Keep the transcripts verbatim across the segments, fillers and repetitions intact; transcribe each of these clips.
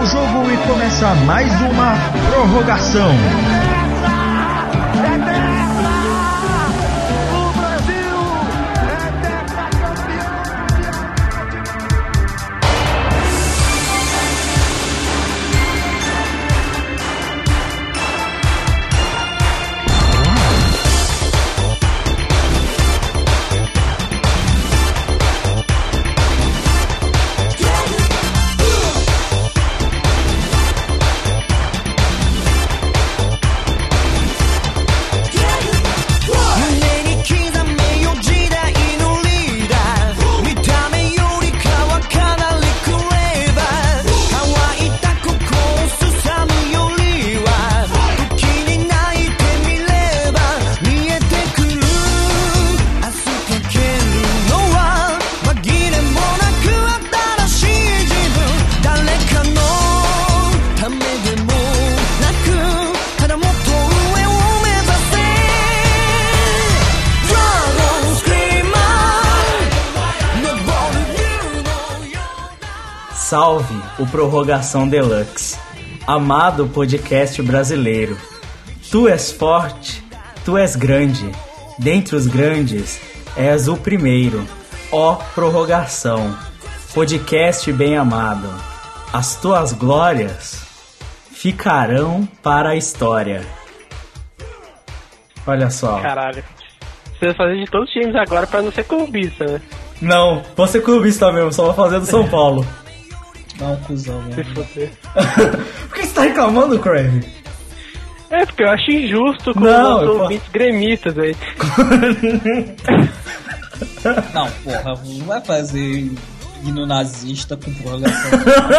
o jogo e começa mais uma prorrogação. Salve o Prorrogação Deluxe, amado podcast brasileiro. Tu és forte, tu és grande, dentre os grandes és o primeiro, ó Prorrogação, podcast bem amado. As tuas glórias ficarão para a história. Olha só. Caralho, você vai fazer de todos os times agora pra não ser clubista, né? Não, vou ser clubista mesmo, só vou fazer do São Paulo. Dá um cuzão mesmo. Se foder. Por que você tá reclamando, Crave? É, porque eu acho injusto com Não, os eu ouvintes gremistas aí. Não, porra, não vai fazer hino nazista com prorrogação.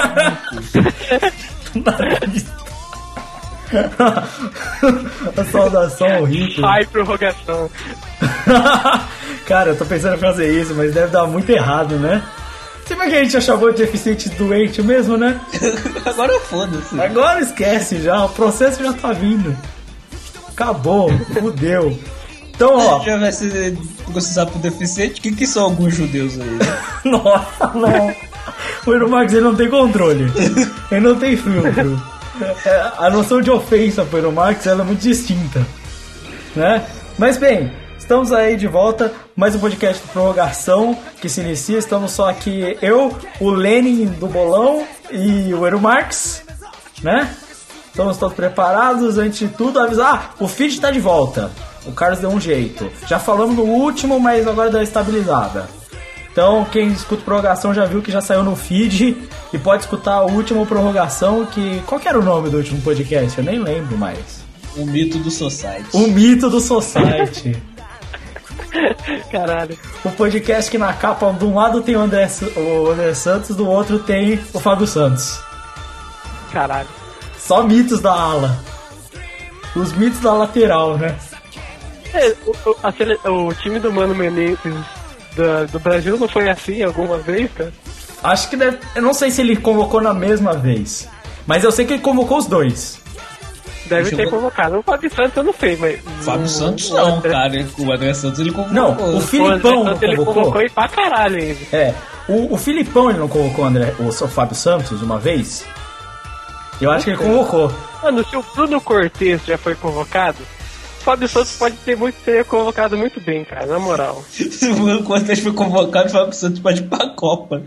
A saudação horrível. Sai prorrogação. Cara, eu tô pensando em fazer isso, mas deve dar muito errado, né? Você vê que a gente já chamou de deficiente doente mesmo, né? Agora foda-se. Agora esquece já, o processo já tá vindo. Acabou, fudeu. Então, ó. Já vai ser processado por deficiente? O que, que são alguns judeus aí? Né? Nossa, não. O Eero Marx, ele não tem controle. Ele não tem filtro. É, a noção de ofensa pro Eero Marx, ela é muito distinta, né? Mas bem, estamos aí de volta, mais um podcast de prorrogação que se inicia. Estamos só aqui, eu, o Lenin do bolão e o Eero Marx, né? Estamos todos preparados. Antes de tudo, avisar, ah, o feed tá de volta. O Carlos deu um jeito. Já falamos no último, mas agora deu uma estabilizada. Então, quem escuta prorrogação já viu que já saiu no feed e pode escutar a última prorrogação, que... Qual que era o nome do último podcast? Eu nem lembro mais. O mito do Society. O mito do Society. Caralho. O podcast que na capa de um lado tem o André, o André Santos, do outro tem o Fábio Santos. Caralho. Só mitos da ala. Os mitos da lateral, né? É, o, o, a sele... o time do Mano Menezes do, do Brasil não foi assim alguma vez, cara? Acho que deve... Eu não sei se ele convocou na mesma vez, mas eu sei que ele convocou os dois. Deve Deixa ter eu... convocado. O Fábio Santos eu não sei, mas... Fábio o, Santos o não, André... cara. O André Santos ele convocou. Não, o Filipão o André não Santos, ele convocou. convocou e pra caralho ainda. É, o, o Filipão ele não convocou o, André, o seu Fábio Santos uma vez? Eu acho que ele convocou. Mano, se o Bruno Cortez já foi convocado, o Fábio Santos pode ter muito, ser convocado muito bem, cara, na moral. Se o Bruno Cortez foi convocado, o Fábio Santos pode ir pra Copa.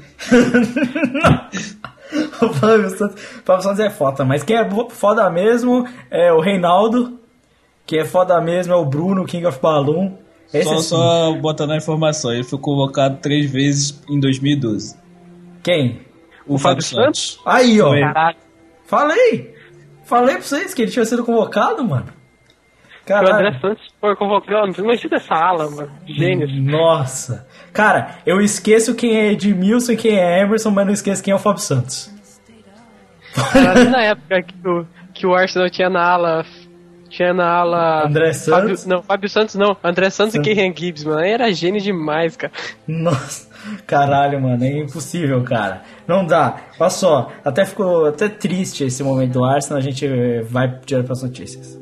O Fábio Santos, o Fábio Santos é foda, mas quem é foda mesmo é o Reinaldo. Quem é foda mesmo é o Bruno, King of Balloon. Esse Só, sim. só botando a informação, ele foi convocado três vezes em dois mil e doze. Quem? O, O Fábio Fábio Santos. Aí, ó. Foi. Caralho. Falei! Falei pra vocês que ele tinha sido convocado, mano. O André Caralho. Santos foi convocado. Imagina essa ala, mano. Gênios. Nossa. Cara, eu esqueço quem é Edmilson e quem é Emerson, mas não esqueço quem é o Fábio Santos. Caralho, na época que o, que o Arsenal tinha na ala. Tinha na ala. André Fábio, Santos? não, Fábio Santos não. André Santos Santos. e Kieran Gibbs, mano. Aí era gênio demais, cara. Nossa, caralho, mano, é impossível, cara. Não dá. Olha só, até ficou até triste esse momento do Arsenal, a gente vai direto para as notícias.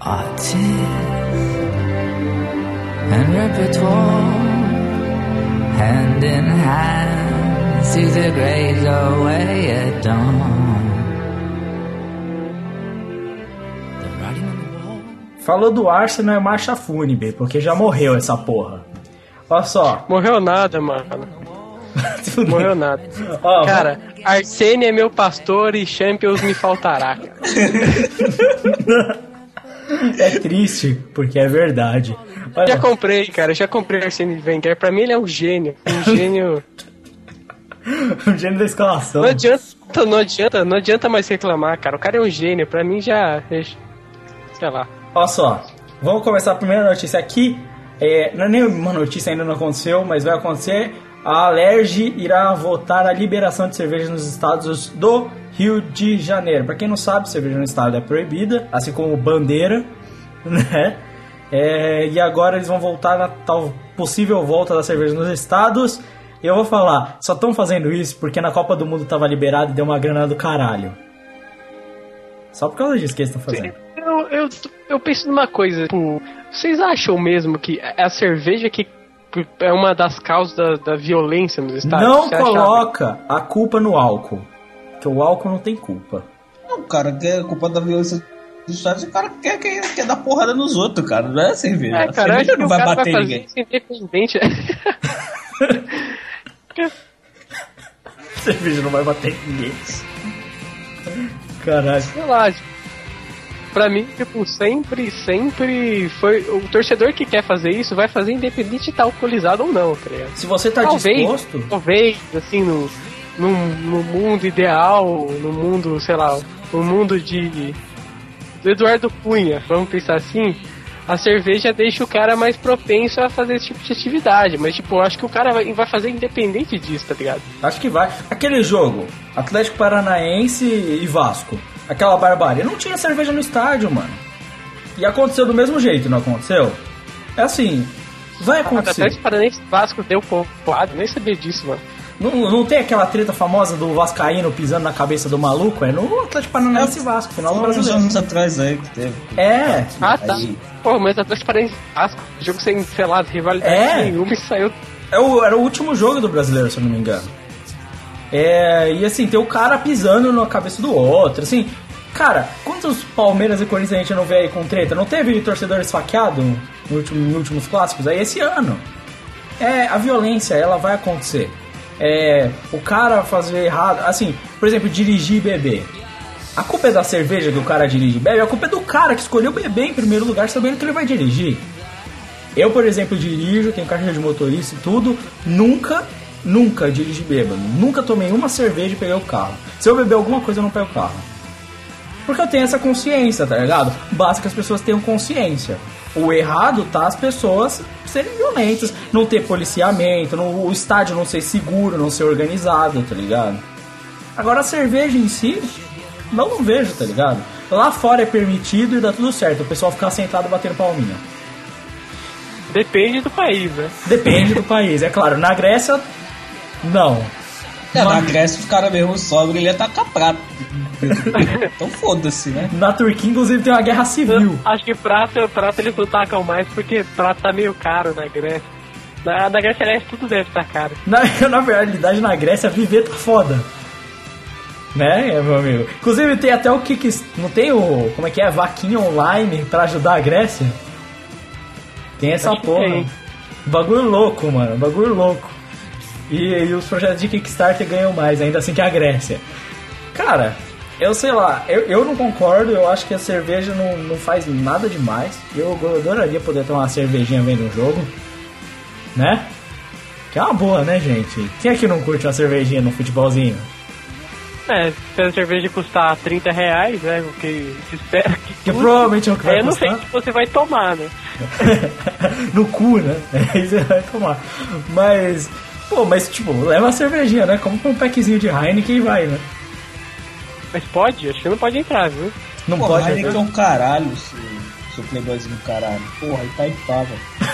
our tears and repertoire, hand in hand, see the graves away at dawn. The writing on the wall. Falou do Arsenal é marcha fúnebre, porque já morreu essa porra. Olha só. Morreu nada, mano. Morreu nada. Ó, cara, Arsênio é meu pastor e Champions me faltará. É triste, porque é verdade. Olha. Já comprei, cara, já comprei Arsênio Wenger. Pra mim ele é um gênio. Um gênio. Um gênio da escalação. Não adianta, não adianta, não adianta mais reclamar, cara. O cara é um gênio. Pra mim já. Sei lá. Olha só. Vamos começar a primeira notícia aqui. É, não é nenhuma notícia, ainda não aconteceu, mas vai acontecer. A Alerj irá votar a liberação de cerveja nos estados do Rio de Janeiro. Para quem não sabe, cerveja no estado é proibida, assim como bandeira, né? É, e agora eles vão voltar na tal possível volta da cerveja nos estados. E eu vou falar, só estão fazendo isso porque na Copa do Mundo tava liberado e deu uma grana do caralho. Só por causa disso que eles estão fazendo. Eu, eu, eu penso numa coisa, tipo, vocês acham mesmo que é a cerveja que é uma das causas da, da violência nos estados? Não Você coloca achava? a culpa no álcool, porque o álcool não tem culpa. Não, cara, que é culpa da violência dos estados, o cara quer, quer, quer dar porrada nos outros, cara, não é cerveja. É, cara, a cerveja acho não que vai o cara bater vai ninguém. fazer isso independente. Cerveja não vai bater em ninguém. Caralho. Sei lá, pra mim, tipo, sempre, sempre foi... O torcedor que quer fazer isso vai fazer independente de estar alcoolizado ou não, tá ligado? Se você tá talvez, disposto... Talvez, assim, no, no, no mundo ideal, no mundo, sei lá, no mundo de... do Eduardo Cunha, vamos pensar assim... A cerveja deixa o cara mais propenso a fazer esse tipo de atividade. Mas, tipo, eu acho que o cara vai, vai fazer independente disso, tá ligado? Acho que vai. Aquele jogo, Atlético Paranaense e Vasco, aquela barbárie, não tinha cerveja no estádio, mano. E aconteceu do mesmo jeito, não aconteceu? É assim, vai acontecer. Atlético Paranaense e Vasco deu porrada, nem sabia disso, mano. Não, não tem aquela treta famosa do vascaíno pisando na cabeça do maluco? É no Atlético Paranaense e Vasco, final do Uns Brasileiro. anos atrás aí que teve. É. Ah, tá. Aí. Pô, mas Atlético Paranaense e Vasco, jogo sem, sei lá, rivalidade É. nenhuma e saiu... É o, era o último jogo do Brasileiro, se eu não me engano. É, e assim, tem o cara pisando na cabeça do outro, assim... Cara, quantos Palmeiras e Corinthians a gente não vê aí com treta? Não teve torcedor esfaqueado no último, nos últimos clássicos? Aí esse ano. É, a violência, ela vai acontecer. É, o cara fazer errado... Assim, por exemplo, dirigir e beber. A culpa é da cerveja que o cara dirige e bebe? A culpa é do cara que escolheu beber em primeiro lugar, sabendo que ele vai dirigir. Eu, por exemplo, dirijo, tenho carteira de motorista e tudo. Nunca, nunca dirigi bêbado. Nunca tomei uma cerveja e peguei o carro. Se eu beber alguma coisa, eu não pego o carro. Porque eu tenho essa consciência, tá ligado? Basta que as pessoas tenham consciência. O errado tá as pessoas serem violentas, não ter policiamento, não, o estádio não ser seguro, não ser organizado, tá ligado? Agora a cerveja em si, não, não vejo, tá ligado? Lá fora é permitido e dá tudo certo, o pessoal ficar sentado batendo palminha. Depende do país, né? Depende do país, é claro. Na Grécia, não. É, na Mas- Grécia, os caras mesmo sóbrio, ele ia tacar prato. Então foda-se, né? Na Turquia, inclusive, tem uma guerra civil. Acho que prata, prata eles não tacam mais porque prata tá meio caro na Grécia. Na, na Grécia, aliás, tudo deve estar caro. Na, na realidade, na Grécia, viver tá foda. Né, meu amigo? Inclusive, tem até o que não tem o... Como é que é? Vaquinha online pra ajudar a Grécia? Tem essa Acho que porra. tem. Bagulho louco, mano. Bagulho louco. E, e os projetos de Kickstarter ganham mais, ainda assim que a Grécia. Cara, eu sei lá. Eu, eu não concordo. Eu acho que a cerveja não, não faz nada demais. Eu, eu adoraria poder tomar uma cervejinha vendo um jogo. Né? Que é uma boa, né, gente? Quem é que não curte uma cervejinha no futebolzinho? É, se a cerveja custar trinta reais, né? O que se espera que. Que provavelmente é o que vai Aí eu não sei custar. que você vai tomar, né? No cu, né? Aí você vai tomar. Mas, pô, mas tipo, leva uma cervejinha, né? Como com um packzinho de Heineken e vai, né? Mas pode? Acho que não pode entrar, viu? Não Porra, pode. Heineken é né? um caralho, seu, seu playboyzinho do caralho. Porra, aí tá em pava.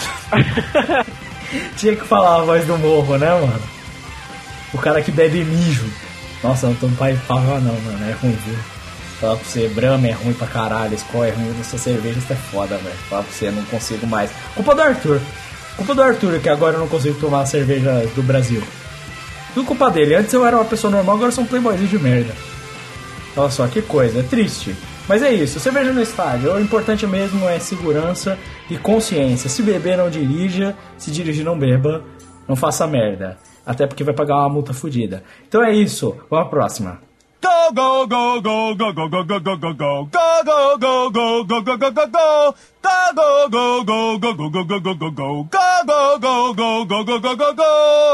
Tinha que falar a voz do morro, né, mano? O cara que bebe mijo. Nossa, não tomo pai pava não, mano. É ruim, viu? Falar pra você, Brahma é ruim pra caralho, Skol é ruim, essa cerveja isso é foda, velho. Falar pra você, eu não consigo mais. Culpa do Arthur. Culpa do Arthur, que agora eu não consigo tomar cerveja do Brasil. Tudo culpa dele. Antes eu era uma pessoa normal, agora eu sou um playboyzinho de merda. Olha só, que coisa, é triste. Mas é isso, cerveja no estádio. O importante mesmo é segurança e consciência. Se beber, não dirija. Se dirigir, não beba. Não faça merda. Até porque vai pagar uma multa fodida. Então é isso, vamos à próxima. Go, go, go, go, go, go, go, go, go, go, go, go, go, go, go, go, go, go, go, go. Go, go, go, go, go, go, go, go, go, go. Go, go, go, go, go, go, go, go.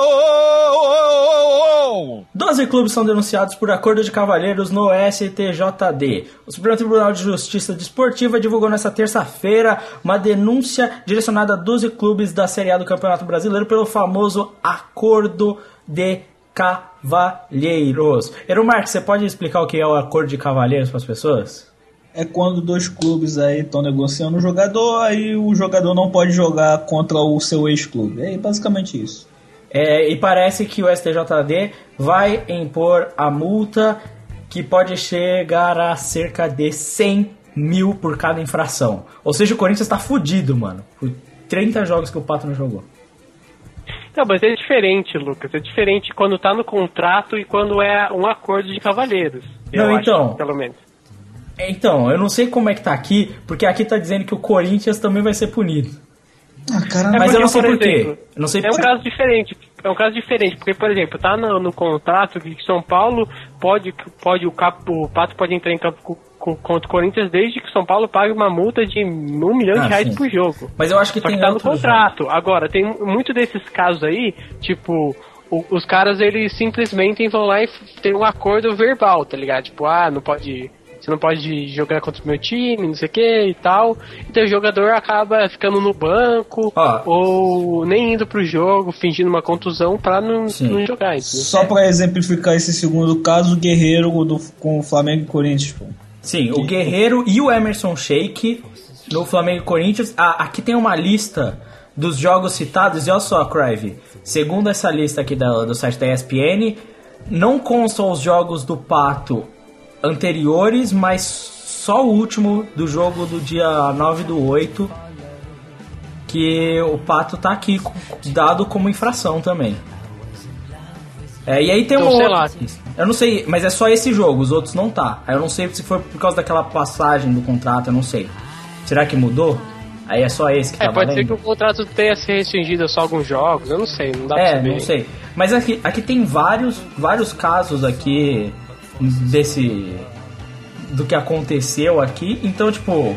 doze clubes são denunciados por acordo de cavalheiros no S T J D. O Supremo Tribunal de Justiça Desportiva divulgou nesta terça-feira uma denúncia direcionada a doze clubes da Série A do Campeonato Brasileiro pelo famoso acordo de cavalheiros. Eromar, você pode explicar o que é o acordo de cavalheiros para as pessoas? É quando dois clubes aí estão negociando um jogador, aí o jogador não pode jogar contra o seu ex-clube. É basicamente isso. É, e parece que o S T J D vai impor a multa que pode chegar a cerca de cem mil por cada infração. Ou seja, o Corinthians tá fudido, mano. Por trinta jogos que o Pato não jogou. Não, mas é diferente, Lucas. É diferente quando tá no contrato e quando é um acordo de cavalheiros. Não, eu então... acho, pelo menos. Então, eu não sei como é que tá aqui, porque aqui tá dizendo que o Corinthians também vai ser punido. Ah, cara, mas porque, eu não sei por, por quê. Exemplo, Eu não sei é por... um caso diferente. É um caso diferente, porque, por exemplo, tá no, no contrato que São Paulo pode, pode o, Cap, o Pato pode entrar em campo com, com, contra o Corinthians desde que São Paulo pague uma multa de um milhão ah, de reais sim. por jogo. Mas eu acho que Só tem que tá no outros contrato. Jogos. Agora, tem muito desses casos aí, tipo, o, os caras, eles simplesmente vão lá e tem um acordo verbal, tá ligado? Tipo, ah, não pode... Você não pode jogar contra o meu time, não sei o que e tal. Então o jogador acaba ficando no banco ah. ou nem indo pro jogo, fingindo uma contusão pra não, não jogar. Entendeu? Só pra exemplificar esse segundo caso, o Guerreiro do, com o Flamengo e Corinthians. Pô. Sim, o Guerreiro e o Emerson Sheik no Flamengo e Corinthians. Ah, aqui tem uma lista dos jogos citados. E olha só, Crive, segundo essa lista aqui do, do site da E S P N, não constam os jogos do Pato anteriores, mas só o último do jogo do dia nove do oito, que o Pato tá aqui dado como infração também. É, e aí tem então, um sei outro, lá. eu não sei, mas é só esse jogo, os outros não tá. Aí eu não sei se foi por causa daquela passagem do contrato, eu não sei. Será que mudou? Aí é só esse que é, tá pode valendo? ser que o contrato tenha se restringido a só alguns jogos, eu não sei, não dá pra É, saber. não sei. Mas aqui, aqui tem vários, vários casos aqui desse... do que aconteceu aqui. Então, tipo...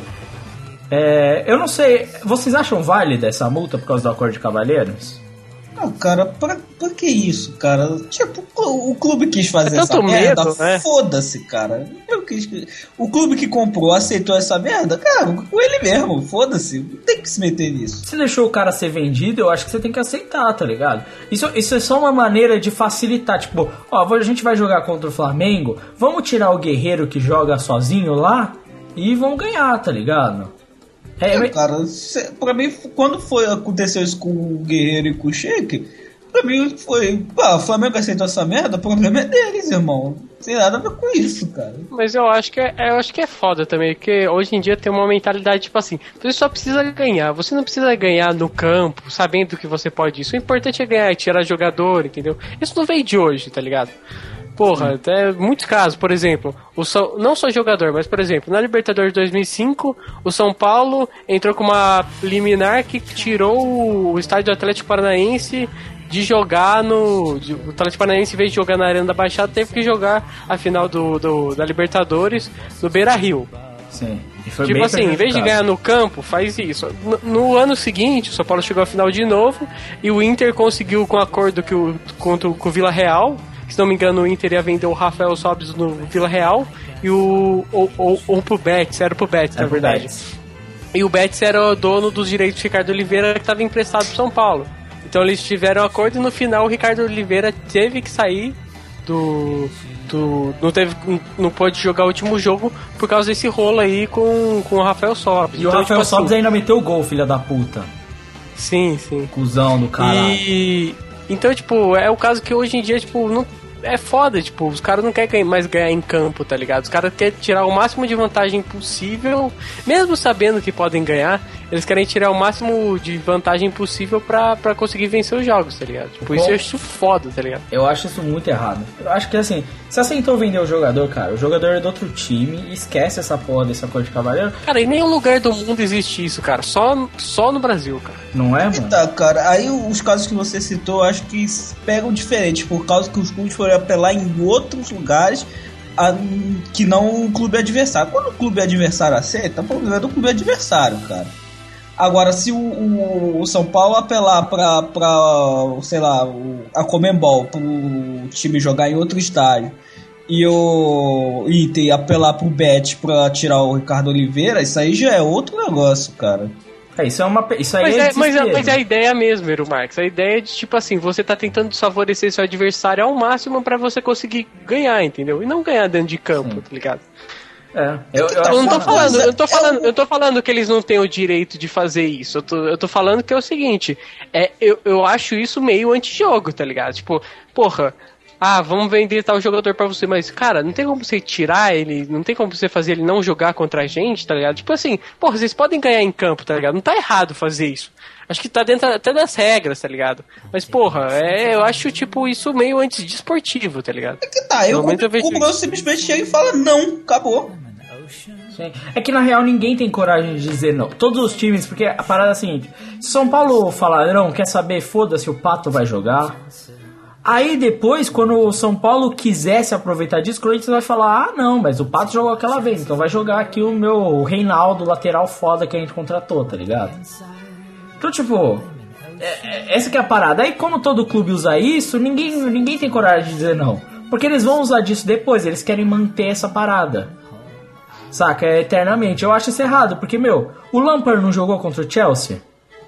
É, eu não sei... Vocês acham válida essa multa por causa do acordo de cavalheiros? Não, cara, pra, pra que isso, cara? Tipo, o, o clube quis fazer é essa tanto merda, medo, né? Foda-se, cara. Eu quis, o clube que comprou aceitou essa merda, cara, com ele mesmo, foda-se. Não tem que se meter nisso. Se deixou o cara ser vendido, eu acho que você tem que aceitar, tá ligado? Isso, isso é só uma maneira de facilitar. Tipo, ó, a gente vai jogar contra o Flamengo, vamos tirar o Guerreiro que joga sozinho lá e vamos ganhar, tá ligado? É, é, cara, cê, pra mim, quando foi, aconteceu isso com o Guerreiro e com o Sheik, pra mim foi, pá, o Flamengo aceitou essa merda, o problema é deles, irmão. Não tem nada a ver com isso, cara. Mas eu acho que é, eu acho que é foda também, porque hoje em dia tem uma mentalidade tipo assim, você só precisa ganhar, você não precisa ganhar no campo, sabendo que você pode isso. O importante é ganhar, é tirar jogador, entendeu? Isso não veio de hoje, tá ligado? Porra, até muitos casos, por exemplo, o São, não só jogador, mas por exemplo, na Libertadores de dois mil e cinco, o São Paulo entrou com uma liminar que tirou o estádio do Atlético Paranaense de jogar no... De, o Atlético Paranaense, em vez de jogar na Arena da Baixada, teve que jogar a final do, do, da Libertadores no Beira-Rio. Sim. E foi tipo bem assim, em vez de ganhar no campo, faz isso. No, no ano seguinte, o São Paulo chegou à final de novo e o Inter conseguiu, com acordo que o, contra o, com o Vila Real... Se não me engano, o Inter ia vender o Rafael Sobis no Vila Real e o ou, ou, ou pro Betis, era pro Betis, na verdade. Betis. E o Betis era o dono dos direitos de Ricardo Oliveira, que estava emprestado pro São Paulo. Então eles tiveram um acordo e no final o Ricardo Oliveira teve que sair do... do não, teve, não pôde jogar o último jogo por causa desse rolo aí com, com o Rafael Sobis. E então, o Rafael tipo Sobis assim, ainda meteu o gol, filha da puta. Sim, sim. Cusão do caralho. E... Então, tipo, é o caso que hoje em dia, tipo, não, é foda, tipo, os caras não querem mais ganhar em campo, tá ligado? Os caras querem tirar o máximo de vantagem possível, mesmo sabendo que podem ganhar, eles querem tirar o máximo de vantagem possível pra, pra conseguir vencer os jogos, tá ligado? Tipo, isso eu acho foda, tá ligado? Eu acho isso muito errado. Eu acho que assim, se aceitou vender o jogador, cara, o jogador é do outro time, esquece essa porra dessa cor de cavaleiro. Cara, em nenhum lugar do mundo existe isso, cara. Só, só no Brasil, cara. Não é, mano? Tá, cara, aí os casos que você citou, eu acho que pegam diferente, por causa que os clubes foram apelar em outros lugares a, que não o clube adversário. Quando o clube adversário aceita, o problema é do clube adversário, cara. Agora, se o, o, o São Paulo apelar pra, pra sei lá, o, a Conmebol, pro time jogar em outro estádio, e o Inter apelar pro Bet pra tirar o Ricardo Oliveira, isso aí já é outro negócio, cara. É, isso é uma. Isso aí mas, é, é, mas, é, mas é a ideia mesmo, Eero Marques. A ideia é de, tipo assim, você tá tentando desfavorecer seu adversário ao máximo pra você conseguir ganhar, entendeu? E não ganhar dentro de campo, Sim. tá ligado? É, eu, eu, eu não tô falando, eu tô falando, eu tô falando que eles não têm o direito de fazer isso. Eu tô, eu tô falando que é o seguinte, é, eu, eu acho isso meio antijogo, tá ligado? Tipo, porra, ah, vamos vender tal jogador pra você, mas, cara, não tem como você tirar ele, não tem como você fazer ele não jogar contra a gente, tá ligado? Tipo assim, porra, vocês podem ganhar em campo, tá ligado? Não tá errado fazer isso. Acho que tá dentro até das regras, tá ligado? Mas, porra, é, eu acho, tipo, isso meio antidesportivo, tá ligado? É que tá, eu, eu, vejo... o Bruno simplesmente chega e fala não, acabou. Sim. É que na real ninguém tem coragem de dizer não. Todos os times, porque a parada é a seguinte: se São Paulo falar não, quer saber, foda-se, o Pato vai jogar. Aí depois, quando o São Paulo quiser se aproveitar disso, o Corinthians vai falar: ah, não, mas o Pato jogou aquela vez, então vai jogar aqui o meu Reinaldo, lateral foda que a gente contratou, tá ligado? Então, tipo, é, é, essa que é a parada. Aí, como todo clube usa isso, ninguém, ninguém tem coragem de dizer não. Porque eles vão usar disso depois, eles querem manter essa parada. Saca? É eternamente. Eu acho isso errado, porque, meu, o Lampard não jogou contra o Chelsea?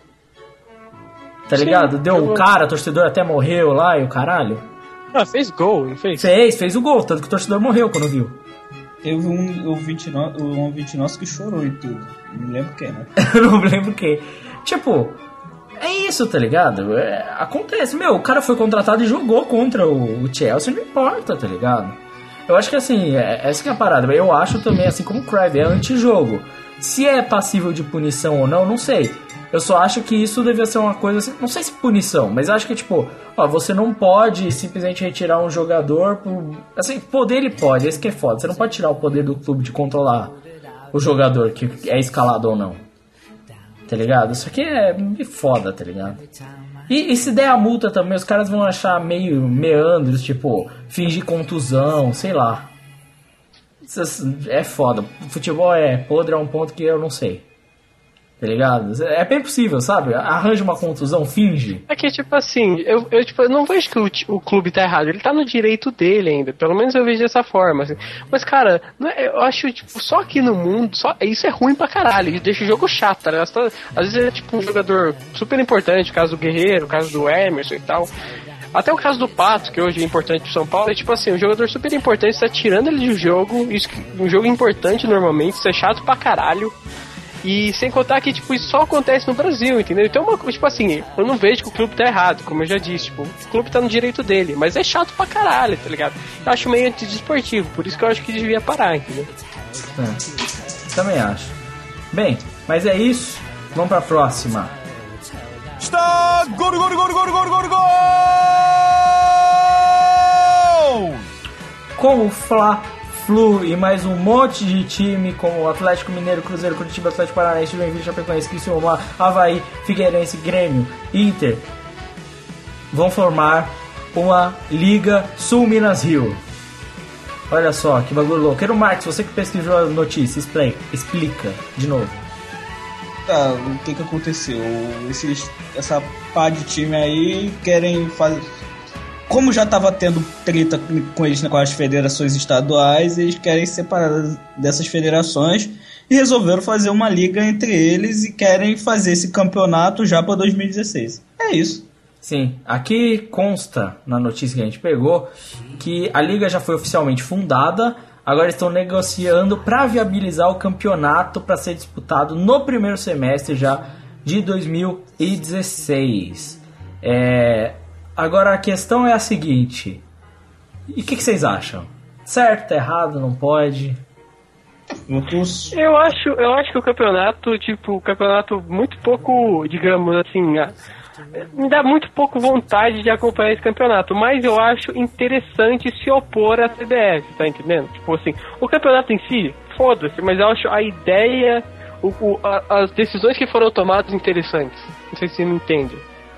Tá ligado? Sim, deu um cara, o torcedor até morreu lá e o caralho. Ah, fez gol, não fez? Fez, fez o gol, tanto que o torcedor morreu quando viu. Teve um ouvinte nosso, um ouvinte nosso que chorou e tudo. Não lembro quem, né? Eu não lembro quem. Tipo, é isso, tá ligado? É, acontece, meu, o cara foi contratado e jogou contra o, o Chelsea, não importa, tá ligado? Eu acho que assim, é, essa que é a parada. Eu acho também, assim como o Crave, é antijogo. Se é passível de punição ou não, não sei. Eu só acho que isso devia ser uma coisa assim, não sei se punição, mas acho que tipo, ó, você não pode simplesmente retirar um jogador por... Assim, poder ele pode, esse que é foda. Você não pode tirar o poder do clube de controlar o jogador que é escalado ou não. Tá ligado? Isso aqui é meio foda, tá ligado? E, e se der a multa também, os caras vão achar meio meandros, tipo, fingir contusão, sei lá. Isso é foda. Futebol é podre a um ponto que eu não sei. Tá ligado? É bem possível, sabe? Arranja uma contusão, finge. É que, tipo assim, eu, eu, tipo, eu não vejo que o, o clube tá errado. Ele tá no direito dele ainda. Pelo menos eu vejo dessa forma, assim. Mas, cara, não é, eu acho, tipo, só aqui no mundo, só, isso é ruim pra caralho. Isso deixa o jogo chato, tá ligado? Às vezes é, tipo, um jogador super importante, o caso do Guerreiro, o caso do Emerson e tal. Até o caso do Pato, que hoje é importante pro São Paulo, é tipo assim, um jogador super importante, você tá tirando ele do jogo, isso, um jogo importante normalmente, isso é chato pra caralho. E sem contar que, tipo, isso só acontece no Brasil, entendeu? Então, uma, tipo assim, eu não vejo que o clube tá errado, como eu já disse, tipo, o clube tá no direito dele, mas é chato pra caralho, tá ligado? Eu acho meio antidesportivo, por isso que eu acho que devia parar, entendeu? É, também acho. Bem, mas é isso, vamos pra próxima. Está gol, gol, gol, gol, gol, gol, gol! Com o Fla-Flu e mais um monte de time como o Atlético Mineiro, Cruzeiro, Curitiba, Atlético Paranaense, Joinville, Chapecoense, Criciúma, Avaí, Figueirense, Grêmio, Inter vão formar uma Liga Sul Minas Rio. Olha só, que bagulho louco. Eero Marques, você que pesquisou a notícia, explica, explica de novo. Tá, o que que aconteceu? Esses, essa pá de time aí querem fazer... Como já tava tendo treta com eles, né, com as federações estaduais, eles querem separar dessas federações e resolveram fazer uma liga entre eles e querem fazer esse campeonato já para dois mil e dezesseis. É isso. Sim, aqui consta na notícia que a gente pegou que a liga já foi oficialmente fundada, agora estão negociando para viabilizar o campeonato para ser disputado no primeiro semestre já de dois mil e dezesseis. É... Agora a questão é a seguinte: E o que, que vocês acham? Certo, errado, não pode? Eu acho, eu acho que o campeonato, tipo, o campeonato muito pouco, digamos assim, ah, me dá muito pouco vontade de acompanhar esse campeonato, mas eu acho interessante se opor à C B F, tá entendendo? Tipo assim, o campeonato em si, foda-se, mas eu acho a ideia, o, o, a, as decisões que foram tomadas interessantes. Não sei se você me entende.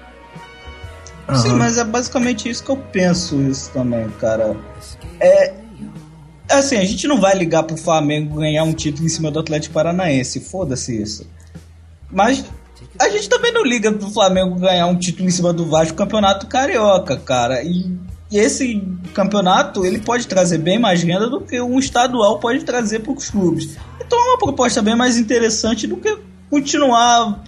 Uhum. Sim, mas é basicamente isso que eu penso isso também, cara. É... Assim, a gente não vai ligar pro Flamengo ganhar um título em cima do Atlético Paranaense, foda-se isso. Mas a gente também não liga pro Flamengo ganhar um título em cima do Vasco, campeonato carioca, cara. E, e esse campeonato, ele pode trazer bem mais renda do que um estadual pode trazer pros clubes. Então é uma proposta bem mais interessante do que continuar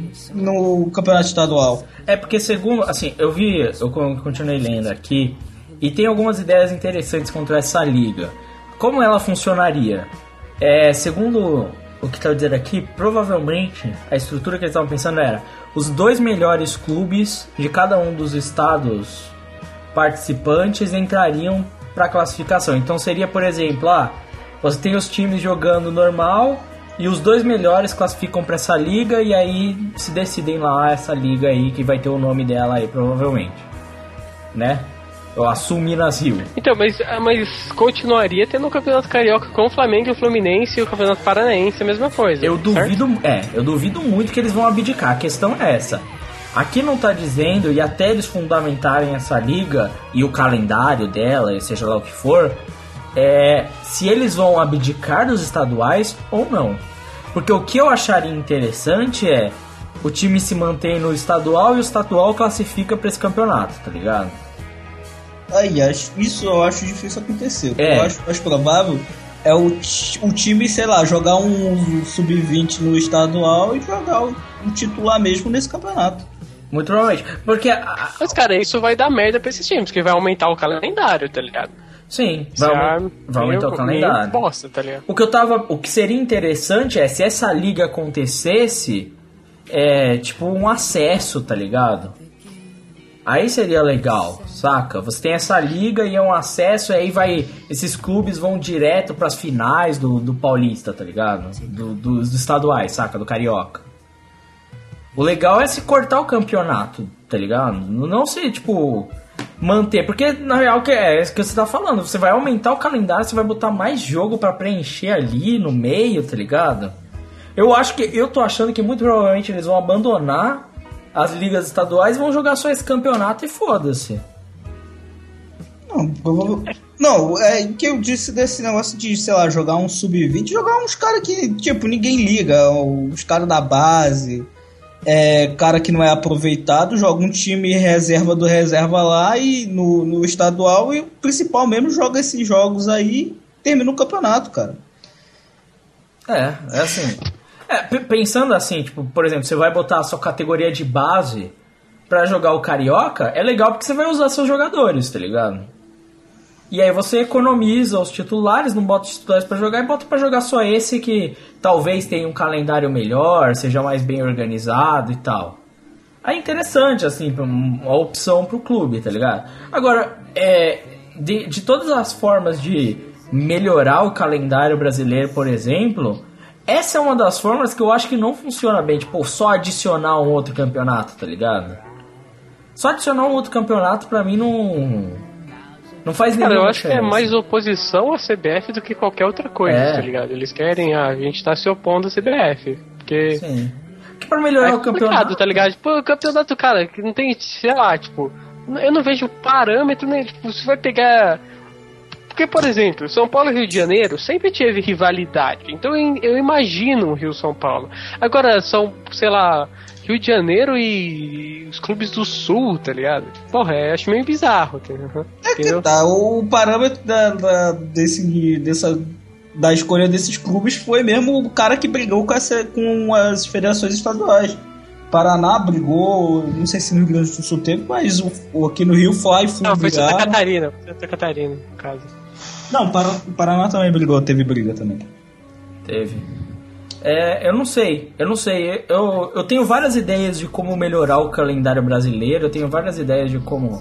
no campeonato estadual. É porque segundo, assim, eu vi, eu continuei lendo aqui, e tem algumas ideias interessantes contra essa liga. Como ela funcionaria? É, segundo o que está dizendo aqui, provavelmente a estrutura que eles estavam pensando era os dois melhores clubes de cada um dos estados participantes entrariam para a classificação. Então seria, por exemplo, ah, você tem os times jogando normal e os dois melhores classificam para essa liga e aí se decidem lá essa liga aí que vai ter o nome dela aí provavelmente, né? Eu assumo Minas Rio. Então, mas, mas continuaria tendo o Campeonato Carioca com o Flamengo e o Fluminense e o Campeonato Paranaense, a mesma coisa. Eu duvido, é, eu duvido muito que eles vão abdicar. A questão é essa. Aqui não tá dizendo, e até eles fundamentarem essa liga e o calendário dela, seja lá o que for, é, se eles vão abdicar dos estaduais ou não. Porque o que eu acharia interessante é o time se mantém no estadual e o estadual classifica pra esse campeonato, tá ligado? Aí, isso eu acho difícil acontecer. É. Eu acho mais provável é o, o time, sei lá, jogar um sub vinte no estadual e jogar o, o titular mesmo nesse campeonato. Muito provavelmente. Porque a... Mas, cara, isso vai dar merda pra esses times, porque vai aumentar o calendário, tá ligado? Sim, vai, vai, vai aumentar o calendário. Bosta, tá ligado? O que eu tava. O que seria interessante é se essa liga acontecesse, é tipo um acesso, tá ligado? Aí seria legal, saca? Você tem essa liga e é um acesso, e aí vai. Esses clubes vão direto pras finais do, do Paulista, tá ligado? Do, do, dos estaduais, saca? Do Carioca. O legal é se cortar o campeonato, tá ligado? Não se, tipo, manter. Porque, na real, que é isso que você tá falando. Você vai aumentar o calendário, você vai botar mais jogo pra preencher ali no meio, tá ligado? Eu acho que. Eu tô achando que muito provavelmente eles vão abandonar as ligas estaduais e vão jogar só esse campeonato e foda-se. Não, não, é que eu disse desse negócio de, sei lá, jogar um sub vinte, jogar uns caras que, tipo, ninguém liga, os caras da base, é, cara que não é aproveitado, joga um time reserva do reserva lá e no, no estadual, e o principal mesmo joga esses jogos aí e termina o campeonato, cara. É, é assim... É, p- pensando assim, tipo, por exemplo, você vai botar a sua categoria de base pra jogar o Carioca, é legal porque você vai usar seus jogadores, tá ligado? E aí você economiza os titulares, não bota os titulares pra jogar e bota pra jogar só esse que talvez tenha um calendário melhor, seja mais bem organizado e tal. Aí é interessante, assim, uma opção pro clube, tá ligado? Agora, é, de, de todas as formas de melhorar o calendário brasileiro, por exemplo... Essa é uma das formas que eu acho que não funciona bem. Tipo, só adicionar um outro campeonato, tá ligado? Só adicionar um outro campeonato pra mim não... Não faz nenhuma Cara, eu acho diferença. que é mais oposição à C B F do que qualquer outra coisa, É. tá ligado? Eles querem, ah, a gente tá se opondo à C B F. Porque... Sim. Que pra melhorar é o campeonato... tá ligado? Tipo, o campeonato, cara, que não tem, sei lá, tipo... Eu não vejo parâmetro, né? Tipo, você vai pegar... Porque, por exemplo, São Paulo e Rio de Janeiro sempre teve rivalidade. Então eu imagino o Rio-São Paulo. Agora, são, sei lá, Rio de Janeiro e os clubes do Sul, tá ligado? Porra, eu acho meio bizarro. Entendeu? É que tá, o parâmetro da, da, desse, dessa, da escolha desses clubes foi mesmo o cara que brigou com, essa, com as federações estaduais. Paraná brigou, não sei se no Rio Grande do Sul teve, mas o, o aqui no Rio foi e Não, foi brigaram. Santa Catarina. Santa Catarina, no caso. Não, o Paraná também brigou, teve briga também. Teve. É, eu não sei, eu não sei. Eu, eu tenho várias ideias de como melhorar o calendário brasileiro, eu tenho várias ideias de como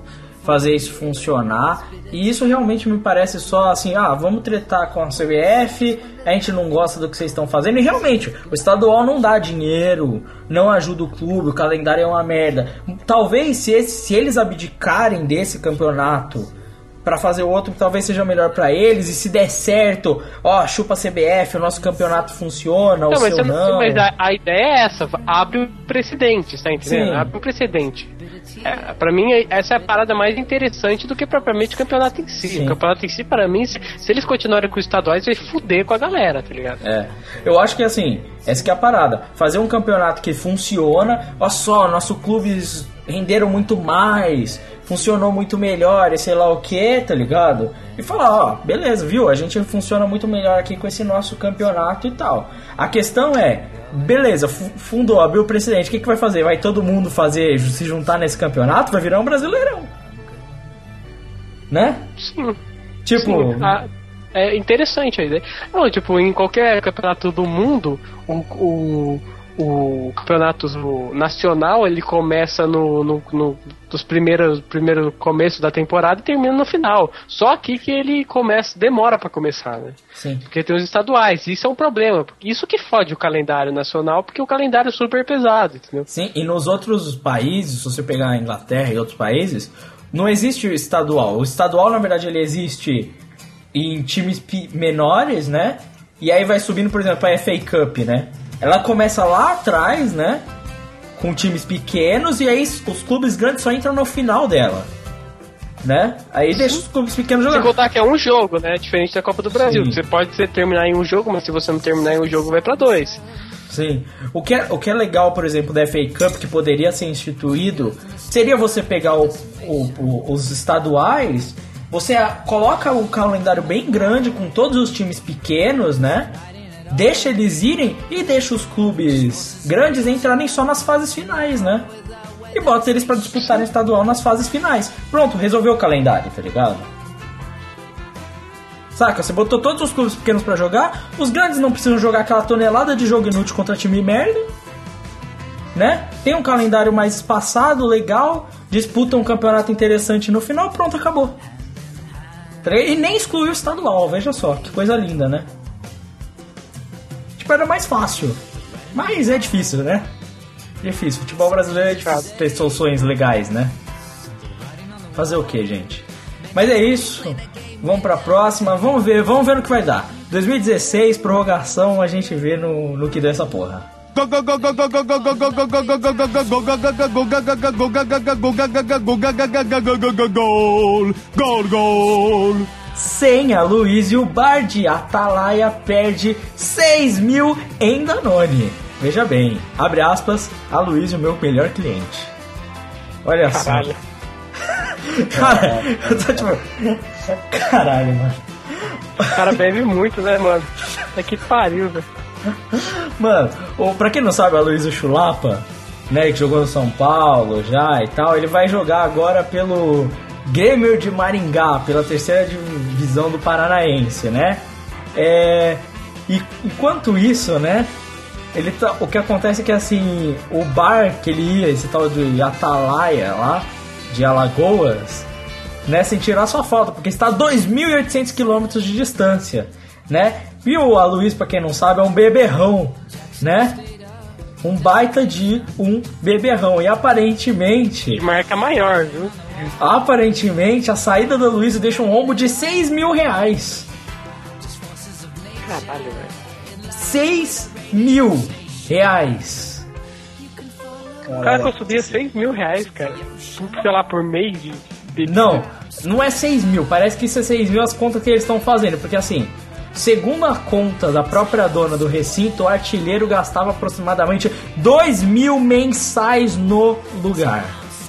fazer isso funcionar. E isso realmente me parece só assim, ah, vamos tretar com a C B F, a gente não gosta do que vocês estão fazendo. E realmente, o estadual não dá dinheiro, não ajuda o clube, o calendário é uma merda. Talvez se, esse, se eles abdicarem desse campeonato pra fazer outro que talvez seja melhor pra eles, e se der certo, ó, chupa a C B F, o nosso campeonato funciona, não, o mas seu você, não. Mas a, a ideia é essa, abre um precedente, tá entendendo? Sim. Abre um precedente. É, pra mim, essa é a parada mais interessante do que propriamente o campeonato em si. Sim. O campeonato em si, pra mim, se, se eles continuarem com os estaduais, vai fuder com a galera, tá ligado? É, eu acho que assim, essa que é a parada. Fazer um campeonato que funciona, ó só, nossos clubes renderam muito mais, funcionou muito melhor e sei lá o que, tá ligado? E falar, ó, beleza, viu? A gente funciona muito melhor aqui com esse nosso campeonato e tal. A questão é, beleza, fundou, abriu o precedente, o que, que vai fazer? Vai todo mundo fazer, se juntar nesse campeonato? Vai virar um Brasileirão. Né? Sim. Tipo... Sim, a, é interessante a ideia. Não, tipo, em qualquer campeonato do mundo, o... o o campeonato nacional ele começa no, no, no dos primeiros primeiro começo da temporada e termina no final. Só aqui que ele começa, demora pra começar, né? Sim. Porque tem os estaduais, isso é um problema. Isso que fode o calendário nacional, porque o calendário é super pesado, entendeu? Sim, e nos outros países, se você pegar a Inglaterra e outros países, não existe o estadual. O estadual, na verdade, ele existe em times menores, né? E aí vai subindo, por exemplo, a F A Cup, né? Ela começa lá atrás, né? Com times pequenos, e aí os clubes grandes só entram no final dela, né? Aí deixa os clubes pequenos jogando. Sem contar que é um jogo, né? Diferente da Copa do Brasil. Sim. Você pode terminar em um jogo, mas se você não terminar em um jogo, vai pra dois. Sim. O que, é, o que é legal, por exemplo, da F A Cup, que poderia ser instituído, seria você pegar o, o, o, os estaduais, você coloca um calendário bem grande com todos os times pequenos, né? Deixa eles irem e deixa os clubes grandes entrarem só nas fases finais, né? E bota eles pra disputarem estadual nas fases finais. Pronto, resolveu o calendário, tá ligado? Saca? Você botou todos os clubes pequenos pra jogar, os grandes não precisam jogar aquela tonelada de jogo inútil contra time merda, né? Tem um calendário mais espaçado, legal, disputa um campeonato interessante no final, pronto, acabou. E nem excluiu o estadual, veja só, que coisa linda, né? Era mais fácil, mas é difícil, né? Difícil, futebol brasileiro é difícil ter soluções legais, né? Fazer o que, gente? Mas é isso, vamos pra próxima, vamos ver, vamos ver no que vai dar. dois mil e dezesseis, prorrogação, a gente vê no, no que deu essa porra. Gol, gol. Sem a Luizio, o bar de Atalaia perde seis mil em Danone. Veja bem, abre aspas, a Luizio, meu melhor cliente. Olha Caralho. só. Cara, eu tô tipo... Caralho, mano. O cara bebe muito, né, mano? É que pariu, velho. Mano, ou, pra quem não sabe, a Luizio Chulapa, né, que jogou no São Paulo já e tal, ele vai jogar agora pelo Grêmio de Maringá, pela terceira divisão do Paranaense, né? É, e enquanto isso, né, ele tá, o que acontece é que assim, o bar que ele ia, esse tal de Atalaia lá, de Alagoas, né, sem tirar sua foto, porque está a dois mil e oitocentos quilômetros de distância, né? E o Aloysio, pra quem não sabe, é um beberrão, né? Um baita de um beberrão. E aparentemente... De marca maior, viu? Aparentemente, a saída do Aloysio deixa um rombo de seis mil reais. Caralho, velho. seis mil reais. O cara consumia seis mil reais, cara. Sei lá, por mês de bebida. Não, não é seis mil. Parece que isso é seis mil as contas que eles estão fazendo. Porque assim... Segundo a conta da própria dona do recinto, o artilheiro gastava aproximadamente dois mil mensais no lugar.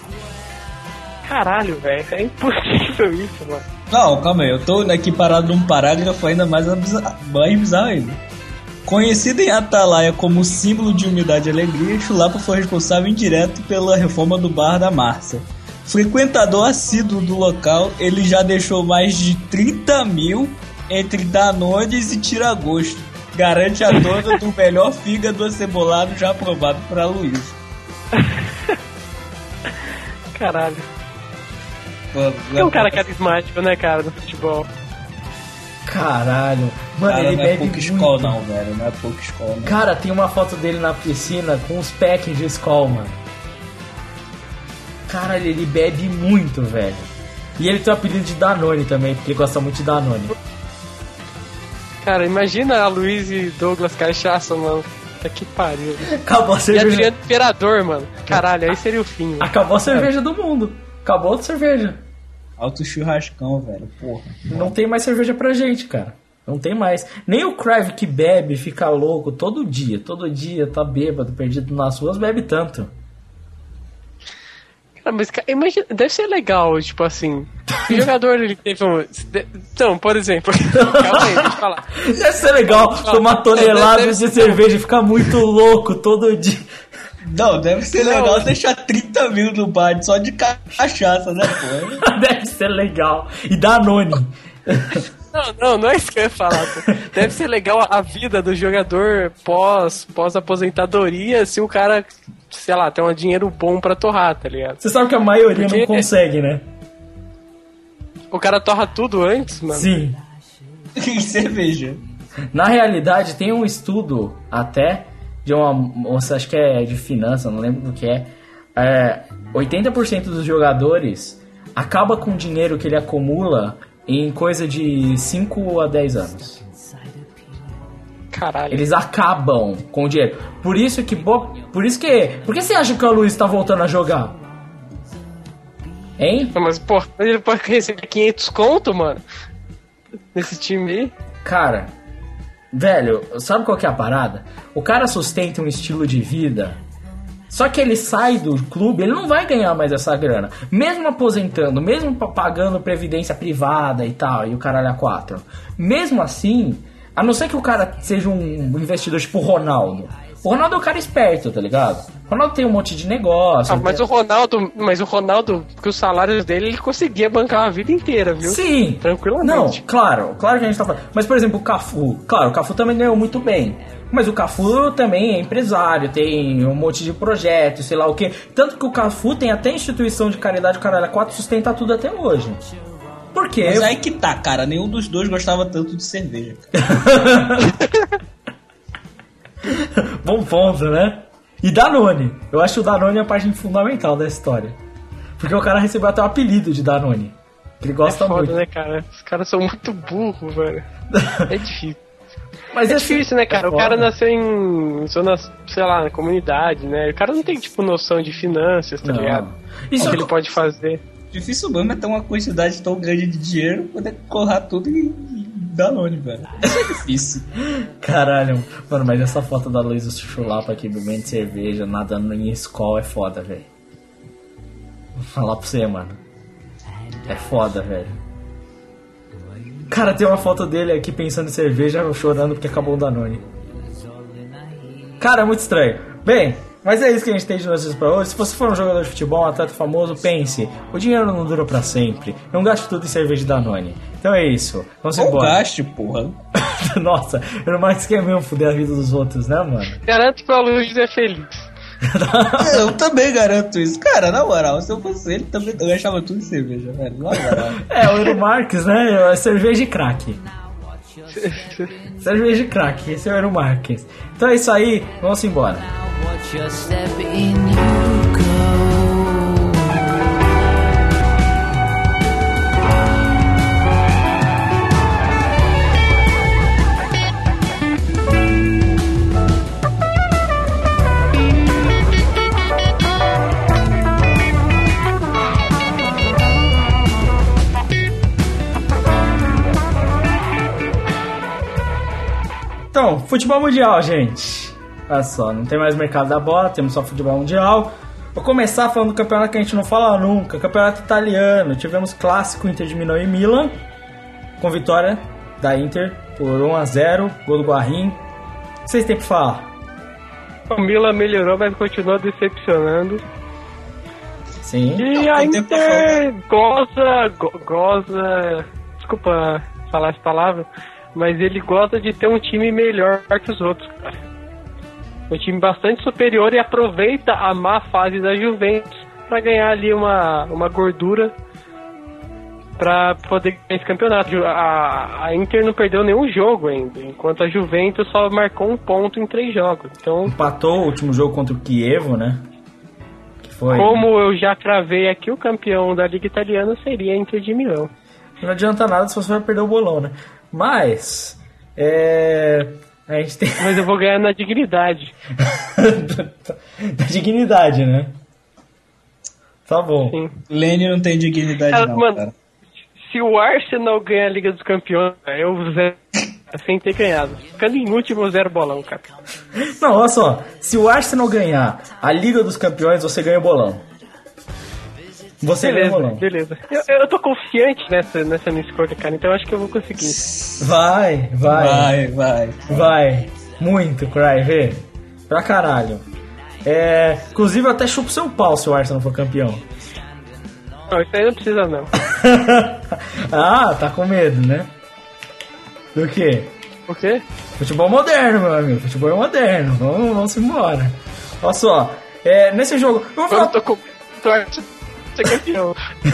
Caralho, velho, é impossível isso, mano. Não, calma aí, eu tô aqui parado num parágrafo ainda mais bizarro, mais bizarro ainda. Conhecido em Atalaia como símbolo de humildade e alegria, Chulapa foi responsável indireto pela reforma do bar da Márcia. Frequentador assíduo do local, ele já deixou mais de trinta mil entre Danones e Tiragosto. Garante a dona do melhor fígado acebolado já aprovado para Luiz. Caralho. É um cara carismático, né, cara, no futebol. Caralho. Mano, Cara, ele não é bebe pouco muito. escola não, velho. Não é pouco escola não. Cara, tem uma foto dele na piscina com os packs de Skol, mano. Caralho, ele bebe muito, velho. E ele tem o apelido de Danone também, porque ele gosta muito de Danone. Cara, imagina a Luiz e Douglas Cachaça, mano. Puta que pariu. Acabou a E cerveja. Adriano Imperador, mano. Caralho, aí seria o fim, mano. Acabou a cerveja do mundo. Acabou a cerveja. Alto churrascão, velho. Porra. Não tem mais cerveja pra gente, cara. Não tem mais. Nem o Crave que bebe, fica louco todo dia. Todo dia tá bêbado, perdido nas ruas, bebe tanto. Cara, mas cara, imagina, deve ser legal, tipo assim. O jogador ele teve um. Então, por exemplo. Calma aí, deixa eu falar. Deve ser legal tomar toneladas de cerveja e ficar muito louco todo dia. Não, deve ser Não. legal deixar trinta mil no bar só de cachaça, né, pô? Deve ser legal. E Danone. Não, não, não é isso que eu ia falar. Pô. Deve ser legal a vida do jogador pós, pós-aposentadoria se o cara, sei lá, tem um dinheiro bom pra torrar, tá ligado? Você sabe que a maioria Porque- não consegue, né? O cara torra tudo antes, mano. Sim. E cerveja. Na realidade, tem um estudo até de uma moça, acho que é de finanças, não lembro do que é. é oitenta por cento dos jogadores acaba com o dinheiro que ele acumula em coisa de cinco a dez anos. Caralho. Eles acabam com o dinheiro. Por isso que... bo- Por isso que... Por que você acha que o Luiz tá voltando a jogar? Hein? Mas, pô, ele pode receber quinhentos conto, mano. Nesse time aí. Cara, velho, sabe qual que é a parada? O cara sustenta um estilo de vida, só que ele sai do clube, ele não vai ganhar mais essa grana. Mesmo aposentando, mesmo pa- pagando previdência privada e tal, e o caralho a quatro. Mesmo assim, a não ser que o cara seja um investidor tipo o Ronaldo. O Ronaldo é um cara esperto, tá ligado? O Ronaldo tem um monte de negócio. Ah, mas tem- o Ronaldo, mas o Ronaldo, porque os salários dele, ele conseguia bancar a vida inteira, viu? Sim. Tranquilamente. Não, claro, claro que a gente tá falando. Mas, por exemplo, o Cafu. Claro, o Cafu também ganhou muito bem. Mas o Cafu também é empresário, tem um monte de projetos, sei lá o quê. Tanto que o Cafu tem até instituição de caridade, o caralho, a quatro sustenta tudo até hoje. Por quê? Mas aí que tá, cara. Nenhum dos dois gostava tanto de cerveja. Bom ponto, né? E Danone. Eu acho que o Danone é a parte fundamental da história. Porque o cara recebeu até o apelido de Danone. Ele É gosta foda, muito. né, cara? Os caras são muito burros, velho. É difícil. Mas É esse- difícil, né, cara? é O cara foda. nasceu em. Nasceu na, sei lá, na comunidade, né? O cara não tem, tipo, noção de finanças, tá Não. ligado? Isso O que é- ele pode fazer. Difícil mesmo é ter uma quantidade tão grande de dinheiro, poder correr tudo e e dar nome, velho. Isso é difícil. Caralho, mano, mas essa foto da Luísa Chulapa aqui bebendo cerveja, nadando em escola é foda, velho. Vou falar pra você, mano. É foda, velho. Cara, tem uma foto dele aqui pensando em cerveja, chorando porque acabou o Danone. Cara, é muito estranho. Bem, mas é isso que a gente tem de notícias pra hoje. Se você for um jogador de futebol, um atleta famoso, pense: o dinheiro não dura pra sempre. Não gaste tudo em cerveja de Danone. Então é isso. Vamos Não embora. gaste, porra. Nossa, eu não mais quer mesmo fuder a vida dos outros, né, mano? Garanto que o Luiz é feliz. Eu também garanto isso. Cara, na moral, se eu fosse ele, também eu achava tudo de cerveja, velho. Na moral. É, o Euro Marques, né? É cerveja e crack. Cerveja e crack, esse é o Euro Marques. Então é isso aí, vamos embora. Watch your step in you go. Então, futebol mundial, gente. Olha só, não tem mais mercado da bola, temos só futebol mundial. Vou começar falando do campeonato que a gente não fala nunca, campeonato italiano. Tivemos clássico Inter de Milão e Milan, com vitória da Inter por um a zero, gol do Guarín. O que vocês têm pra falar? O Milan melhorou, mas continua decepcionando. Sim. E Não, a tem tempo pra Inter goza, go- goza, desculpa falar essa palavra, mas ele gosta de ter um time melhor que os outros, cara. Um time bastante superior e aproveita a má fase da Juventus pra ganhar ali uma, uma gordura pra poder ganhar esse campeonato. A, a Inter não perdeu nenhum jogo ainda, enquanto a Juventus só marcou um ponto em três jogos. Então, empatou o último jogo contra o Chievo, né? Que foi... Como eu já cravei aqui, o campeão da Liga Italiana seria a Inter de Milão. Não adianta nada se você vai perder o bolão, né? Mas... É... A gente tem... Mas eu vou ganhar na dignidade. Da dignidade, né? Tá bom. Sim. Lênin não tem dignidade, Cara, não, mano, cara. Se o Arsenal ganha a Liga dos Campeões, eu zero sem ter ganhado. Ficando em último, eu zero bolão, cara. Não, olha só. Se o Arsenal ganhar a Liga dos Campeões, você ganha o bolão. Você ganha o Beleza, bolão. beleza. Eu, eu tô confiante nessa, nessa minha escolha, cara, então eu acho que eu vou conseguir. Vai, vai. Vai, vai. Vai. Muito, Cry, vê. Pra caralho. É, inclusive, eu até chupo seu pau se o Arsenal for campeão. Não, isso aí não precisa, não. Ah, tá com medo, né? Do quê? Por quê? Futebol moderno, meu amigo. Futebol é moderno. Vamos, vamos embora. Olha só. É, nesse jogo... Eu vou Eu falar... tô com sorte de ser campeão.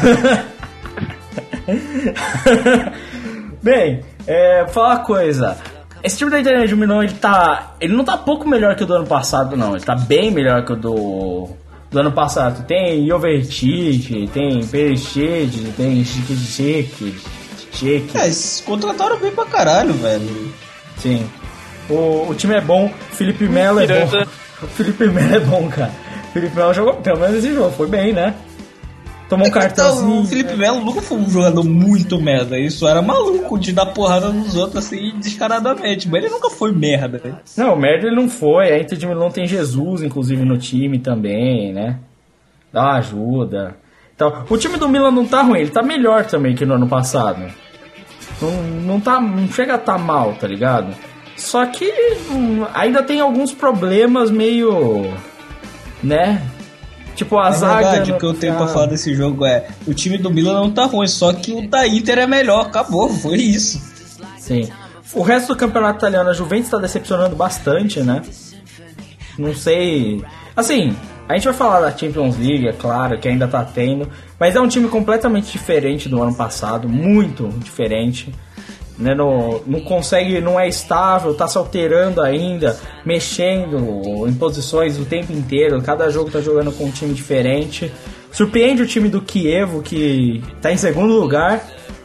Bem, é, falar uma coisa. Esse time da Inter de Milão, ele tá... Ele não tá pouco melhor que o do ano passado, não. Ele tá bem melhor que o do... Do ano passado. Tem Jovetic, tem Perisic, tem Chique, Chique. É, eles contrataram bem pra caralho, velho. Sim. O, o time é bom, o Felipe Melo é bom. O Felipe Melo é bom, cara. O Felipe Melo jogou, pelo menos esse jogo, foi bem, né? Tomou um cartãozinho. O Felipe Melo nunca foi um jogador muito merda. Isso era maluco de dar porrada nos outros assim descaradamente. Mas ele nunca foi merda. Né? Não, merda ele não foi. A Inter de Milão tem Jesus, inclusive, no time também, né? Dá uma ajuda. Então, o time do Milan não tá ruim, ele tá melhor também que no ano passado. Não, não, tá, não chega a tá mal, tá ligado? Só que hum, ainda tem alguns problemas meio... Né? Tipo, a A zaga... verdade, no... o que eu tenho pra falar desse jogo é: o time do Milan não tá ruim, só que o da Inter é melhor. Acabou, foi isso. Sim. O resto do campeonato italiano, a Juventus tá decepcionando bastante, né? Não sei... Assim, a gente vai falar da Champions League, é claro, que ainda tá tendo, mas é um time completamente diferente do ano passado, muito diferente. Né, não, não consegue, não é estável, tá se alterando ainda, mexendo em posições o tempo inteiro, cada jogo tá jogando com um time diferente. Surpreende o time do Chievo, que tá em segundo lugar,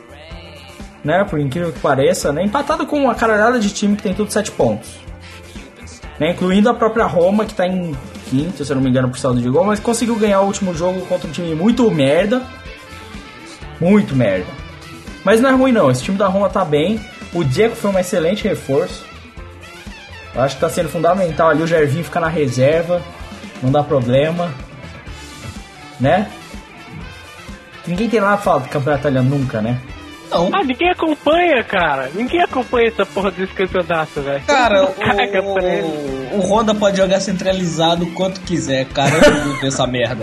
né, por incrível que pareça, né, empatado com uma caralhada de time que tem tudo sete pontos, né, incluindo a própria Roma, que tá em quinto, se eu não me engano, por saldo de gol, mas conseguiu ganhar o último jogo contra um time muito merda, muito merda. Mas não é ruim não, esse time da Roma tá bem. O Dzeko foi um excelente reforço. Eu acho que tá sendo fundamental ali o Gervinho ficar na reserva. Não dá problema, né? Ninguém tem nada pra falar do campeonato italiano nunca, né? Não. Ah, ninguém acompanha, cara. Ninguém acompanha essa porra desse campeonato, velho. Cara, Caga pra ele. o, o Honda pode jogar centralizado quanto quiser, cara. Eu não vou ver essa merda.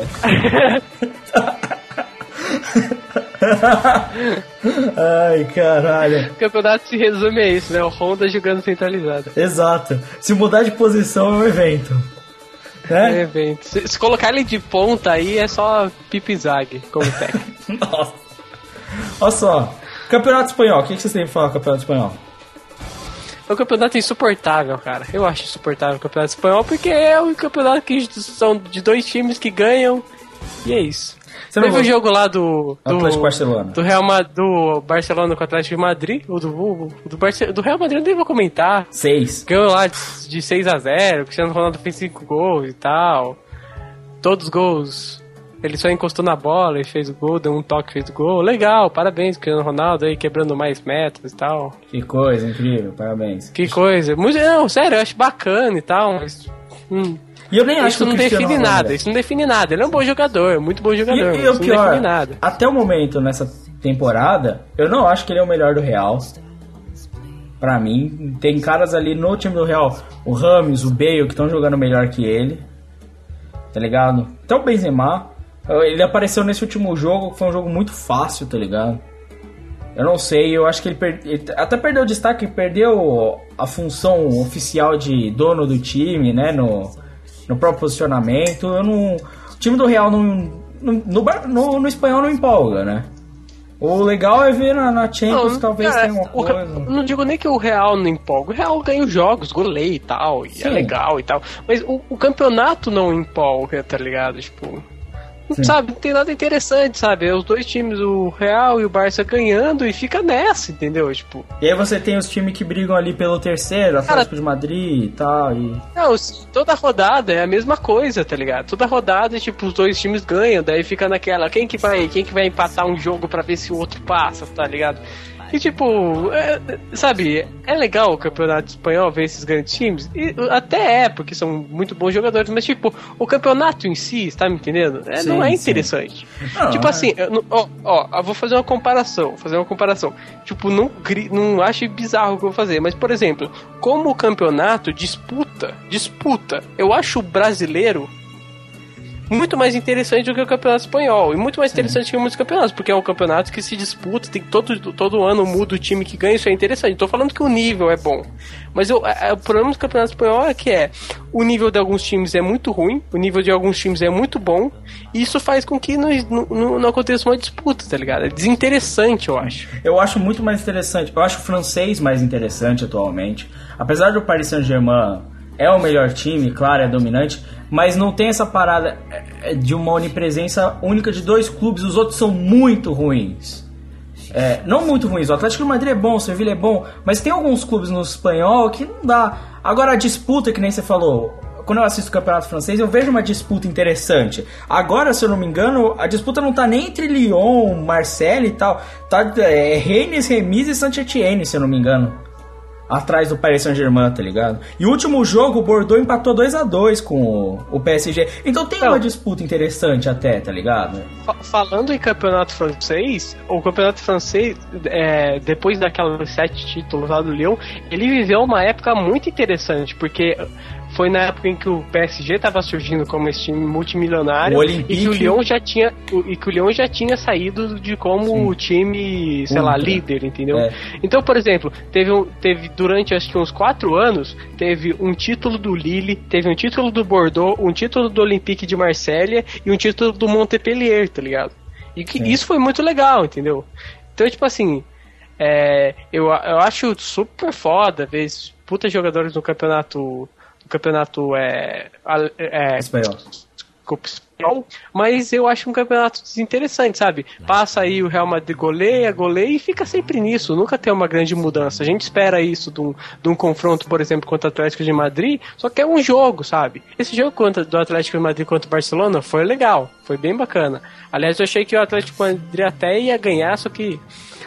Ai, caralho. O campeonato se resume a isso, né? O Honda jogando centralizado. Exato. Se mudar de posição é um evento, É né? evento. Se, se colocar ele de ponta aí é só Pipi Zag como técnico. Nossa. Olha só. Campeonato Espanhol. O que vocês têm pra falar do Campeonato Espanhol? É um campeonato insuportável, cara. Eu acho insuportável o campeonato espanhol porque é um campeonato que são de dois times que ganham e é isso. Você não Teve o gosta? jogo lá do... do Atlético Barcelona. Do Real Ma- do Barcelona com o Atlético de Madrid. O do, o, do, Barce- do Real Madrid eu nem vou comentar. Seis. Ganhou lá de, de seis a zero. O Cristiano Ronaldo fez cinco gols e tal. Todos os gols... Ele só encostou na bola e fez o gol, deu um toque e fez o gol. Legal, parabéns, Cristiano Ronaldo aí quebrando mais metas e tal. Que coisa incrível, parabéns. Que coisa. Muito, não, sério, eu acho bacana e tal, mas... Hum, E eu nem acho isso que o não Cristiano define Ronaldo nada, é. isso não define nada. Ele é um bom jogador, muito bom jogador, E, e mas o isso pior, não define nada. até o momento, nessa temporada, eu não acho que ele é o melhor do Real. Pra mim, tem caras ali no time do Real, o Rames, o Bale, que estão jogando melhor que ele. Tá ligado? Até o Benzema, ele apareceu nesse último jogo, que foi um jogo muito fácil, tá ligado? Eu não sei, eu acho que ele, per... ele até perdeu o destaque, perdeu a função oficial de dono do time, né, no, no próprio posicionamento. Eu não... O time do Real não, no, no, no, no espanhol não empolga, né? O legal é ver na, na Champions, Não, talvez cara, tenha uma o- coisa. Não digo nem que o Real não empolga. O Real ganha os jogos, goleia e tal, e Sim. é legal e tal. Mas o, o campeonato não empolga, tá ligado? Tipo. Sim. Sabe, não tem nada interessante, sabe? É os dois times, o Real e o Barça ganhando e fica nessa, entendeu? Tipo. E aí você tem os times que brigam ali pelo terceiro, Atlético de Madrid e tal. E... Não, os- toda rodada é a mesma coisa, tá ligado? Toda rodada, tipo, os dois times ganham, daí fica naquela, quem que vai, quem que vai empatar um jogo pra ver se o outro passa, tá ligado? E tipo, é- sabe, é legal o campeonato espanhol ver esses grandes times, e até é, porque são muito bons jogadores, mas tipo, o campeonato em si, tá me entendendo? É, Sim, não é sim. interessante. Não, tipo é. assim, eu não- ó, ó, eu vou fazer uma comparação, vou fazer uma comparação. Tipo, não, gri- não acho bizarro o que eu vou fazer, mas por exemplo, como o campeonato disputa, disputa, eu acho o brasileiro muito mais interessante do que o campeonato espanhol. E muito mais interessante que muitos campeonatos, porque é um campeonato que se disputa, tem todo, todo ano muda o time que ganha, isso é interessante. Tô falando que o nível é bom. Mas eu, é, o problema do campeonato espanhol é que é o nível de alguns times é muito ruim, o nível de alguns times é muito bom, e isso faz com que não, não, não aconteça uma disputa, tá ligado? É desinteressante, eu acho. Eu acho muito mais interessante. Eu acho o francês mais interessante atualmente. Apesar do Paris Saint-Germain é o melhor time, claro, é dominante, mas não tem essa parada é, de uma onipresença única de dois clubes, os outros são muito ruins. É, não muito ruins, o Atlético de Madrid é bom, o Sevilla é bom, mas tem alguns clubes no espanhol que não dá. Agora a disputa, que nem você falou, quando eu assisto o campeonato francês, eu vejo uma disputa interessante. Agora, se eu não me engano, a disputa não tá nem entre Lyon, Marseille e tal, tá é, Rennes, Remis e Saint-Étienne, se eu não me engano. Atrás do Paris Saint-Germain, tá ligado? E o último jogo, o Bordeaux empatou dois a dois com o, o P S G. Então tem Não. uma disputa interessante até, tá ligado? Fa- Falando em campeonato francês, o campeonato francês, é, depois daquelas sete títulos lá do Lyon, ele viveu uma época muito interessante, porque foi na época em que o P S G estava surgindo como esse time multimilionário O e Olympique. que o Lyon já tinha o- e que o Lyon já tinha saído de como o time, sei lá, Ultra. líder, entendeu? É. Então, por exemplo, teve, um, teve durante acho que uns quatro anos, teve um título do Lille, teve um título do Bordeaux, um título do Olympique de Marselha e um título do Montpellier, tá ligado? E que Sim. isso foi muito legal, entendeu? Então, tipo assim, é, eu, eu acho super foda ver esses puta jogadores no campeonato, no campeonato é, é, Espanhol. Copa Espanhol, mas eu acho um campeonato desinteressante, sabe? Passa aí o Real Madrid goleia, goleia e fica sempre nisso, nunca tem uma grande mudança. A gente espera isso de um, de um confronto, por exemplo, contra o Atlético de Madrid, só que é um jogo, sabe? Esse jogo contra, do Atlético de Madrid contra o Barcelona foi legal, foi bem bacana. Aliás, eu achei que o Atlético de Madrid até ia ganhar, só que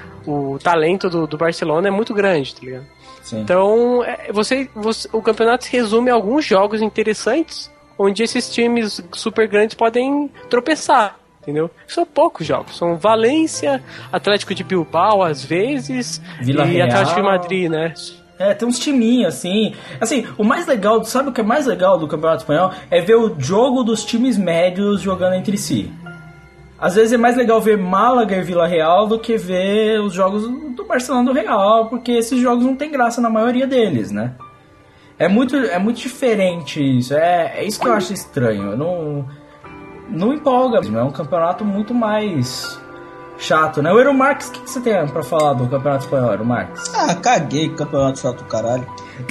o talento do, do Barcelona é muito grande, tá ligado? Sim. Então, é, você, você, o campeonato se resume a alguns jogos interessantes, onde esses times super grandes podem tropeçar, entendeu? São poucos jogos, são Valência, Atlético de Bilbao às vezes, Vila e Real. Atlético de Madrid, né? É, tem uns timinhos assim. Assim, o mais legal, sabe o que é mais legal do Campeonato Espanhol? É ver o jogo dos times médios jogando entre si. Às vezes é mais legal ver Málaga e Vila Real do que ver os jogos do Barcelona do Real, porque esses jogos não tem graça na maioria deles, né? É muito, é muito diferente isso. É, é isso que eu acho estranho. Não, não empolga. É um campeonato muito mais chato, né? O Eero Marques, o que, que você tem pra falar do Campeonato Espanhol, Eero Marques? Ah, caguei, campeonato chato do caralho.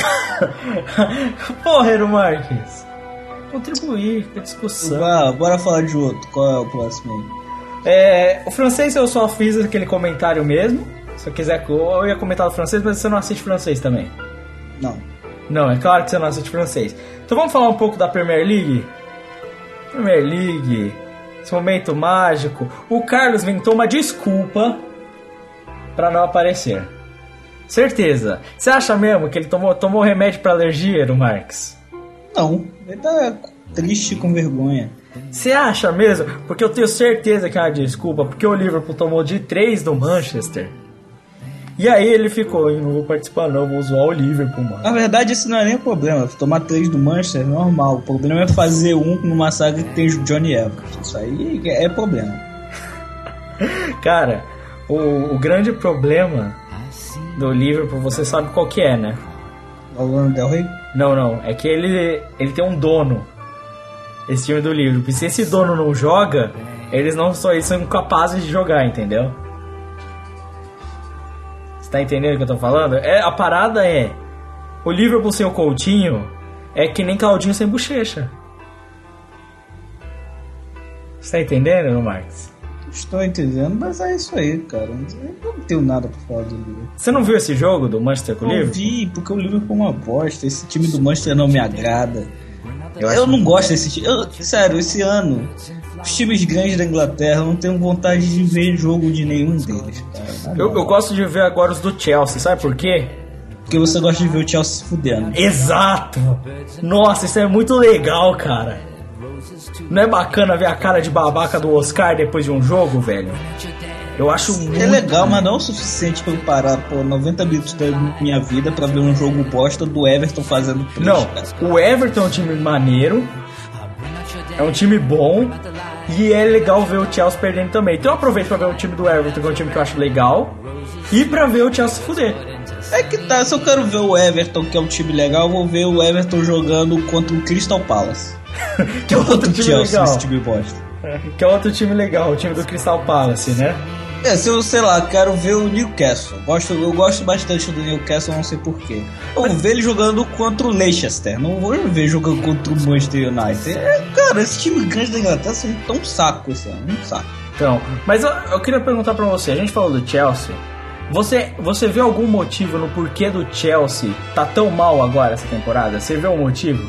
Porra, Eero Marques. Contribuir com a discussão. Ah, bora falar de outro. Qual é o próximo aí? É, o francês eu só fiz aquele comentário mesmo. Se eu quiser, eu ia comentar o francês, mas você não assiste francês também. Não. Não, é claro que você não assiste francês. Então vamos falar um pouco da Premier League? Premier League, esse momento mágico. O Carlos inventou uma desculpa pra não aparecer. Certeza. Você acha mesmo que ele tomou, tomou remédio pra alergia, Eero Marques? Não. Ele tá triste com vergonha. Você acha mesmo? Porque eu tenho certeza que é uma desculpa, porque o Liverpool tomou de três do Manchester. E aí ele ficou, eu não vou participar não, vou zoar o Liverpool, mano. Na verdade, esse não é nem o problema. Tomar três do Manchester é normal. O problema é fazer um numa saga que tem o Johnny Evans. Isso aí é problema. Cara, o, o grande problema do Liverpool, você sabe qual que é, né? O Lana Del Rey? Não, não, é que ele, ele tem um dono, esse time do Liverpool. E se esse dono não joga, eles não só eles são incapazes de jogar, entendeu? Você tá entendendo o que eu tô falando? É, a parada é... O Liverpool sem o Coutinho é que nem Claudinho sem bochecha. Você tá entendendo, Marcos? Estou entendendo, mas é isso aí, cara. Eu não tenho nada pra falar do Liverpool. Você não viu esse jogo do Manchester com o Eu Liverpool? vi, porque o Liverpool é uma bosta. Esse time do Manchester não me agrada. Eu Eu, acho- não gosto desse time. Eu- sério, esse ano, os times grandes da Inglaterra, eu não tenho vontade de ver jogo de nenhum deles, cara. Eu, eu gosto de ver agora os do Chelsea, sabe por quê? Porque você gosta de ver o Chelsea se fudendo. Exato! Nossa, isso é muito legal, cara. Não é bacana ver a cara de babaca do Oscar depois de um jogo, velho? Eu acho muito... É legal, mas não é o suficiente pra eu parar por noventa minutos da minha vida pra ver um jogo bosta do Everton fazendo três, Não, cara. o Everton é um time maneiro, é um time bom, e é legal ver o Chelsea perdendo também. Então eu aproveito pra ver o time do Everton, que é um time que eu acho legal, e pra ver o Chelsea se fuder. É que tá, se eu quero ver o Everton, que é um time legal, eu vou ver o Everton jogando contra o Crystal Palace. Que é outro time Chelsea, legal. esse time bosta. Que é outro time legal, o time do Crystal Palace, né? É, se eu, sei lá, quero ver o Newcastle. Gosto, eu gosto bastante do Newcastle, não sei porquê. Eu vou ver ele jogando contra o Leicester. Não vou ver jogando contra o Manchester United. É, cara, esse time grande da Inglaterra são tão saco esse ano, um saco. Então, mas eu, eu queria perguntar pra você, a gente falou do Chelsea, você, você vê algum motivo no porquê do Chelsea tá tão mal agora essa temporada? Você vê um motivo?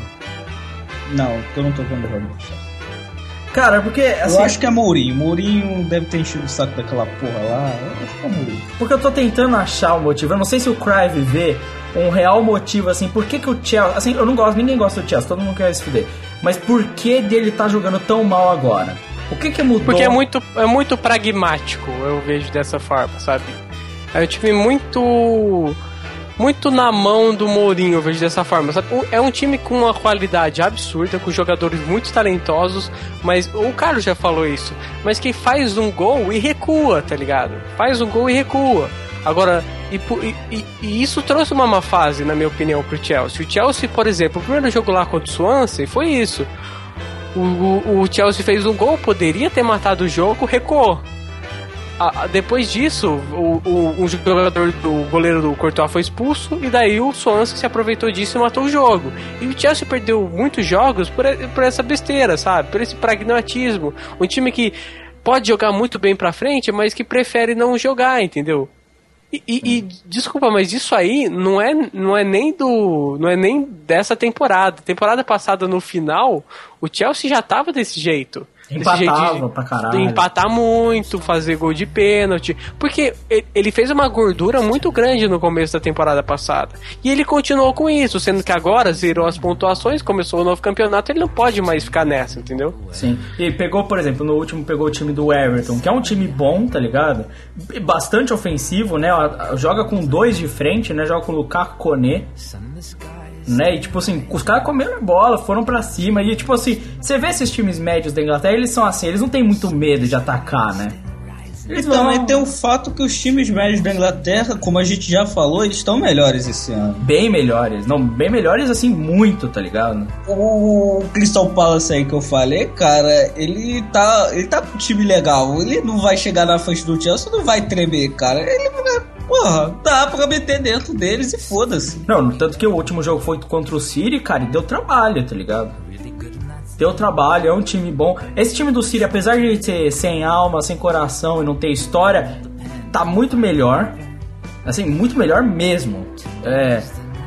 Não, porque eu não tô vendo o jogo do Chelsea. Cara, porque assim, Eu acho que é Mourinho. Mourinho deve ter enchido o saco daquela porra lá. Eu acho que é Mourinho. porque eu tô tentando achar um motivo. Eu não sei se o Crive vê um real motivo, assim, por que que o Chelsea... Assim, eu não gosto, ninguém gosta do Chelsea, todo mundo quer se fuder. Mas por que dele tá jogando tão mal agora? O que que mudou? Porque é muito, é muito pragmático, eu vejo dessa forma, sabe? É um time muito... Muito na mão do Mourinho, eu vejo dessa forma, sabe? É um time com uma qualidade absurda, com jogadores muito talentosos, mas o Carlos já falou isso, mas que faz um gol e recua, tá ligado? Faz um gol e recua. Agora, e, e, e isso trouxe uma má fase, na minha opinião, pro Chelsea. O Chelsea, por exemplo, o primeiro jogo lá contra o Swansea foi isso. O, o, o Chelsea fez um gol, poderia ter matado o jogo, recuou. Ah, depois disso, o, o, um jogador do goleiro do Courtois foi expulso, e daí o Swansea se aproveitou disso e matou o jogo. E o Chelsea perdeu muitos jogos por, por essa besteira, sabe? Por esse pragmatismo. Um time que pode jogar muito bem pra frente, mas que prefere não jogar, entendeu? E, e, e desculpa, mas isso aí não é, não é nem do, não é nem dessa temporada. Temporada passada, no final, o Chelsea já tava desse jeito. Empatava pra caralho. Empatar muito, fazer gol de pênalti. Porque ele fez uma gordura muito grande no começo da temporada passada. E ele continuou com isso, sendo que agora zerou as pontuações, começou o novo campeonato, ele não pode mais ficar nessa, entendeu? Sim. E ele pegou, por exemplo, no último pegou o time do Everton, que é um time bom, tá ligado? Bastante ofensivo, né? Joga com dois de frente, né? Joga com o Lukaku, Koné, né? E tipo assim, os caras comeram a bola, foram pra cima. E tipo assim, você vê esses times médios da Inglaterra, eles são assim, eles não tem muito medo de atacar, né? Eles E também vão tem o fato que os times médios da Inglaterra, como a gente já falou, eles estão melhores esse ano. bem melhores. Não, bem melhores assim, muito, tá ligado? O Crystal Palace aí que eu falei, cara, ele tá, ele tá com um time legal. Ele não vai chegar na frente do Chelsea, não vai tremer, cara. Ele vai, porra, dá pra meter dentro deles e foda-se. Não, tanto que o último jogo foi contra o City, cara, e deu trabalho, tá ligado? Deu trabalho, é um time bom. Esse time do City, apesar de ele ser sem alma, sem coração e não ter história, tá muito melhor. Assim, muito melhor mesmo. É,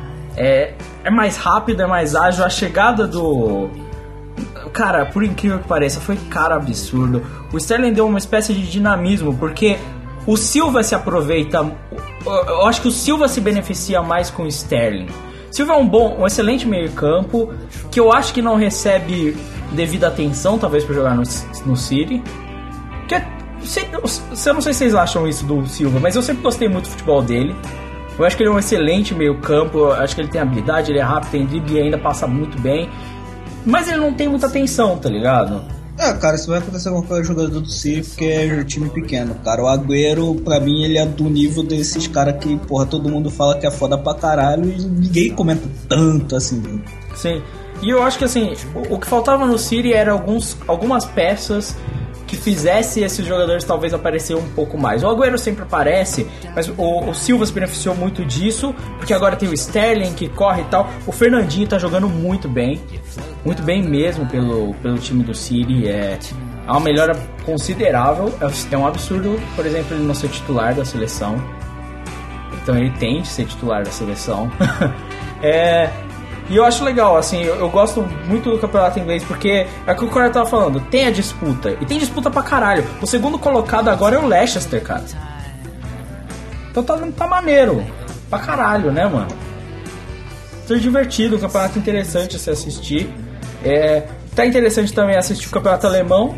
é, é mais rápido, é mais ágil. A chegada do... Cara, por incrível que pareça, foi cara absurdo. O Sterling deu uma espécie de dinamismo, porque o Silva se aproveita... Eu acho que o Silva se beneficia mais com o Sterling. Silva é um bom, um excelente meio campo, que eu acho que não recebe devida atenção, talvez, pra jogar no, no City. Que é, sei, eu não sei se vocês acham isso do Silva, mas eu sempre gostei muito do futebol dele. Eu acho que ele é um excelente meio campo, eu acho que ele tem habilidade, ele é rápido, tem drible e ainda passa muito bem. Mas ele não tem muita atenção, tá ligado? É, cara, isso vai acontecer com qualquer jogador do City, porque é um time pequeno, cara. O Agüero, pra mim, ele é do nível desses caras que, porra, todo mundo fala que é foda pra caralho e ninguém comenta tanto assim. Sim. E eu acho que, assim, o, o que faltava no City era alguns, algumas peças que fizesse esses jogadores talvez aparecer um pouco mais. O Agüero sempre aparece, mas o, o Silva se beneficiou muito disso, porque agora tem o Sterling que corre e tal. O Fernandinho tá jogando muito bem, muito bem mesmo pelo, pelo time do City. É, é uma melhora considerável. É um absurdo, por exemplo, ele não ser titular da seleção. Então ele tem de ser titular da seleção. é... E eu acho legal, assim, eu, eu gosto muito do campeonato inglês, porque é o que o cara tava falando, tem a disputa, e tem disputa pra caralho. O segundo colocado agora é o Leicester, cara. Então tá, tá maneiro, pra caralho, né, mano? Tá divertido, um campeonato interessante a se assistir. É, tá interessante também assistir o campeonato alemão,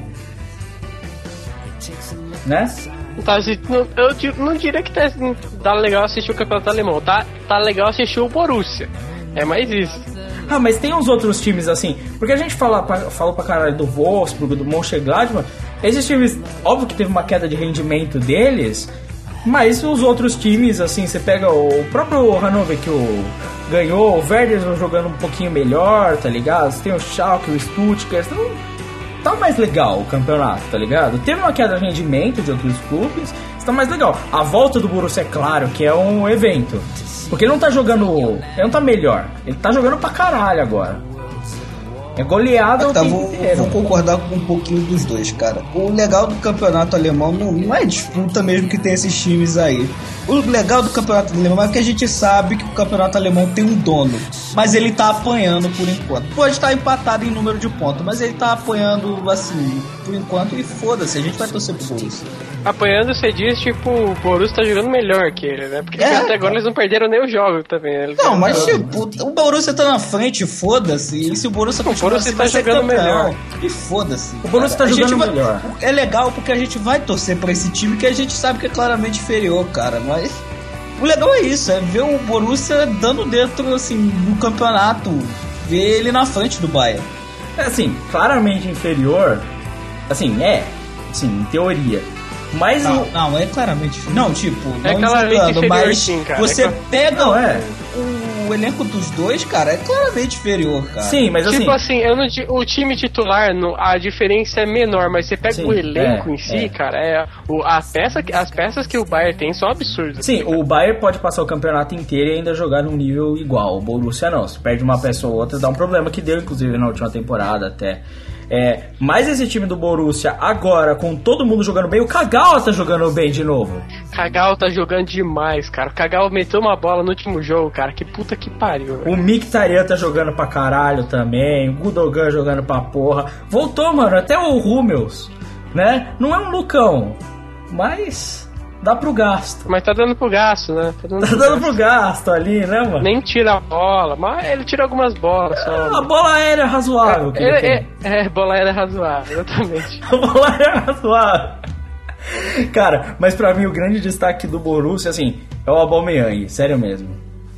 né? Tá, eu não diria que tá, tá legal assistir o campeonato alemão, tá, tá legal assistir o Borussia. É mais isso. Ah, mas tem uns outros times assim, porque a gente fala pra, falou pra caralho do Wolfsburg, do Mönchengladbach. Esses times, óbvio que teve uma queda de rendimento deles, mas os outros times, assim, você pega o próprio Hannover que o, ganhou, o Werder jogando um pouquinho melhor, tá ligado? Você tem o Schalke, o Stuttgart, então tá mais legal o campeonato, tá ligado? Teve uma queda de rendimento de outros clubes, está mais legal. A volta do Borussia, é claro, que é um evento. Porque ele não tá jogando... Ele não tá melhor. Ele tá jogando pra caralho agora. É goleada o tá, tempo vou, inteiro. vou concordar com um pouquinho dos dois, cara. O legal do campeonato alemão não, não é disputa mesmo que tem esses times aí. O legal do campeonato alemão é que a gente sabe que o campeonato alemão tem um dono, mas ele tá apanhando por enquanto. Pode estar empatado em número de pontos, mas ele tá apanhando assim, por enquanto, e foda-se, a gente vai torcer pro Borussia. Apanhando, você diz, tipo, o Borussia tá jogando melhor que ele, né? Porque É, até agora eles não perderam nem o jogo também. Eles Não, mas jogaram. tipo, o Borussia tá na frente, foda-se. E se o Borussia O continuar Borussia assim, tá vai ser jogando campeão. melhor. E foda-se. O Borussia cara. tá A gente jogando vai- melhor. É legal porque a gente vai torcer pra esse time que a gente sabe que é claramente inferior, cara. Mas o legal é isso, é ver o Borussia dando dentro, assim, no campeonato. Ver ele na frente do Bayern. É assim, claramente inferior. Assim, é. Assim, em teoria. Mas Não, o... não, é claramente inferior. Não, tipo, É não claramente julgando, inferior, mas sim, cara. você É pega Não, é. o, o elenco dos dois, cara, é claramente inferior, cara. Sim, mas assim... Tipo assim, eu não, di- o time titular, no- a diferença é menor, mas você pega Sim, o elenco é, em si, é. cara, é, o, a peça, as peças que o Bayern tem são absurdas. Sim, o Bayern pode passar o campeonato inteiro e ainda jogar num nível igual. O Borussia não. Se perde uma peça ou outra, dá um problema que deu, inclusive, na última temporada até. É, mas esse time do Borussia, agora, com todo mundo jogando bem, o Kagawa tá jogando bem de novo. Kagawa tá jogando demais, cara. O Kagawa meteu uma bola no último jogo, cara. Que puta que pariu, velho. O Mkhitaryan tá jogando pra caralho também. O Gundogan jogando pra porra. Voltou, mano, até o Hummels, né? Não é um Lucão, mas dá pro gasto. Mas tá dando pro gasto, né? Tá dando, Tá pro dando gasto. pro gasto ali, né, mano? Nem tira a bola, mas ele tira algumas bolas só. A bola aérea é razoável. que ele É, tem. é, é, bola aérea razoável, exatamente. A bola aérea é razoável. Cara, mas pra mim o grande destaque do Borussia, assim, é o Aubameyang, sério mesmo.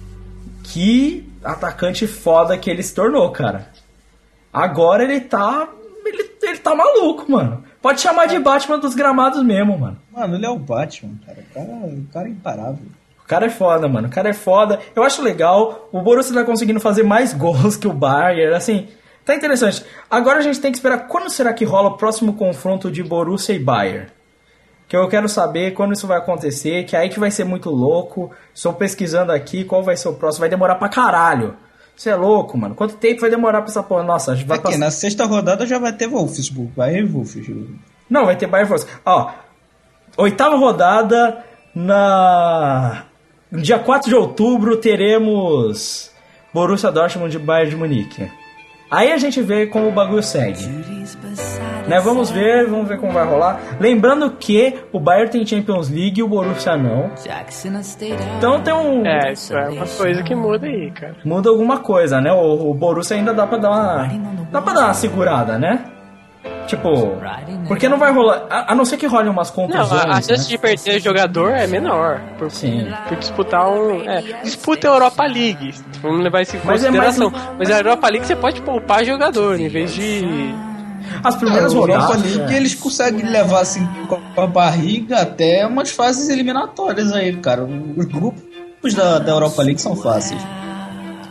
Que atacante foda que ele se tornou, cara. Agora ele tá... Ele, ele tá maluco, mano. Pode chamar de Batman dos gramados mesmo, mano. Mano, ele é o Batman, cara. O cara, o cara é imparável. O cara é foda, mano. O cara é foda. Eu acho legal. O Borussia tá conseguindo fazer mais gols que o Bayern. Assim, tá interessante. Agora a gente tem que esperar quando será que rola o próximo confronto de Borussia e Bayern. Que eu quero saber quando isso vai acontecer. Que é aí que vai ser muito louco. Estou pesquisando aqui qual vai ser o próximo. Vai demorar pra caralho. Você é louco, mano. Quanto tempo vai demorar pra essa porra? Nossa, a gente vai Aqui, passar... na sexta rodada já vai ter Wolfsburg. Vai Wolfsburg. Não, vai ter Bayern Force. Ó, oitava rodada, na... no dia quatro de outubro, teremos Borussia Dortmund e Bayern de Munique. Aí a gente vê como o bagulho segue. Né, vamos ver, vamos ver como vai rolar. Lembrando que o Bayern tem Champions League e o Borussia não. Então tem um... É, isso é uma coisa que muda aí, cara. Muda alguma coisa, né? O, o Borussia ainda dá pra dar uma... Dá pra dar uma segurada, né? Tipo... Porque não vai rolar... A, a não ser que role umas Não, contusões, a, a chance né? de perder jogador é menor. Por, Sim. por disputar um. É, disputa a Europa League. Vamos levar isso em Mas é mais consideração. um- Mas a Europa League você pode poupar jogador em vez de. As primeiras A Europa rodadas... League, é. eles conseguem levar assim com a barriga até umas fases eliminatórias aí, cara. Os grupos da, da Europa League são fáceis.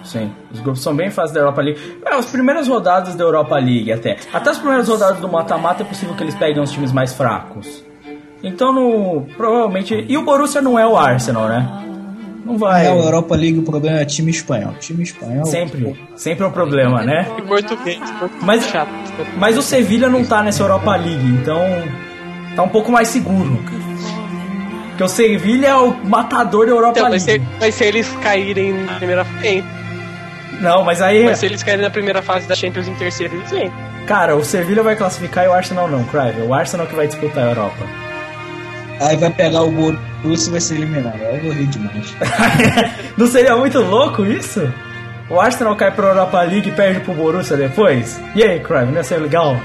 sim. Os grupos são bem fáceis da Europa League. É, as primeiras rodadas da Europa League até. Até as primeiras rodadas do mata-mata é possível que eles peguem os times mais fracos. Então, no, provavelmente... E o Borussia não é o Arsenal, né? Não vai... Não, a Europa League o problema é time espanhol. Time espanhol... Sempre. Sempre é um problema, né? E português. Mas, chato. mas o Sevilha não tá nessa Europa League, então... Tá um pouco mais seguro. Porque o Sevilha é o matador da Europa Então, League. mas se, mas se eles caírem na primeira fase... Não, mas aí... Mas se eles caírem na primeira fase da Champions em terceiro, eles vêm. Cara, o Sevilha vai classificar e o Arsenal não, Crive. O Arsenal que vai disputar a Europa. Aí vai pegar o Borussia e vai ser eliminado. Eu vou rir demais. Não seria muito louco isso? O Arsenal cai pra Europa League e perde pro Borussia depois? E aí, Crive, não ia ser legal?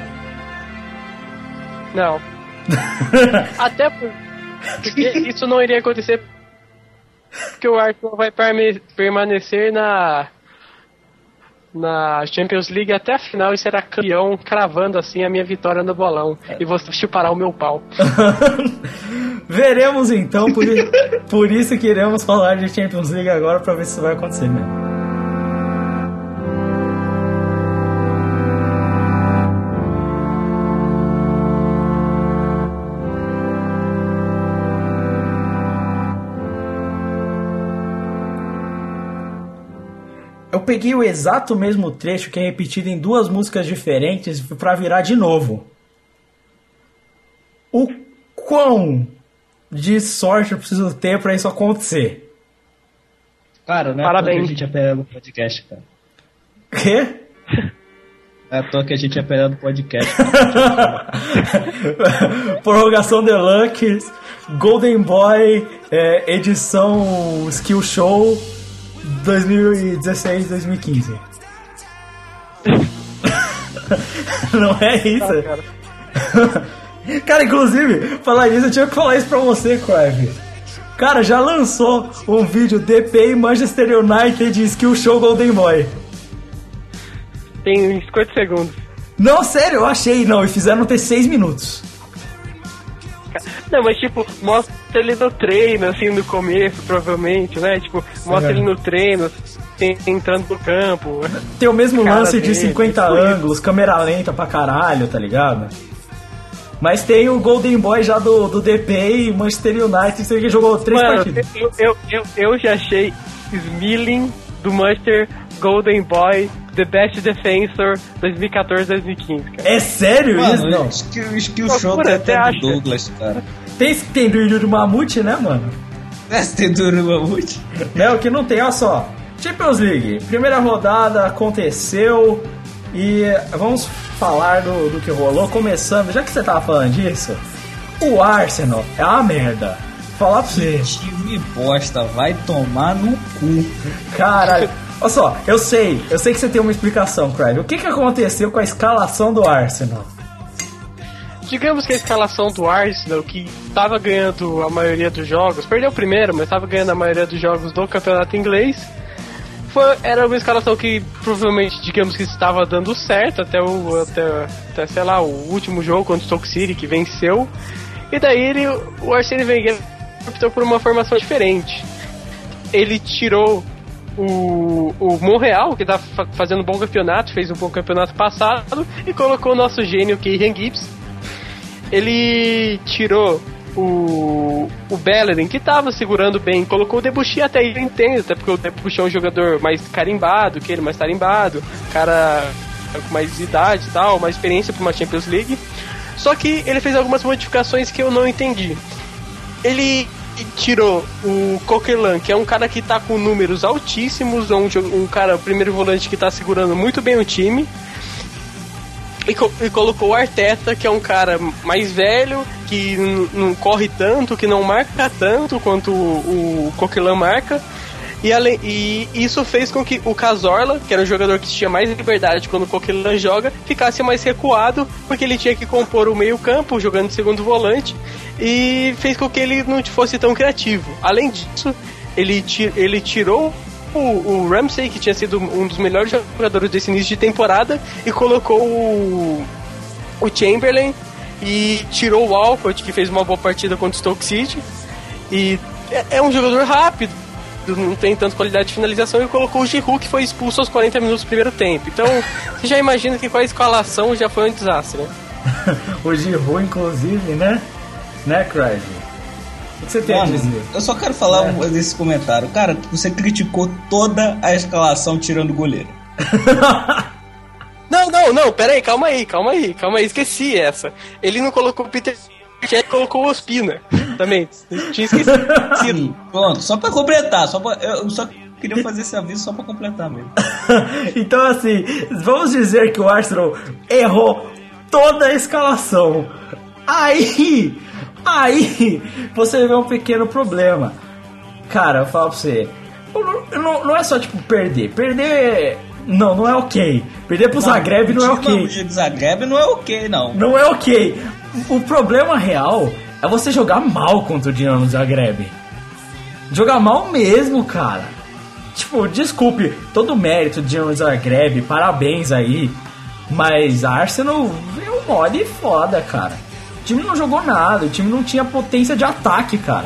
Não. Até porque isso não iria acontecer porque o Arsenal vai perme- permanecer na na Champions League até a final e será campeão, cravando assim a minha vitória no bolão. E você chupará o meu pau. Veremos então, por, i- por isso que iremos falar de Champions League agora pra ver se isso vai acontecer mesmo. Eu peguei o exato mesmo trecho que é repetido em duas músicas diferentes pra virar de novo. O quão de sorte eu preciso ter pra isso acontecer? Cara, não é Parabéns. à toa que a gente apela no podcast, cara. Quê? Não é à toa que a gente apela no podcast. Prorrogação Deluxe, Golden Boy, é, edição Skill Show dois mil e dezesseis, dois mil e quinze. Não é isso? Ah, cara. Cara, inclusive, falar isso, eu tinha que falar isso pra você, Crive. Cara, já lançou um vídeo D P e Manchester United de Skill Show Golden Boy. Tem cinquenta segundos. Não, sério, eu achei, não, e fizeram ter seis minutos. Não, mas tipo, mostra ele no treino, assim, no começo, provavelmente, né? Tipo, mostra É. ele no treino, tem- entrando no campo. Tem o mesmo Cara lance de dele, cinquenta tipo isso. ângulos, câmera lenta pra caralho, tá ligado? Mas tem o Golden Boy já do, do D P e Manchester United, você que jogou três Mano, partidas. eu, eu, eu, eu já achei Smelling do Manchester Golden Boy The Best Defensor dois mil e catorze, dois mil e quinze, cara. É sério isso? Mano, Não. o skill, o skill Procura, show tá você até acha? do Douglas, cara. Tem, tem do Yuri Mamute, né, mano? Esse tem duro mamute. Né, o que não tem, olha só. Champions League, primeira rodada aconteceu e vamos falar do, do que rolou. Começando, já que você tava falando disso, o Arsenal é uma merda. Falar pra você. Time bosta, vai tomar no cu. Caralho. Olha só, eu sei, eu sei que você tem uma explicação, Craig. O que, que aconteceu com a escalação do Arsenal? Digamos que a escalação do Arsenal, que estava ganhando a maioria dos jogos, perdeu o primeiro, mas estava ganhando a maioria dos jogos do campeonato inglês, foi, era uma escalação que provavelmente, digamos que estava dando certo até o, até, até, sei lá, o último jogo contra o Stoke City, que venceu, e daí ele, o Arsene Wenger optou por uma formação diferente. Ele tirou o, o Monreal, que tá fa- fazendo um bom campeonato, fez um bom campeonato passado, e colocou o nosso gênio Kieran Gibbs. Ele tirou o, o Bellerin, que tava segurando bem, colocou o Debuchy, até aí eu entendo, até porque o Debuchy é um jogador mais carimbado que ele, mais tarimbado, cara com mais idade e tal, mais experiência para uma Champions League. Só que ele fez algumas modificações que eu não entendi. Ele tirou o Coquelin, que é um cara que tá com números altíssimos, é um, um cara, o primeiro volante que tá segurando muito bem o time. E, co- e colocou o Arteta, que é um cara mais velho, que n- não corre tanto, que não marca tanto quanto o, o Coquelin marca. E, além, e isso fez com que o Cazorla, que era um jogador que tinha mais liberdade quando o Coquelin joga, ficasse mais recuado, porque ele tinha que compor o meio campo, jogando de segundo volante, e fez com que ele não fosse tão criativo. Além disso, ele, ti- ele tirou o, o Ramsey, que tinha sido um dos melhores jogadores desse início de temporada, e colocou o, o Chamberlain, e tirou o Walcott, que fez uma boa partida contra o Stoke City, e é, é um jogador rápido, não tem tanta qualidade de finalização, e colocou o Giroud, que foi expulso aos quarenta minutos do primeiro tempo. Então, você já imagina que com a escalação já foi um desastre, né? O Giroud, inclusive, né? Né, Craig? O que você tem Mano, a dizer? eu só quero falar É. um, desse comentário. Cara, você criticou toda a escalação tirando o goleiro. Não, não, não, pera aí, calma aí, calma aí, calma aí, esqueci essa. Ele não colocou o Peter Cech, colocou o Ospina também. Eu tinha esquecido. Sim, pronto, só pra completar. Só pra, eu só queria fazer esse aviso só pra completar mesmo. Então, assim, vamos dizer que o Arsenal errou toda a escalação. Aí, aí, você vê um pequeno problema. Cara, eu falo pra você, não, não, não é só, tipo, perder. Perder, não, não é ok. Perder pro Zagreb não é ok. O time do Zagreb não é ok, não. Não é ok. O problema real é você jogar mal contra o Dinamo Zagreb. Jogar mal mesmo, cara. Tipo, desculpe, todo o mérito do Dinamo Zagreb, parabéns aí. Mas a Arsenal veio mole e foda, cara. O time não jogou nada, o time não tinha potência de ataque, cara.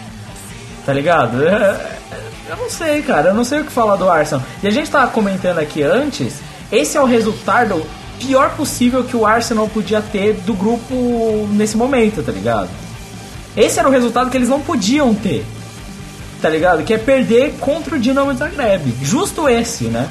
Tá ligado? Eu não sei, cara, eu não sei o que falar do Arsenal. E a gente tava comentando aqui antes, esse é o resultado pior possível que o Arsenal podia ter do grupo nesse momento, tá ligado? Esse era o resultado que eles não podiam ter, tá ligado? Que é perder contra o Dinamo Zagreb. Justo esse, né?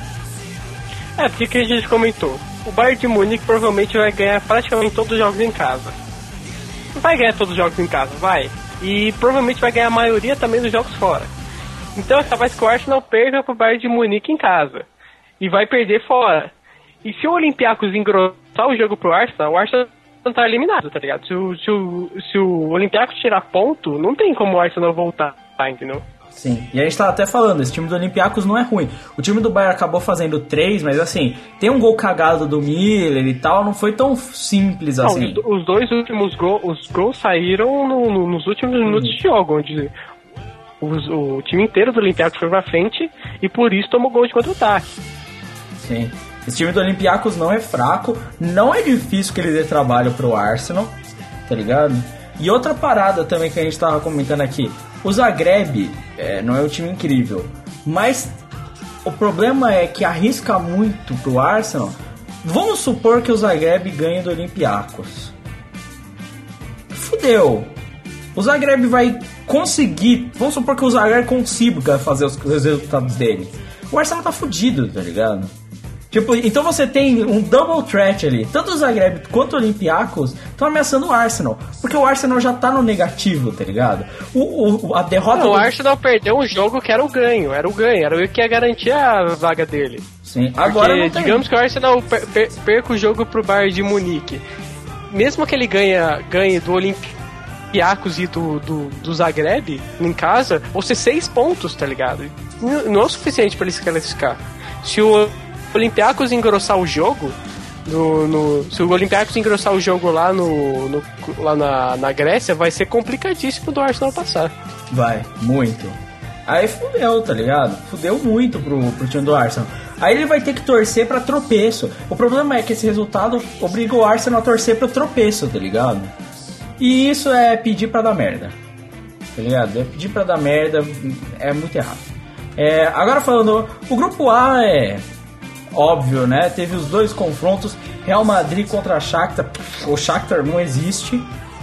É, porque que a gente comentou, o Bayern de Munique provavelmente vai ganhar praticamente todos os jogos em casa. Não vai ganhar todos os jogos em casa, vai. E provavelmente vai ganhar a maioria também dos jogos fora. Então é capaz que o Arsenal perca pro Bayern de Munique em casa. E vai perder fora. E se o Olympiacos engrossar o jogo pro Arsenal, o Arsenal não tá eliminado, tá ligado? Se o, se o, se o Olympiacos tirar ponto, não tem como o Arsenal voltar, entendeu? Sim, e a gente tava até falando, esse time do Olympiacos não é ruim. O time do Bayern acabou fazendo três, mas assim, tem um gol cagado do Miller e tal, não foi tão simples Não, assim. os, os dois últimos gols, os gols saíram no, no, nos últimos minutos de jogo, onde os, o time inteiro do Olympiacos foi pra frente e por isso tomou gol de contra-ataque. Sim. Esse time do Olympiacos não é fraco, não é difícil que ele dê trabalho pro Arsenal, tá ligado? E outra parada também que a gente tava comentando aqui, o Zagreb é, não é um time incrível, mas o problema é que arrisca muito pro Arsenal. Vamos supor que o Zagreb ganhe do Olympiacos. Fudeu. O Zagreb vai conseguir, vamos supor que o Zagreb consiga fazer os, os resultados dele. O Arsenal tá fudido, tá ligado? Tipo, então você tem um double threat ali. Tanto o Zagreb quanto o Olympiacos estão ameaçando o Arsenal. Porque o Arsenal já tá no negativo, tá ligado? O, o, a derrota... Não, do... o Arsenal perdeu um jogo que era o ganho, era o ganho, era o que ia garantir a vaga dele. Sim, agora Porque, não tem. digamos que o Arsenal per, per, perca o jogo pro Bayern de Munique. Mesmo que ele ganha, ganhe do Olympiacos e do, do, do Zagreb em casa, vão ser seis pontos, tá ligado? Não, não é o suficiente pra ele se classificar. Se o Olympiacos engrossar o jogo, no, no, se o Olympiacos engrossar o jogo lá, no, no, lá na, na Grécia, vai ser complicadíssimo do Arsenal passar. Vai, muito. Aí fudeu, tá ligado? Fudeu muito pro, pro time do Arsenal. Aí ele vai ter que torcer pra tropeço. O problema é que esse resultado obriga o Arsenal a torcer pro tropeço, tá ligado? E isso é pedir pra dar merda, tá ligado? É pedir pra dar merda, é muito errado. É, agora falando, o grupo A é... óbvio, né? Teve os dois confrontos, Real Madrid contra Shakhtar. O Shakhtar não existe.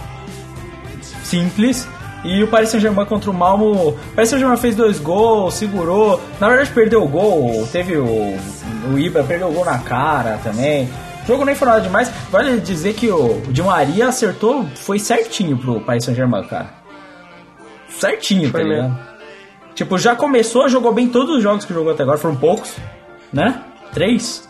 Simples. E o Paris Saint-Germain contra o Malmo. O Paris Saint-Germain fez dois gols, segurou. Na verdade perdeu o gol. Teve o, o Ibra, perdeu o gol na cara também. O jogo nem foi nada demais. Vale dizer que o Di Maria acertou, foi certinho pro Paris Saint-Germain, cara. Certinho, Foi tá ligado? mesmo. Tipo, já começou, jogou bem todos os jogos que jogou até agora. Foram poucos, né? Três.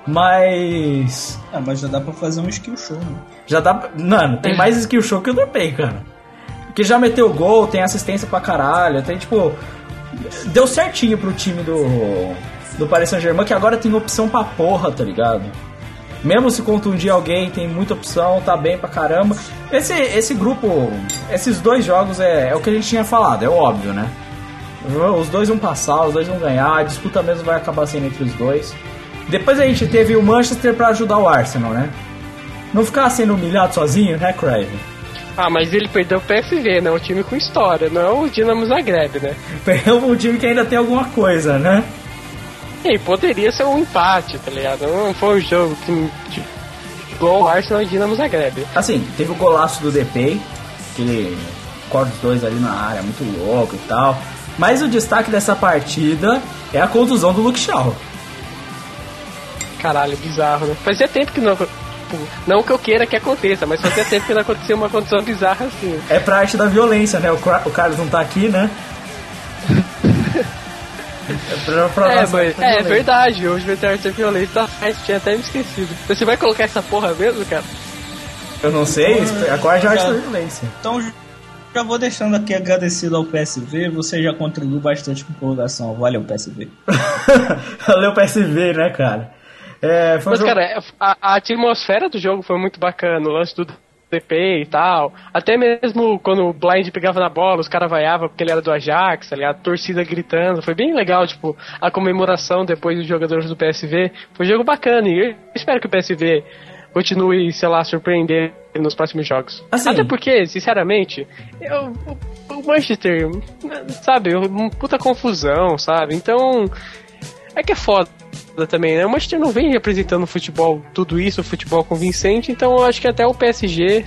Mas... Ah, mas já dá pra fazer um skill show, né? já dá... Mano, tem mais skill show que o Dupay, cara. Porque já meteu gol, tem assistência pra caralho. Tem, tipo... Deu certinho pro time do... Do Paris Saint-Germain, que agora tem opção pra porra, tá ligado? Mesmo se contundir alguém, tem muita opção, tá bem pra caramba. Esse, esse grupo... Esses dois jogos é, é o que a gente tinha falado, é óbvio, né? Os dois vão passar, os dois vão ganhar, a disputa mesmo vai acabar sendo entre os dois. Depois a gente teve o Manchester pra ajudar o Arsenal, né? Não ficar sendo humilhado sozinho, né, Craig? Ah, mas ele perdeu o P S V, né? Um time com história, não é o Dinamo Zagreb, né? Perdeu um time que ainda tem alguma coisa, né? E poderia ser um empate, tá ligado? Não foi um jogo que, tipo, igual o Arsenal e Dinamo Zagreb. Assim, teve o golaço do Depay, que ele corta os dois ali na área, muito louco e tal. Mas o destaque dessa partida é a contusão do Luke Shaw. Caralho, bizarro, né? Fazia tempo que não... Não que eu queira que aconteça, mas fazia tempo que não acontecia uma condição bizarra assim. É pra arte da violência, né? O, o Carlos não tá aqui, né? é, pra, pra é, mas, é verdade, hoje vai ter arte da violência, tá certo, tinha até me esquecido. Você vai colocar essa porra mesmo, cara? Eu não sei, agora já é arte da violência. Então já vou deixando aqui agradecido ao P S V, você já contribuiu bastante com a prorrogação. Valeu, P S V. Valeu, P S V, né, cara? É, Mas, jogo... cara, a, a atmosfera do jogo foi muito bacana, o lance do D P e tal. Até mesmo quando o Blind pegava na bola, os caras vaiavam porque ele era do Ajax, ali, a torcida gritando. Foi bem legal, tipo, a comemoração depois dos jogadores do P S V. Foi um jogo bacana e eu espero que o P S V continue, sei lá, surpreender nos próximos jogos. Assim, até porque, sinceramente, eu, o, o Manchester, sabe, uma puta confusão, sabe? Então, é que é foda também, né? O Manchester não vem representando o futebol, tudo isso, o futebol convincente, então eu acho que até o P S G,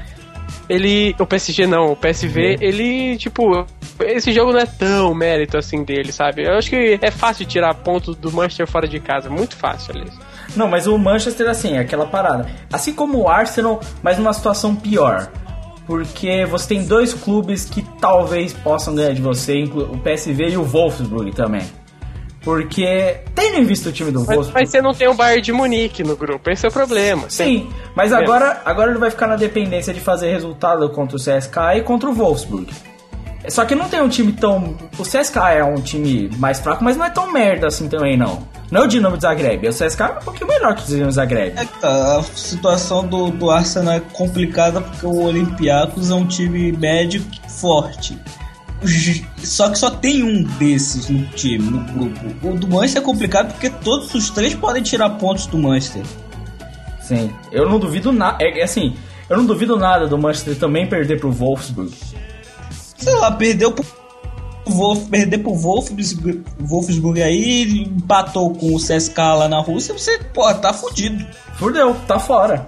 ele... O P S G não, o P S V, ele, tipo... Esse jogo não é tão mérito assim dele, sabe? Eu acho que é fácil tirar pontos do Manchester fora de casa, muito fácil, aliás. Não, mas o Manchester, assim, é aquela parada. Assim como o Arsenal, mas numa situação pior. Porque você tem dois clubes que talvez possam ganhar de você, o P S V e o Wolfsburg também. Porque, tendo em vista o time do Wolfsburg... Mas você não tem o Bayern de Munique no grupo, esse é o problema. Sim, tem... mas agora, agora ele vai ficar na dependência de fazer resultado contra o C S K A e contra o Wolfsburg. Só que não tem um time tão... O C S K A é um time mais fraco, mas não é tão merda assim também, não. Não é o Dinamo de Zagreb, o C S K A é um pouquinho melhor que o Dinamo de Zagreb. É que tá, a situação do, do Arsenal é complicada porque o Olympiacos é um time médio forte. Só que só tem um desses no time, no grupo. O do Manchester é complicado porque todos os três podem tirar pontos do Manchester. Sim, eu não duvido nada. É, é assim, eu não duvido nada do Manchester também perder pro Wolfsburg. Sei lá, perdeu pro Wolf, perder pro Wolfsburg, Wolfsburg aí, empatou com o C S K A lá na Rússia, você, pô, tá fudido. Fudeu, tá fora.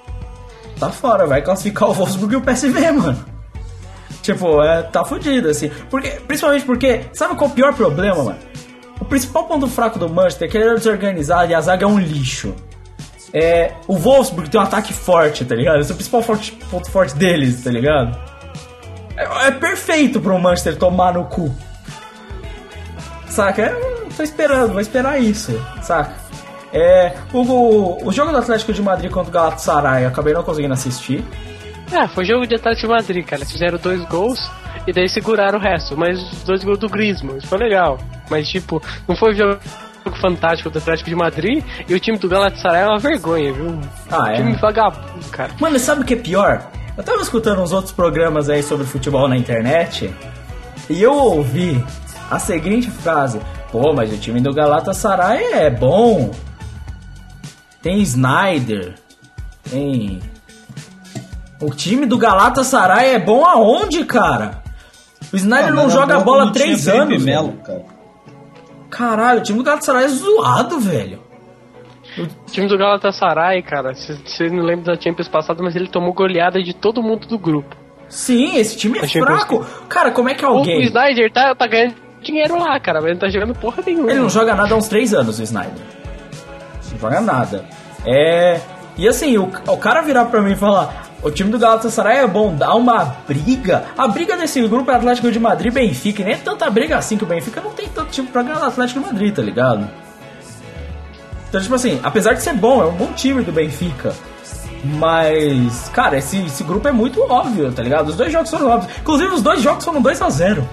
Tá fora, vai classificar o Wolfsburg e o P S V, mano. Tipo, é, tá fudido, assim. Porque, principalmente porque, sabe qual é o pior problema, mano? O principal ponto fraco do Manchester é que ele é desorganizado e a zaga é um lixo. É, o Wolfsburg tem um ataque forte, tá ligado? Esse é o principal forte, ponto forte deles, tá ligado? É, é perfeito pro Manchester tomar no cu. Saca? Eu tô esperando, vou esperar isso, saca? É, o, o jogo do Atlético de Madrid contra o Galatasaray eu acabei não conseguindo assistir. É, foi jogo de Atlético de Madrid, cara. Fizeram dois gols e daí seguraram o resto. Mas os dois gols do Griezmann, isso foi legal. Mas, tipo, não foi um jogo fantástico do Atlético de Madrid e o time do Galatasaray é uma vergonha, viu? Ah, é? Time vagabundo, cara. Mano, sabe o que é pior? Eu tava escutando uns outros programas aí sobre futebol na internet e eu ouvi a seguinte frase: pô, mas o time do Galatasaray é bom. Tem Snyder. Tem... O time do Galatasaray é bom aonde, cara? O Snyder ah, não joga bola há três anos. Melo, cara. Caralho, o time do Galatasaray é zoado, velho. O time do Galatasaray, cara, você não lembra da Champions passada, mas ele tomou goleada de todo mundo do grupo. Sim, esse time é fraco. Cara, como é que alguém... O Snyder tá, tá ganhando dinheiro lá, cara, mas ele não tá jogando porra nenhuma. Ele não joga nada há uns três anos, o Snyder. Não joga nada. É... E assim, o, o cara virar pra mim e falar... O time do Galatasaray é bom, dá uma briga. A briga desse grupo é Atlético de Madrid e Benfica. E nem é tanta briga assim que o Benfica não tem tanto time pra ganhar o Atlético de Madrid, tá ligado? Então, tipo assim, apesar de ser bom, é um bom time do Benfica. Mas, cara, esse, esse grupo é muito óbvio, tá ligado? Os dois jogos foram óbvios. Inclusive, os dois jogos foram dois a zero.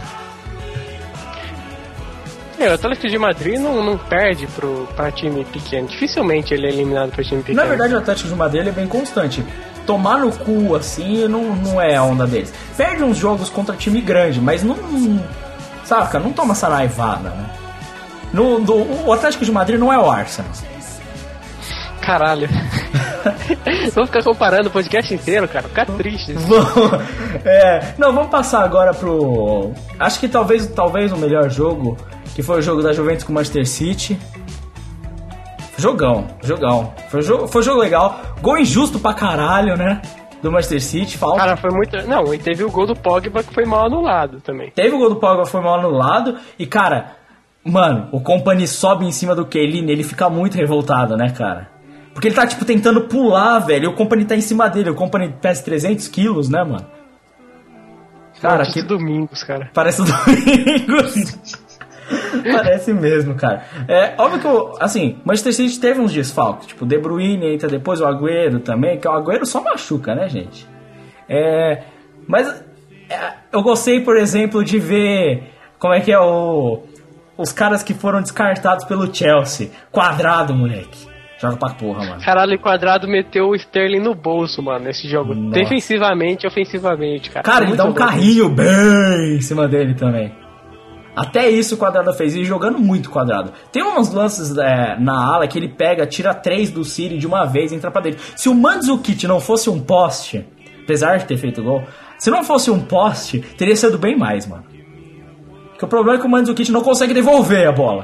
É, o Atlético de Madrid não, não perde pro, pra time pequeno. Dificilmente ele é eliminado pra time pequeno. Na verdade, o Atlético de Madrid ele é bem constante. Tomar no cu, assim, não, não é a onda deles. Perde uns jogos contra time grande, mas não... Saca? Não toma essa naivada, né? No, do, o Atlético de Madrid não é o Arsenal. Caralho. Vamos ficar comparando o podcast inteiro, cara. Ficar triste. Vamos, é, não, vamos passar agora pro... Acho que talvez, talvez o melhor jogo, que foi o jogo da Juventus com o Manchester City. Jogão, jogão. Foi, jo- foi um jogo legal. Gol injusto pra caralho, né? Do Manchester City, falta. Cara, foi muito... Não, e teve o gol do Pogba que foi mal anulado também. Teve o gol do Pogba, foi mal anulado. E, cara, mano, o Kompany sobe em cima do Chiellini, ele fica muito revoltado, né, cara? Porque ele tá, tipo, tentando pular, velho, e o Kompany tá em cima dele. O Kompany pesa trezentos quilos, né, mano? Cara, que Domingos, cara. Parece o Domingos. Parece mesmo, cara. É óbvio que, eu, assim, Manchester City teve uns desfalques. Tipo, o De Bruyne entra depois, o Agüero também. Que o Agüero só machuca, né, gente? É, mas é, eu gostei, por exemplo, de ver como é que é o... Os caras que foram descartados pelo Chelsea. Quadrado, moleque. Joga pra porra, mano. Caralho, o Quadrado meteu o Sterling no bolso, mano, nesse jogo. Nossa. Defensivamente e ofensivamente, cara. Cara, ele Muito dá um bom. carrinho bem em cima dele também. Até isso o Quadrado fez, e jogando muito Quadrado. Tem uns lances é, na ala que ele pega, tira três do City de uma vez e entra pra dentro. Se o Mandzukic não fosse um poste, apesar de ter feito gol, se não fosse um poste, teria sido bem mais, mano. Porque o problema é que o Mandzukic não consegue devolver a bola.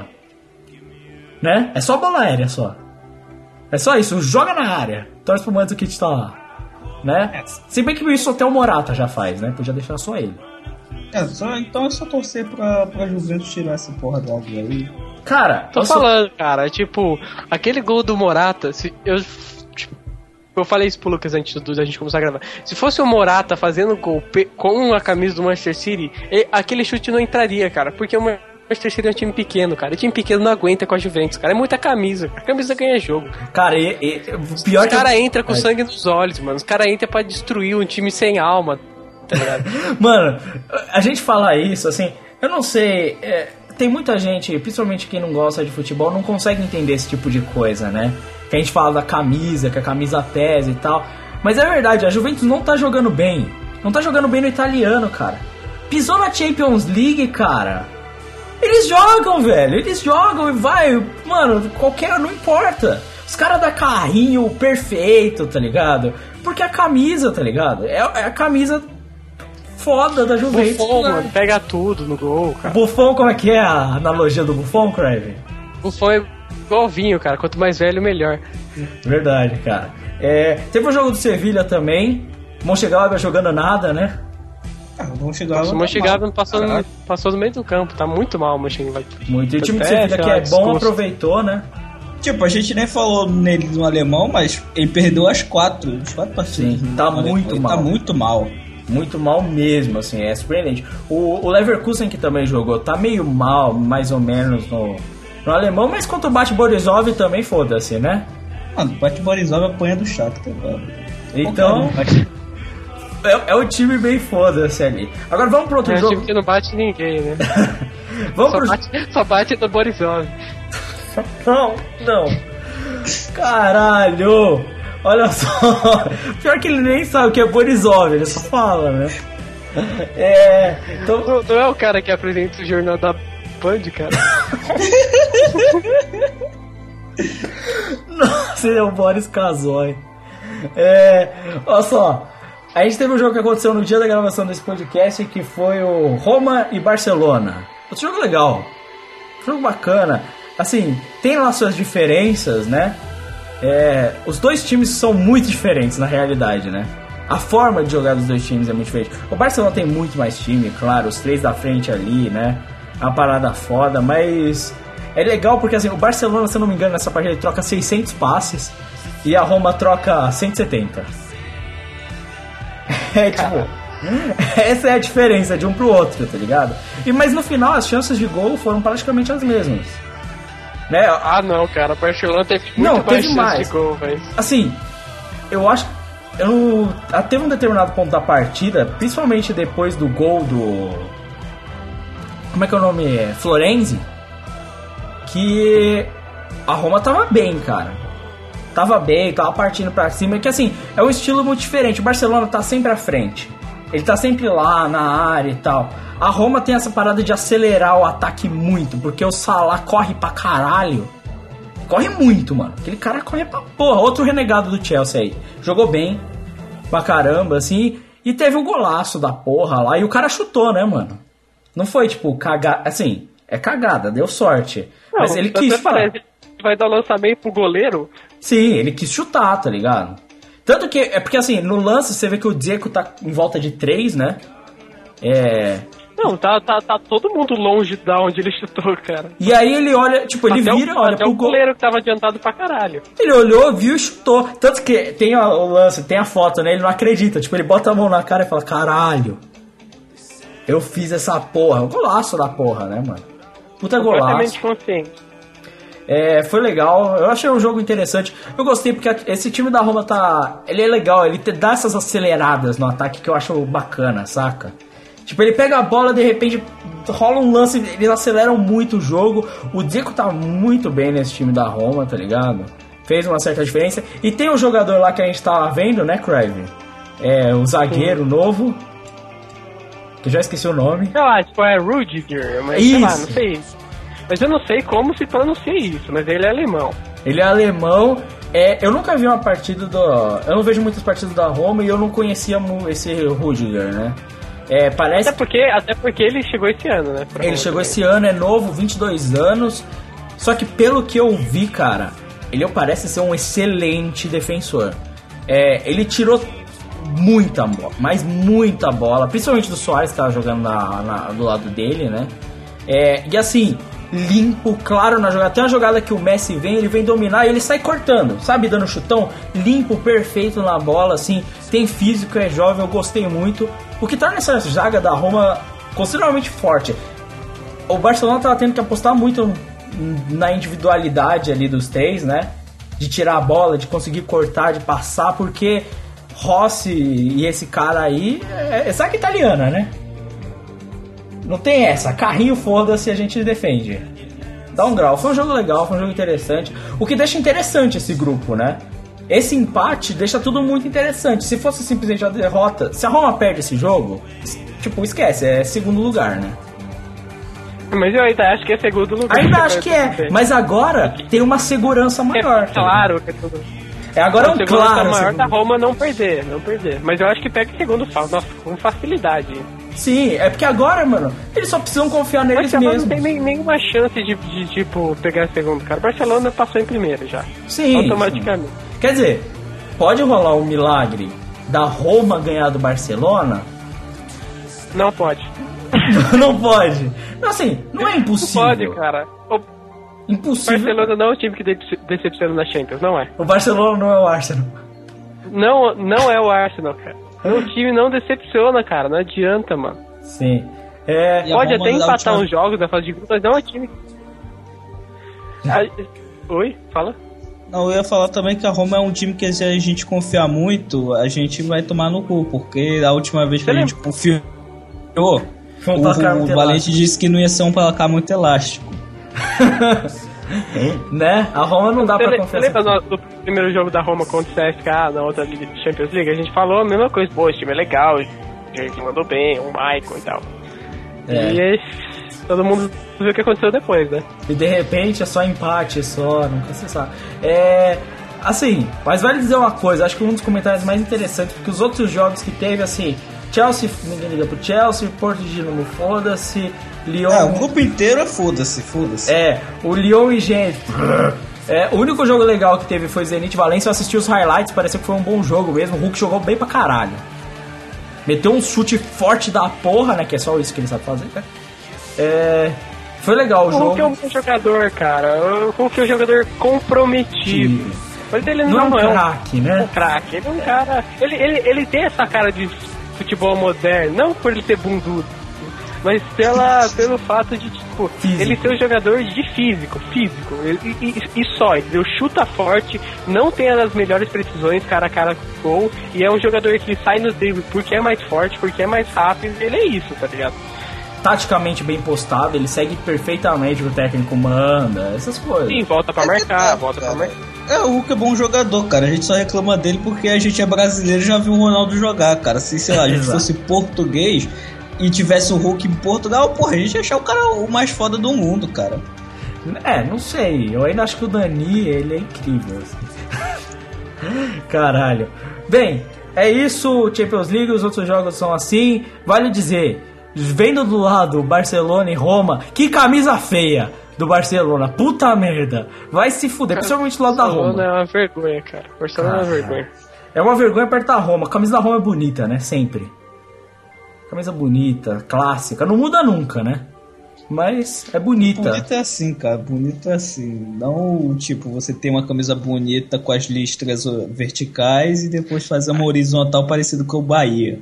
Né? É só bola aérea, só. É só isso, joga na área. Torce pro Mandzukic estar lá. Né? Se bem que isso até o Morata já faz, né? Podia deixar só ele. É, só, então é só torcer pra, pra Juventus tirar essa porra do alvo aí. Cara, Tô eu sou- falando, cara, tipo, aquele gol do Morata, se eu tipo, eu falei isso pro Lucas antes do- da gente começar a gravar. Se fosse o Morata fazendo gol pe- com a camisa do Manchester City, e- aquele chute não entraria, cara, porque o Manchester City é um time pequeno, cara. E time pequeno não aguenta com a Juventus, cara. É muita camisa. A camisa ganha jogo. Cara, e, e, pior Os que... caras entram com É. sangue nos olhos, mano. Os caras entram pra destruir um time sem alma, tá ligado? Mano, a gente falar isso, assim, eu não sei, é, tem muita gente, principalmente quem não gosta de futebol, não consegue entender esse tipo de coisa, né? Que a gente fala da camisa, que a camisa pesa e tal. Mas é verdade, a Juventus não tá jogando bem. Não tá jogando bem no italiano, cara. Pisou na Champions League, cara. Eles jogam, velho. Eles jogam e vai. Mano, qualquer. Não importa. Os caras dão carrinho perfeito, tá ligado? Porque a camisa, tá ligado? É, é a camisa foda da Juventus. Buffon, né? mano, pega tudo no gol, cara. Buffon, como é que é a analogia do Buffon, Crave? Buffon é igual vinho, cara. Quanto mais velho, melhor. Verdade, cara. É, teve o jogo do Sevilha também. Monchengladbach jogando nada, né? Ah, vamos chegar O lá. Mönchengladbach passou, no, Caraca. passou no meio do campo. Tá muito mal o Mönchengladbach. Muito. E o time do É, Sevilha, sei que lá, é bom, desgosto. aproveitou, né? Tipo, a gente nem falou nele no alemão, mas ele perdeu as quatro, as quatro partidas. Sim, no tá alemão. muito Ele mal. Tá muito mal. Muito mal mesmo, assim, é surpreendente. O, o Leverkusen, que também jogou, tá meio mal, mais ou menos, no, no alemão, mas contra o Bate Borisov também foda-se, né? Mano, o Bate Borisov apanha do Shakhtar, cara. Então, é, é um time bem foda-se ali. Agora vamos pro outro É um jogo. time que não bate ninguém, né? Vamos Só pro... bate, só bate no Borisov. Não, não. Caralho! Olha só. Pior que ele nem sabe o que é Borisov, ele só fala, né? É. Então. Não, não é o cara que apresenta o jornal da Band, cara? Nossa, ele é o Boris Casoy. É. Olha só. A gente teve um jogo que aconteceu no dia da gravação desse podcast, que foi o Roma e Barcelona. Outro jogo legal. Jogo bacana. Assim, tem lá suas diferenças, né? É, os dois times são muito diferentes na realidade, né? A forma de jogar dos dois times é muito diferente. O Barcelona tem muito mais time, claro, os três da frente ali, né? É uma parada foda, mas é legal porque assim, o Barcelona, se eu não me engano, nessa partida ele troca seiscentos passes e a Roma troca cento e setenta. É tipo, essa é a diferença de um pro outro, tá ligado? E, mas no final as chances de gol foram praticamente as mesmas. Né? Ah, não, cara. O Barcelona teve muito Não, mais teve chance mais. de gol, velho. Assim, eu acho. Eu, teve um determinado ponto da partida, principalmente depois do gol do. Como é que é o nome? Florenzi. Que a Roma tava bem, cara. Tava bem, tava partindo pra cima. Que assim, é um estilo muito diferente. O Barcelona tá sempre à frente. Ele tá sempre lá na área e tal. A Roma tem essa parada de acelerar o ataque muito, porque o Salah corre pra caralho. corre muito, mano. Aquele cara corre pra porra. Outro renegado do Chelsea aí. Jogou bem pra caramba, assim. E teve um golaço da porra lá. E o cara chutou, né, mano? Não foi, tipo, cagada. Assim, é cagada, deu sorte. Não, mas ele quis chutar. Parece, vai dar lançamento pro goleiro? Sim, ele quis chutar, tá ligado? Tanto que, é porque assim, no lance você vê que o Dzeko tá em volta de três, né? É... Não, tá, tá, tá todo mundo longe da onde ele chutou, cara. E aí ele olha, tipo, ele até vira, o, olha até pro o gol. goleiro que tava adiantado pra caralho. Ele olhou, viu e chutou. Tanto que tem a, o lance, tem a foto, né? Ele não acredita. Tipo, ele bota a mão na cara e fala, caralho, eu fiz essa porra. Um golaço da porra, né, mano? Puta golaço. Completamente consciente. É, foi legal. Eu achei um jogo interessante. Eu gostei porque esse time da Roma tá... Ele é legal, ele te dá essas aceleradas no ataque que eu acho bacana, saca? Tipo, ele pega a bola, de repente rola um lance, eles aceleram muito o jogo. O Dzeko tá muito bem nesse time da Roma, tá ligado? Fez uma certa diferença. E tem um jogador lá que a gente tava vendo, né, Crave? É, o zagueiro Sim. novo. Que eu já esqueci o nome. Sei lá, tipo, é Rudiger, mas isso. sei lá, não sei. Mas eu não sei como se pronuncia isso, mas ele é alemão. Ele é alemão. É, eu nunca vi uma partida do... Eu não vejo muitas partidas da Roma e eu não conhecia esse Rudiger, né? É, parece... Até porque, até porque ele chegou esse ano, né? Ele chegou esse ano, é novo, vinte e dois anos. Só que pelo que eu vi, cara, ele parece ser um excelente defensor. É, ele tirou muita bola, mas muita bola. Principalmente do Soares, que tava jogando na, na, do lado dele, né? É, e assim, limpo, claro na jogada. Tem uma jogada que o Messi vem, ele vem dominar e ele sai cortando, sabe? Dando chutão, limpo, perfeito na bola, assim. Tem físico, é jovem, eu gostei muito. O que torna essa zaga da Roma consideravelmente forte. O Barcelona tava tendo que apostar muito na individualidade ali dos três, né? De tirar a bola, de conseguir cortar, de passar, porque Rossi e esse cara aí é, é zaga italiana, né? Não tem essa, carrinho foda-se, a gente defende. Dá um grau, foi um jogo legal, foi um jogo interessante. O que deixa interessante esse grupo, né? Esse empate deixa tudo muito interessante. Se fosse simplesmente a derrota, se a Roma perde esse jogo, tipo, esquece, é segundo lugar, né? Mas eu ainda acho que é segundo lugar. Ainda acho que é, mas agora tem uma segurança maior. É claro que é tudo. É agora é um claro. maior da Roma não perder, não perder. Mas eu acho que pega segundo, nossa, com facilidade. Sim, é porque agora, mano, eles só precisam confiar neles mesmos. mesmos. Não tem nem, nenhuma chance de, de, tipo, pegar segundo, cara. O Barcelona passou em primeiro já. Sim. Automaticamente. Sim. Quer dizer, pode rolar um milagre da Roma ganhar do Barcelona? Não pode. Não pode. Não, assim, não é impossível. Não pode, cara. O impossível. Barcelona não é o time que decepciona na Champions, não é. O Barcelona não é o Arsenal. Não, não é o Arsenal, cara. O time não decepciona, cara. Não adianta, mano. Sim. É... Pode até empatar uns jogos da fase de grupo, mas não é time. Oi? Fala. Não, eu ia falar também que a Roma é um time que se a gente confiar muito, a gente vai tomar no cu, porque a última vez que Você a gente lembra? confiou, um o, o Valente disse que não ia ser um placar muito elástico. Né? A Roma não dá Você pra confiar. Você lembra do primeiro jogo da Roma contra o C S K A na outra Champions League? A gente falou a mesma coisa, pô, esse time é legal, o gente mandou bem, o Maicon e tal. É. E aí, todo mundo viu o que aconteceu depois, né? E de repente é só empate, só, nunca se sabe. É. Assim, mas vale dizer uma coisa, acho que um dos comentários mais interessantes, porque os outros jogos que teve, assim, Chelsea, ninguém liga pro Chelsea, Porto de Dinamo, foda-se, Lyon... É, o grupo inteiro é foda-se, foda-se. É, o Lyon e Gente... É, o único jogo legal que teve foi Zenit Valência, eu assisti os highlights, pareceu que foi um bom jogo mesmo, o Hulk jogou bem pra caralho. Meteu um chute forte da porra, né, que é só isso que ele sabe fazer, né? É... Foi legal o, o jogo. O Hulk é um bom jogador, cara, o Hulk é um jogador comprometido. Sim. Mas ele não, não é um craque, né? Um craque, ele é um cara... Ele, ele, ele tem essa cara de futebol moderno, não por ele ser bundudo, mas pela, pelo fato de, tipo, físico. Ele ser um jogador de físico, físico, e, e, e só, ele chuta forte, não tem as melhores precisões cara a cara com gol, e é um jogador que sai nos dribles porque é mais forte, porque é mais rápido, ele é isso, tá ligado? Taticamente bem postado, ele segue perfeitamente o que o técnico manda, essas coisas. Sim, volta pra é marcar, volta cara. pra marcar. É, o Hulk é bom jogador, cara. A gente só reclama dele porque a gente é brasileiro e já viu o Ronaldo jogar, cara. Se, sei lá, a gente fosse português e tivesse o Hulk em Portugal, porra, a gente ia achar o cara o mais foda do mundo, cara. É, não sei. Eu ainda acho que o Dani, ele é incrível. Assim. Caralho. Bem, é isso. Champions League, os outros jogos são assim. Vale dizer, vendo do lado Barcelona e Roma, que camisa feia do Barcelona. Puta merda. Vai se fuder, principalmente do lado da Roma. Barcelona é uma vergonha, cara. Barcelona é uma vergonha. É uma vergonha apertar a Roma. A camisa da Roma é bonita, né? Sempre. Camisa bonita, clássica. Não muda nunca, né? Mas é bonita. Bonito é assim, cara. Bonito é assim. Não, tipo, você tem uma camisa bonita com as listras verticais e depois fazer uma horizontal parecido com o Bahia.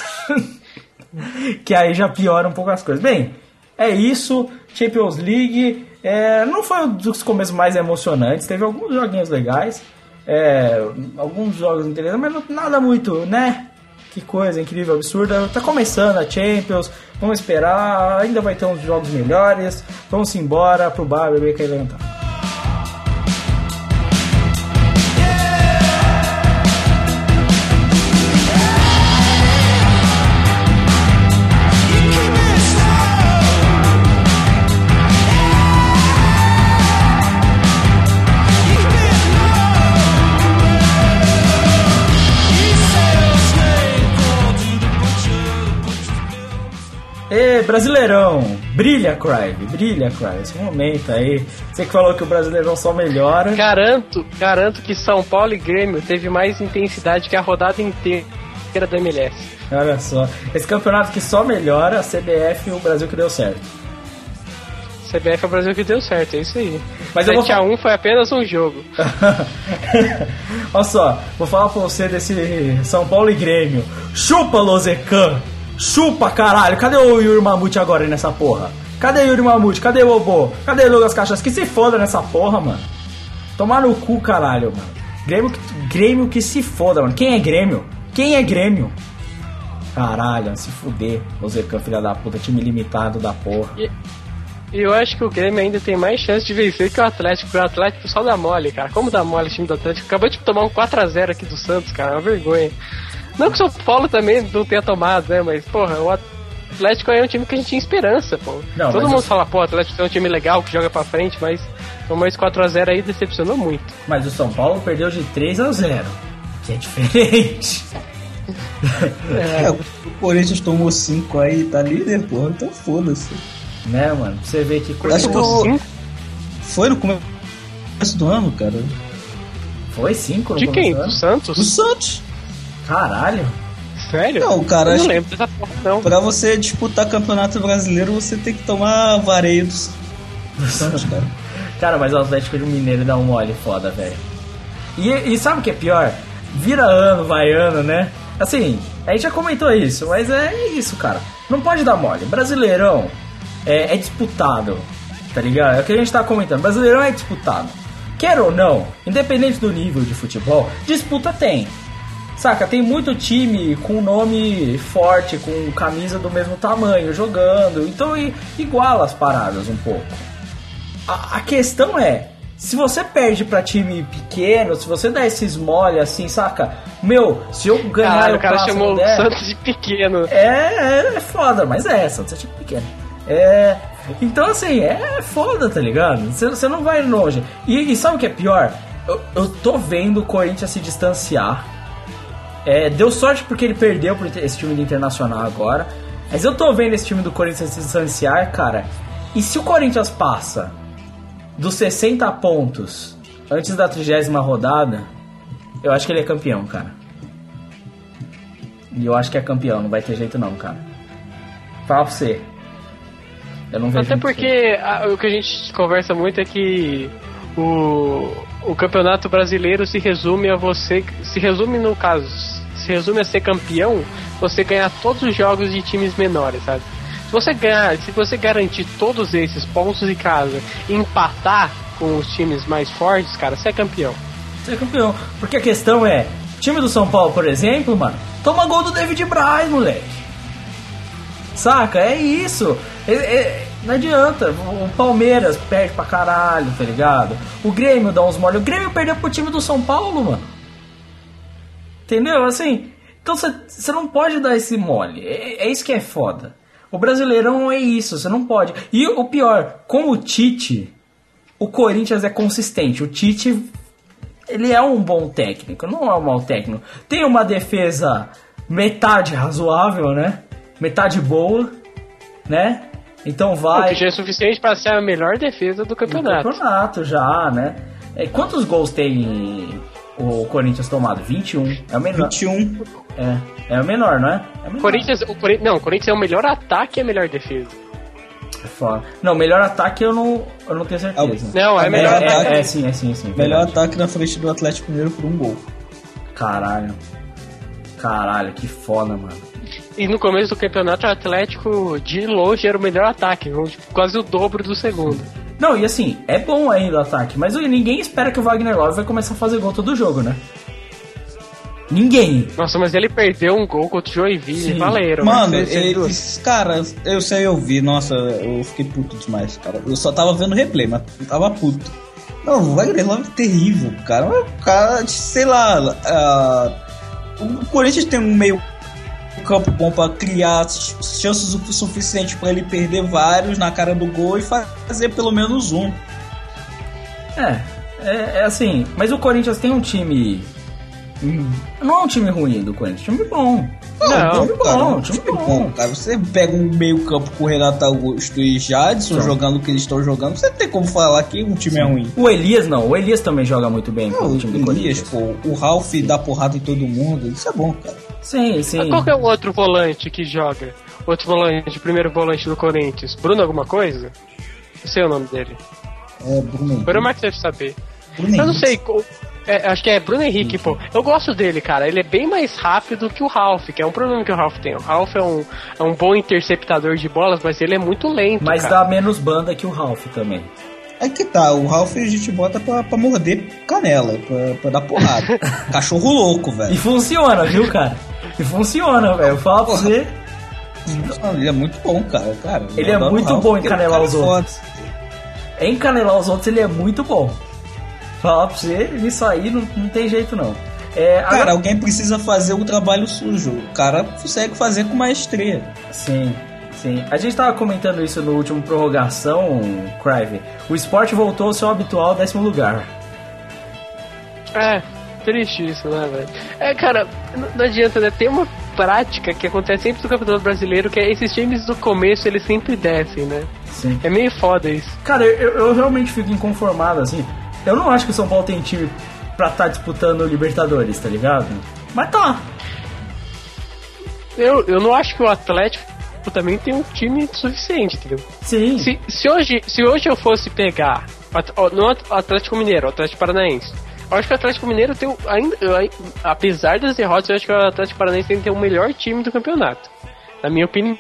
Que aí já piora um pouco as coisas. Bem, é isso. Champions League. É, não foi um dos começos mais emocionantes. Teve alguns joguinhos legais. É, alguns jogos interessantes, mas não, nada muito, né? Que coisa incrível, absurda. Tá começando a Champions. Vamos esperar. Ainda vai ter uns jogos melhores. Vamos embora pro bar, beber, cair levantar. E Brasileirão, brilha, Crive, brilha, Crive, esse momento aí. Você que falou que o Brasileirão só melhora. Garanto, garanto que São Paulo e Grêmio teve mais intensidade que a rodada inteira da M L S. Olha só, esse campeonato que só melhora, a C B F e o Brasil que deu certo. C B F é o Brasil que deu certo, é isso aí. Mas eu vou sete a um foi apenas um jogo. Olha só, vou falar pra você desse São Paulo e Grêmio. Chupa, Lozecan! Chupa, caralho! Cadê o Yuri Mamute agora nessa porra? Cadê o Yuri Mamute? Cadê o Obô? Cadê o Douglas Caixas? Que se foda nessa porra, mano. Tomar no cu, caralho, mano. Grêmio, Grêmio que se foda, mano. Quem é Grêmio? Quem é Grêmio? Caralho, se fuder. Lozecan, filha da puta, time limitado da porra. E, e eu acho que o Grêmio ainda tem mais chance de vencer que o Atlético. Porque o Atlético só dá mole, cara. Como dá mole o time do Atlético? Acabou de tomar um quatro a zero aqui do Santos, cara. É uma vergonha. Não que o São Paulo também não tenha tomado, né? Mas, porra, o Atlético é um time que a gente tinha esperança, pô. Não, todo mundo eu... fala, pô, o Atlético é um time legal, que joga pra frente, mas tomou esse quatro a zero aí decepcionou muito. Mas o São Paulo perdeu de três a zero, que é diferente. É, o Corinthians tomou cinco aí, tá líder, porra, então foda-se. Né, mano? Você vê que... Acho que eu... Foi no começo do ano, cara. Foi cinco no de começo quem? do ano? Do Santos? Do Santos. Caralho. Sério? Não, cara, eu acho não lembro dessa porra, não. Pra você disputar campeonato brasileiro, você tem que tomar vareio do, do Santos, cara. Cara, mas o Atlético de Mineiro dá um mole foda, velho. E, e sabe o que é pior? Vira ano, vai ano, né? Assim, a gente já comentou isso, mas é isso, cara. Não pode dar mole. Brasileirão é, é disputado, tá ligado? É o que a gente tá comentando. Brasileirão é disputado. Quer ou não, independente do nível de futebol, disputa tem. Saca, tem muito time com nome forte, com camisa do mesmo tamanho, jogando. Então iguala as paradas um pouco. A, a questão é, se você perde pra time pequeno, se você dá esses mole assim, saca? Meu, se eu ganhar Caralho, o o cara chamou der, o Santos de pequeno. É, é foda, mas é, Santos é time pequeno. É... Então assim, é foda, tá ligado? Você não vai longe. E, e sabe o que é pior? Eu, eu tô vendo o Corinthians se distanciar. É, deu sorte porque ele perdeu por esse time do Internacional agora. Mas eu tô vendo esse time do Corinthians se distanciar, cara. E se o Corinthians passa dos sessenta pontos antes da trigésima rodada, eu acho que ele é campeão, cara. E eu acho que é campeão, não vai ter jeito não, cara. Fala pra você. Eu não vejo. Até porque a, o que a gente conversa muito é que o, o campeonato brasileiro se resume a você. Se resume no caso. Se resume a ser campeão, você ganhar todos os jogos de times menores, sabe? Se você ganhar, se você garantir todos esses pontos em casa e empatar com os times mais fortes, cara, você é campeão. Você é campeão. Porque a questão é, o time do São Paulo, por exemplo, mano, toma gol do David Braz, moleque. Saca? É isso. É, é, não adianta. O Palmeiras perde pra caralho, tá ligado? O Grêmio dá uns mole. O Grêmio perdeu pro time do São Paulo, mano. Entendeu? Assim, então você não pode dar esse mole. É, é isso que é foda. O Brasileirão é isso, você não pode. E o pior, com o Tite, o Corinthians é consistente. O Tite, ele é um bom técnico, não é um mau técnico. Tem uma defesa metade razoável, né? Metade boa, né? Então vai... O que já é suficiente para ser a melhor defesa do campeonato. Do campeonato já, né? É, quantos gols tem o Corinthians tomado? vinte e um. É o menor. vinte e um. É, é o menor, não é? É o menor. Corinthians, o Corinthians, não, o Corinthians é o melhor ataque e a melhor defesa. É foda. Não, melhor ataque eu não, eu não tenho certeza. Não, é É melhor melhor é, ataque. é, é sim, é sim, é sim. Melhor verdade. ataque na frente do Atlético Mineiro por um gol. Caralho. Caralho, que foda, mano. E no começo do campeonato, o Atlético, de longe, era o melhor ataque, quase o dobro do segundo. Não, e assim, é bom ainda o ataque, mas ninguém espera que o Wagner Love vai começar a fazer gol todo jogo, né? Ninguém. Nossa, mas ele perdeu um gol contra o Joinville, Sim. valeram. Mano, Mas fez duas. eles, cara, eu sei, eu vi, nossa, eu fiquei puto demais, cara. Eu só tava vendo replay, mas eu tava puto. Não, o Wagner Love é terrível, cara. O cara, sei lá, uh, o Corinthians tem um meio campo bom pra criar chances o suficiente pra ele perder vários na cara do gol e fazer pelo menos um. É, é, é assim, mas o Corinthians tem um time... hum, Não é um time ruim do Corinthians, é um time bom. Não, time cara, bom, um time time bom. bom, cara. Você pega um meio campo com o Renato Augusto e Jadson Então. jogando o que eles estão jogando, você não tem como falar que um time é ruim. O Elias não, o Elias também joga muito bem com Não, o time do o Elias, Corinthians. pô, o Ralf dá porrada em todo mundo, isso é bom, cara. Sim, sim. Mas qual que é o outro volante que joga? Outro volante, primeiro volante do Corinthians? Bruno alguma coisa? Não sei o nome dele. É, Bruno Henrique. Agora o Max deve saber. Bruno Eu não Henrique. sei, co- é, acho que é Bruno Henrique, pô. Eu gosto dele, cara. Ele é bem mais rápido que o Ralf, que é um problema que o Ralf tem. O Ralf é um, é um bom interceptador de bolas, mas ele é muito lento, Mas cara. dá menos banda que o Ralf também. É que tá, o Ralf a gente bota pra, pra morder canela, pra, pra dar porrada. Cachorro louco, E velho. funciona, viu, cara? E funciona, velho. Eu falo pra você, Não, ele é muito bom, cara. cara Ele eu é adoro o muito Ralf, bom em porque ele é um canelar cara os outros. foda. em canelar os outros ele é muito bom. Falar pra você, nisso aí não, não tem jeito não. É, Cara, agora... alguém precisa fazer o trabalho sujo. O cara consegue fazer com maestria. Sim, sim. A gente tava comentando isso no último prorrogação, Crive. O Sport voltou ao seu habitual décimo lugar. É, triste isso, né, velho? É, cara, não, não adianta, né? Tem uma prática que acontece sempre no Campeonato Brasileiro, que é esses times do começo, eles sempre descem, né? Sim. É meio foda isso. Cara, eu, eu realmente fico inconformado, assim. Eu não acho que o São Paulo tem time pra estar tá disputando o Libertadores, tá ligado? Mas tá. Eu, eu não acho que o Atlético também tem um time suficiente, entendeu? Sim. Se, se, hoje, se hoje eu fosse pegar ó, no Atlético Mineiro, o Atlético Paranaense, eu acho que o Atlético Mineiro tem ainda, apesar das derrotas, eu acho que o Atlético Paranaense tem que ter o melhor time do campeonato, na minha opinião.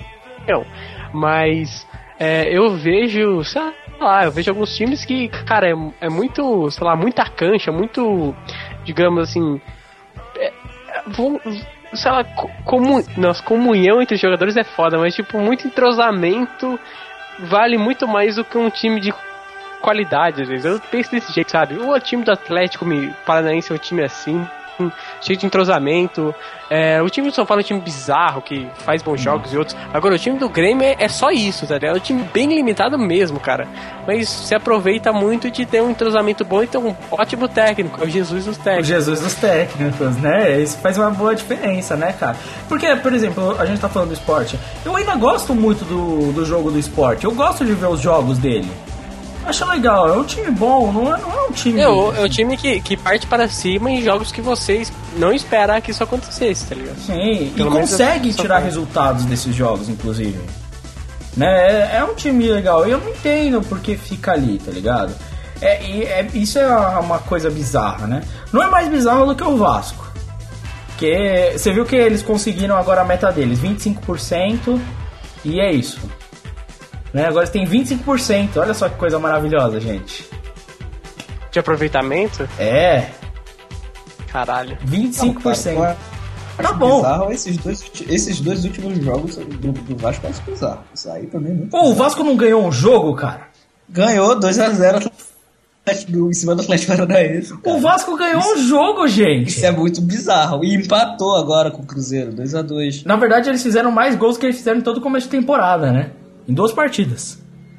Mas é, eu vejo, sei lá, eu vejo alguns times que, cara, é, é muito, sei lá, muita cancha, muito, digamos assim, é, vou, sei lá, comu, nossa, comunhão entre os jogadores é foda, mas tipo, muito entrosamento vale muito mais do que um time de qualidade, às vezes. Eu penso desse jeito, sabe? O time do Atlético Paranaense é um time assim, cheio de entrosamento. É, o time do São Paulo é um time bizarro, que faz bons jogos e outros. Agora, o time do Grêmio é, é só isso, tá ligado? É um time bem limitado mesmo, cara. Mas se aproveita muito de ter um entrosamento bom e ter um ótimo técnico. É o Jesus dos O técnicos. Jesus dos técnicos, né? Isso faz uma boa diferença, né, cara? Porque, por exemplo, a gente tá falando do esporte. Eu ainda gosto muito do, do jogo do esporte. Eu gosto de ver os jogos dele. Acho legal, é um time bom, não é, não é um time... É, o, é um time que, que parte para cima em jogos que vocês não esperaram que isso acontecesse, tá ligado? Sim, Pelo e menos consegue eu- tirar resultados desses jogos, inclusive. Né? É, é um time legal. Eu não entendo porque fica ali, tá ligado? É, e é, isso é uma coisa bizarra, né? Não é mais bizarro do que o Vasco. Porque você viu que eles conseguiram agora a meta deles, vinte e cinco por cento, e é isso. Né? Agora eles têm vinte e cinco por cento, olha só que coisa maravilhosa, gente. De aproveitamento? É, Caralho. vinte e cinco por cento. Não, cara, eu Tá acho bom. bizarro esses dois, esses dois últimos jogos do, do Vasco, eu acho bizarro. Isso aí também é muito Pô, o bizarro. Vasco não ganhou um jogo, cara? Ganhou dois a zero em cima do Atlético Paranaense. cara. O Vasco ganhou um jogo, gente. Isso é muito bizarro. E empatou agora com o Cruzeiro, dois a dois. Na verdade, eles fizeram mais gols que eles fizeram em todo o começo de temporada, né? Em duas partidas.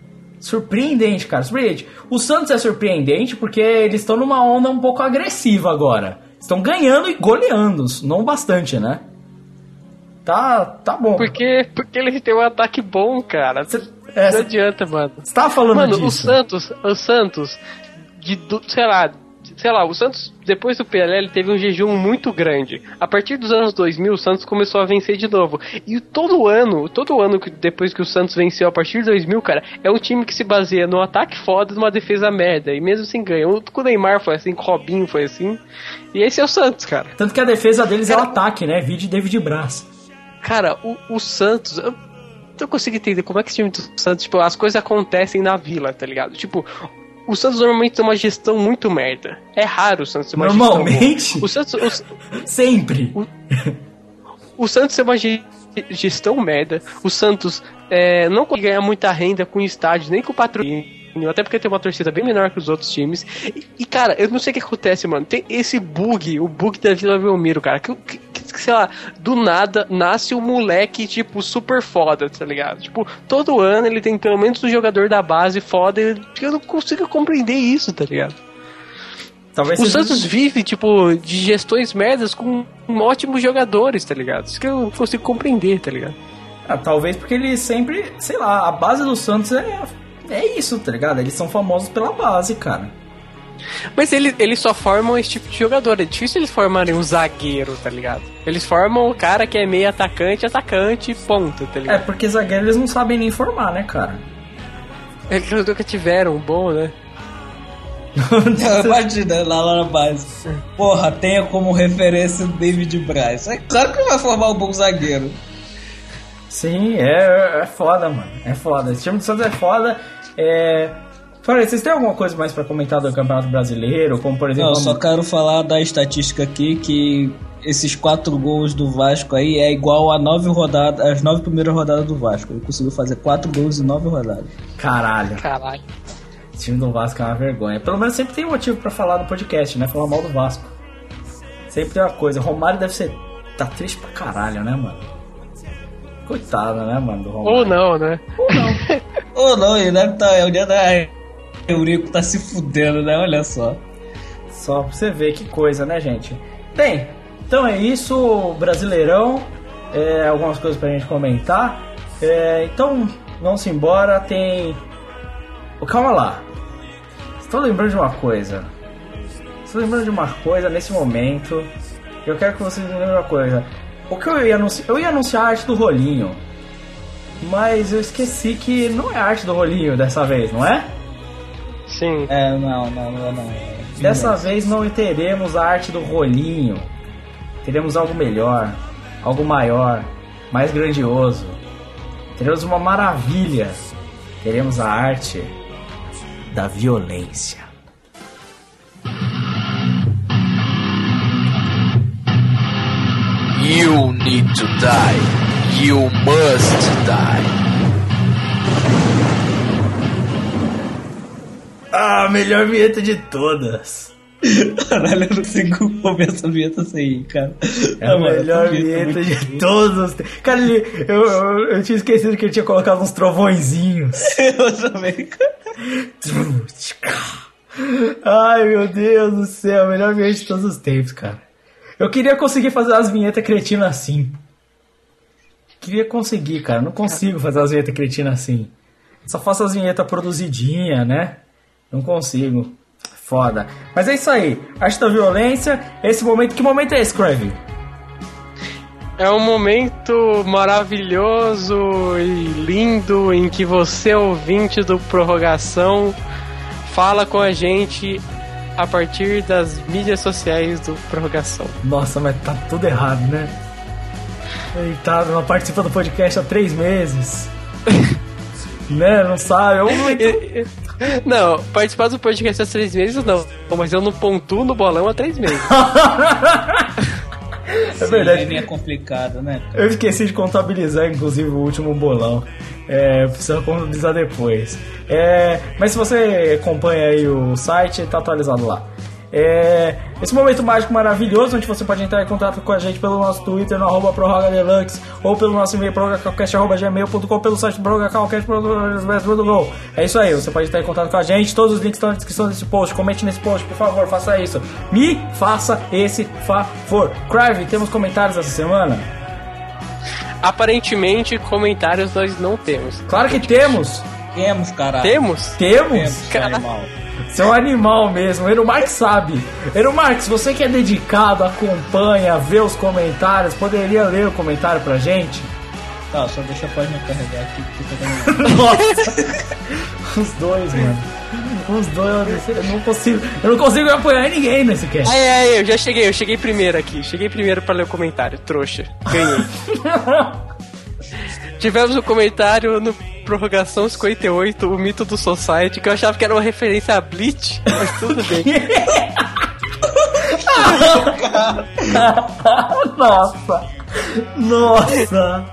Surpreendente, cara, surpreendente. O Santos é surpreendente porque eles estão numa onda um pouco agressiva agora. Estão ganhando e goleando, não bastante, né? Tá, tá bom. Porque, porque eles têm um ataque bom, cara. Cê, é, não adianta, mano. Você tava falando mano, disso. Mano, o Santos, o Santos, de, do, sei lá, sei lá, o Santos, depois do P L L, teve um jejum muito grande. A partir dos anos dois mil, o Santos começou a vencer de novo. E todo ano, todo ano que, depois que o Santos venceu a partir de dois mil, cara, é um time que se baseia no ataque foda e numa defesa merda. E mesmo assim ganha. O, com o Neymar foi assim, com o Robinho foi assim. E esse é o Santos, cara. Tanto que a defesa deles cara, é o ataque, né? Vide David Braz. Cara, o, o Santos... Eu não consigo entender como é que esse time do Santos... Tipo, as coisas acontecem na Vila, tá ligado? Tipo... O Santos normalmente tem uma gestão muito merda. É raro o Santos ter uma normalmente? gestão boa. O Santos... O, Sempre. O, o Santos tem uma gestão merda. O Santos é, não consegue ganhar muita renda com estádios, nem com patrocínio. Até porque tem uma torcida bem menor que os outros times. E, e, cara, eu não sei o que acontece, mano. Tem esse bug, o bug da Vila Belmiro, cara. Que, que, que, sei lá, do nada nasce um moleque, tipo, super foda, tá ligado? Tipo, todo ano ele tem pelo menos um jogador da base foda. E eu não consigo compreender isso, tá ligado? Talvez o Santos seja... vive, tipo, de gestões merdas com ótimos jogadores, tá ligado? Isso que eu não consigo compreender, tá ligado? Ah, talvez porque ele sempre, sei lá, a base do Santos é... É isso, tá ligado? Eles são famosos pela base, cara. Mas eles, eles só formam esse tipo de jogador. É difícil eles formarem um zagueiro, tá ligado? Eles formam o cara que é meio atacante, atacante, ponto, tá ligado? É, porque zagueiro eles não sabem nem formar, né, cara? Eles nunca tiveram um bom, né? Imagina, lá, lá na base. Porra, tenha como referência o David Braz. É claro que vai formar um bom zagueiro. Sim, é, é foda, mano. É foda. Esse time do Santos é foda. É... Fala, vocês têm alguma coisa mais pra comentar do Campeonato Brasileiro? Como, por exemplo... Não, eu só quero falar da estatística aqui, que esses quatro gols do Vasco aí é igual a nove rodadas, as nove primeiras rodadas do Vasco. Ele conseguiu fazer quatro gols em nove rodadas. Caralho. Caralho. Esse time do Vasco é uma vergonha. Pelo menos sempre tem um motivo pra falar no podcast, né? Falar mal do Vasco. Sempre tem uma coisa. O Romário deve ser... Tá triste pra caralho, né, mano? Coitado, né, mano, do Romário. Ou não, né? Ou não. Ou não, ele deve estar... É o dia da... Eurico tá se fudendo, né? Olha só. Só pra você ver que coisa, né, gente? Bem, então é isso, Brasileirão. É, algumas coisas pra gente comentar. É, então, vamos embora. Tem... Oh, calma lá. Estou lembrando de uma coisa. Estou lembrando de uma coisa nesse momento. Eu quero que vocês me lembrem de uma coisa. O que eu ia anunciar? Eu ia anunciar a arte do rolinho. Mas eu esqueci que não é a arte do rolinho dessa vez, não é? Sim. É, não, não, não, não. Dessa vez não teremos a arte do rolinho. Teremos algo melhor, algo maior, mais grandioso. Teremos uma maravilha. Teremos a arte da violência. You need to die. You must die. Ah, melhor vinheta de todas. Caralho, eu não consigo comer essa vinheta sem ir, cara. É a melhor vinheta de todos. Cara, ele, eu, eu, eu tinha esquecido que ele tinha colocado uns trovõezinhos. Eu também, cara. Ai, meu Deus do céu, a melhor vinheta de todos os tempos, cara. Eu queria conseguir fazer as vinhetas cretinas assim. Queria conseguir, cara. Não consigo fazer as vinhetas cretinas assim. Só faço as vinhetas produzidinhas, né? Não consigo. Foda. Mas é isso aí. Arte da violência. Esse momento... Que momento é esse, Crave? É um momento maravilhoso e lindo em que você, ouvinte do Prorrogação, fala com a gente a partir das mídias sociais do Prorrogação. Nossa, mas tá tudo errado, né? Ele tá, não participa do podcast há três meses. Né? Não sabe? É um momento... Não, participar do podcast há três meses não. Mas eu não pontuo no bolão há três meses. É verdade. Sim, é complicado, né? Eu esqueci de contabilizar, inclusive, o último bolão. É, precisa contabilizar depois. É, mas se você acompanha aí o site, tá atualizado lá. É, esse momento mágico maravilhoso, onde você pode entrar em contato com a gente pelo nosso Twitter, no arroba prorroga deluxe, ou pelo nosso e-mail prorrogacalcast arroba gmail ponto com, pelo site prorrogacalcast ponto com. É isso aí, você pode entrar em contato com a gente, todos os links estão na descrição desse post. Comente nesse post, por favor, faça isso. Me faça esse favor. Crive, temos comentários essa semana? Aparentemente, comentários nós não temos. Claro que temos! Temos, caralho. Temos? Temos? Temos, Cara- animal. Você é um animal mesmo, Erumarx sabe. Erumarx, você que é dedicado, acompanha, vê os comentários, poderia ler o comentário pra gente? Tá, só deixa a página carregar aqui que tá dando. Nossa! Os dois, mano. Os dois, eu não consigo. Eu não consigo apoiar ninguém nesse cast. Ai, ai, eu já cheguei, eu cheguei primeiro aqui. Cheguei primeiro pra ler o comentário, trouxa. Ganhei. Tivemos um comentário no Prorrogação cinquenta e oito, o mito do Society, que eu achava que era uma referência a Bleach, mas tudo bem. Nossa! Nossa!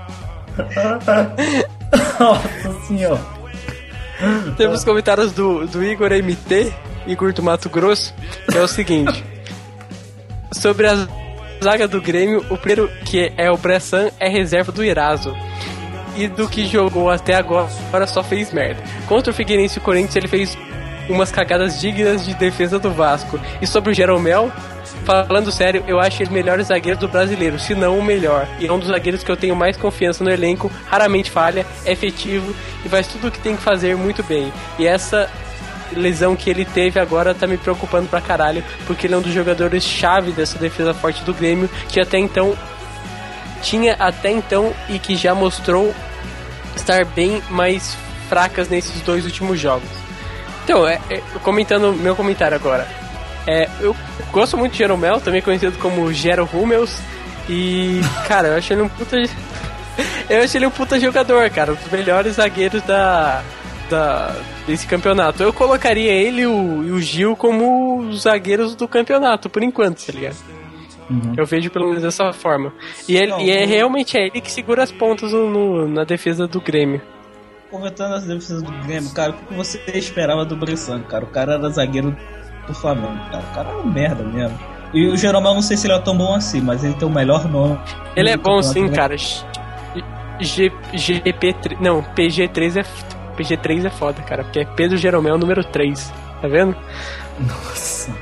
Nossa senhora! Temos comentários do, do Igor M T, Igor do Mato Grosso, que é o seguinte: sobre a zaga do Grêmio, o primeiro, que é o Bressan, é reserva do Irazo. E do que jogou até agora, agora só fez merda. Contra o Figueirense e o Corinthians, ele fez umas cagadas dignas de defesa do Vasco. E sobre o Jeromel, falando sério, eu acho ele o melhor zagueiro do brasileiro, se não o melhor. E é um dos zagueiros que eu tenho mais confiança no elenco, raramente falha, é efetivo e faz tudo o que tem que fazer muito bem. E essa lesão que ele teve agora tá me preocupando pra caralho, porque ele é um dos jogadores chave dessa defesa forte do Grêmio, que até então tinha até então e que já mostrou estar bem mais fracas nesses dois últimos jogos. Então, é, é, comentando meu comentário agora, é, eu gosto muito de Jeromel, também conhecido como Gero Hummels, e cara, eu acho ele um puta eu acho ele um puta jogador, cara, um dos melhores zagueiros da, da desse campeonato. Eu colocaria ele e o, e o Gil como os zagueiros do campeonato, por enquanto, tá ligado? Uhum. Eu vejo pelo menos dessa forma. E, ele, Não, e é, realmente é ele que segura as pontas no, no, na defesa do Grêmio. Comentando as defesas do Grêmio, cara, o que você esperava do Bressan, cara? O cara era zagueiro do Flamengo, cara. O cara era uma merda mesmo. E o Jeromel, não sei se ele é tão bom assim, mas ele tem o melhor nome. Ele é bom sim, cara. G, G P três, não, P G três é P G três é foda, cara, porque é Pedro Jeromel número três. Tá vendo? Nossa.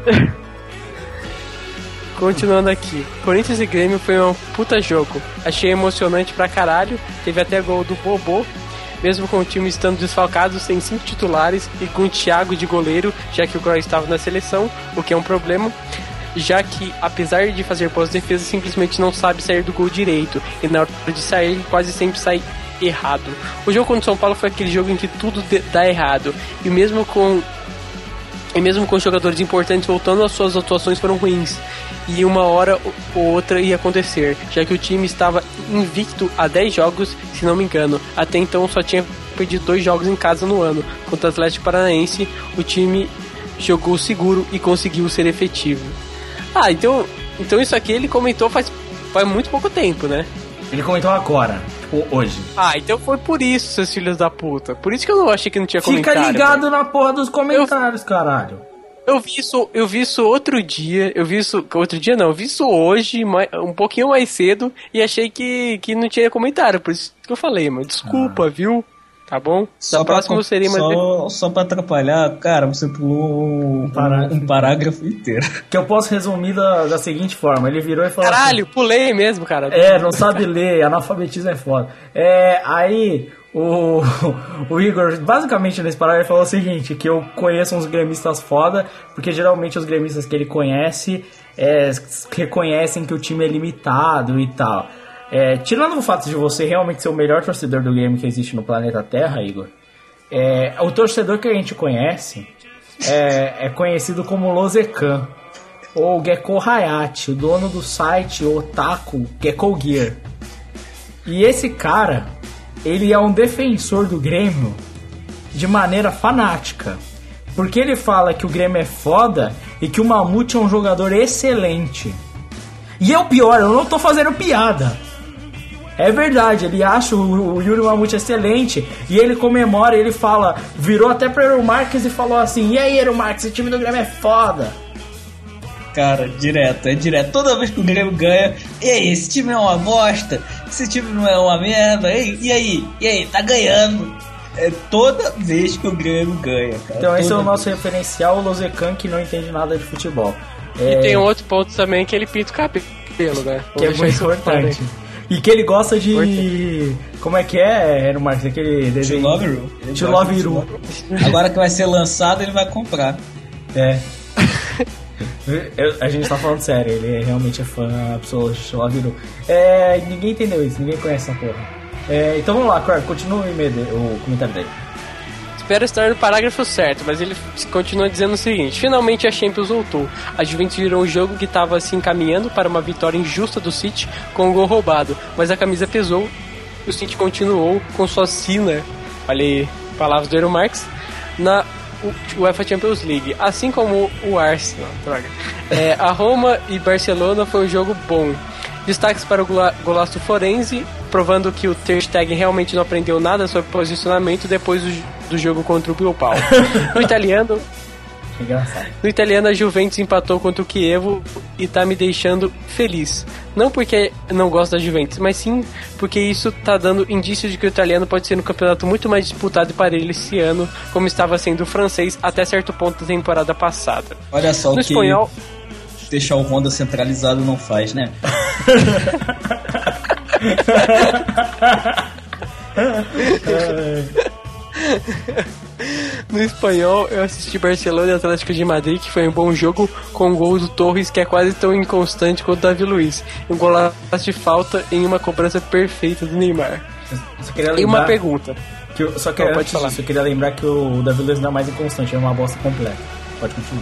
Continuando aqui, Corinthians e Grêmio foi um puta jogo. Achei emocionante pra caralho. Teve até gol do Bobô, mesmo com o time estando desfalcado, sem cinco titulares e com o Thiago de goleiro, já que o Kroos estava na seleção, o que é um problema, já que, apesar de fazer boas defesas, simplesmente não sabe sair do gol direito, e na hora de sair, quase sempre sai errado. O jogo contra o São Paulo foi aquele jogo em que tudo dá errado, e mesmo com E mesmo com os jogadores importantes voltando, as suas atuações foram ruins. E uma hora ou outra ia acontecer, já que o time estava invicto a dez jogos, se não me engano. Até então só tinha perdido dois jogos em casa no ano. Contra o Atlético Paranaense, o time jogou seguro e conseguiu ser efetivo. Ah, então, então isso aqui ele comentou faz, faz muito pouco tempo, né? Ele comentou agora, tipo, hoje. Ah, então foi por isso, seus filhos da puta. Por isso que eu não achei que não tinha Fica comentário. Fica ligado cara. na porra dos comentários, eu... caralho. Eu vi isso, eu vi isso outro dia, eu vi isso, outro dia não, eu vi isso hoje, um pouquinho mais cedo, e achei que, que não tinha comentário, por isso que eu falei, mas desculpa, ah. viu? Tá bom? Só da próxima pra, eu serei mais... Só, só pra atrapalhar, cara, você pulou um, um, parágrafo. um parágrafo inteiro. Que eu posso resumir da, da seguinte forma, ele virou e falou Caralho, assim, pulei mesmo, cara. É, não sabe ler, analfabetismo é foda. É, aí... O, o Igor, basicamente nesse parágrafo, falou o seguinte: que eu conheço uns gremistas foda, porque geralmente os gremistas que ele conhece é, reconhecem que o time é limitado e tal. É, tirando o fato de você realmente ser o melhor torcedor do Grêmio que existe no planeta Terra, Igor, é, o torcedor que a gente conhece é, é conhecido como Lozekan, ou Gekko Hayate, o dono do site Otaku Gekko Gear. E esse cara, ele é um defensor do Grêmio de maneira fanática, porque ele fala que o Grêmio é foda e que o Mamute é um jogador excelente. E é o pior, eu não tô fazendo piada, é verdade, ele acha o, o Yuri Mamute excelente, e ele comemora, ele fala, virou até pra Eero Marques e falou assim: e aí, Eero Marques, esse time do Grêmio é foda. Cara, direto, é direto. Toda vez que o Grêmio ganha, e aí, esse time é uma bosta, esse time não é uma merda, e, e aí, e aí, tá ganhando. É toda vez que o Grêmio ganha, cara. Então esse é o Toda nosso vez. referencial, o Lozecan, que não entende nada de futebol. É, E tem outro ponto também que ele pinta o cabelo, né? que é Vou deixar muito isso claro aí. importante. E que ele gosta de... Como é que é, Hero Marques? Aquele To desenho... Love Ru. Ele To gosta Love de Ru. Love Ru. Agora que vai ser lançado, ele vai comprar. É. Eu- a gente tá falando sério, ele realmente é fã absoluto de Love Ru. É, ninguém entendeu isso, ninguém conhece essa porra. É, então vamos lá, Craig, continua o, e-mail dele, o comentário dele. Espero estar no parágrafo certo, mas ele continua dizendo o seguinte: finalmente a Champions voltou. A Juventus virou um jogo que estava se encaminhando para uma vitória injusta do City com um gol roubado, mas a camisa pesou e o City continuou com sua sina, olha aí, palavras do Eero Marx, na UEFA Champions League, assim como o Arsenal. Droga. É, a Roma e Barcelona foi um jogo bom. Destaques para o gola- golaço do Forense, provando que o Ter Stegen realmente não aprendeu nada sobre posicionamento depois do, do jogo contra o Bilbao. No italiano, Engraçado. no italiano a Juventus empatou contra o Chievo e tá me deixando feliz. Não porque não gosto da Juventus, mas sim porque isso tá dando indício de que o italiano pode ser um campeonato muito mais disputado e parelho esse ano, como estava sendo o francês até certo ponto da temporada passada. Olha só No o que espanhol, deixar o Honda centralizado não faz, né? No espanhol, eu assisti Barcelona e Atlético de Madrid, que foi um bom jogo, com o gol do Torres, que é quase tão inconstante quanto o Davi Luiz. Um golaço de falta em uma cobrança perfeita do Neymar. Eu só queria E uma lembrar pergunta. que eu, só que Não, antes pode falar. disso, eu queria lembrar que o Davi Luiz não é mais inconstante, é uma bosta completa. Pode continuar.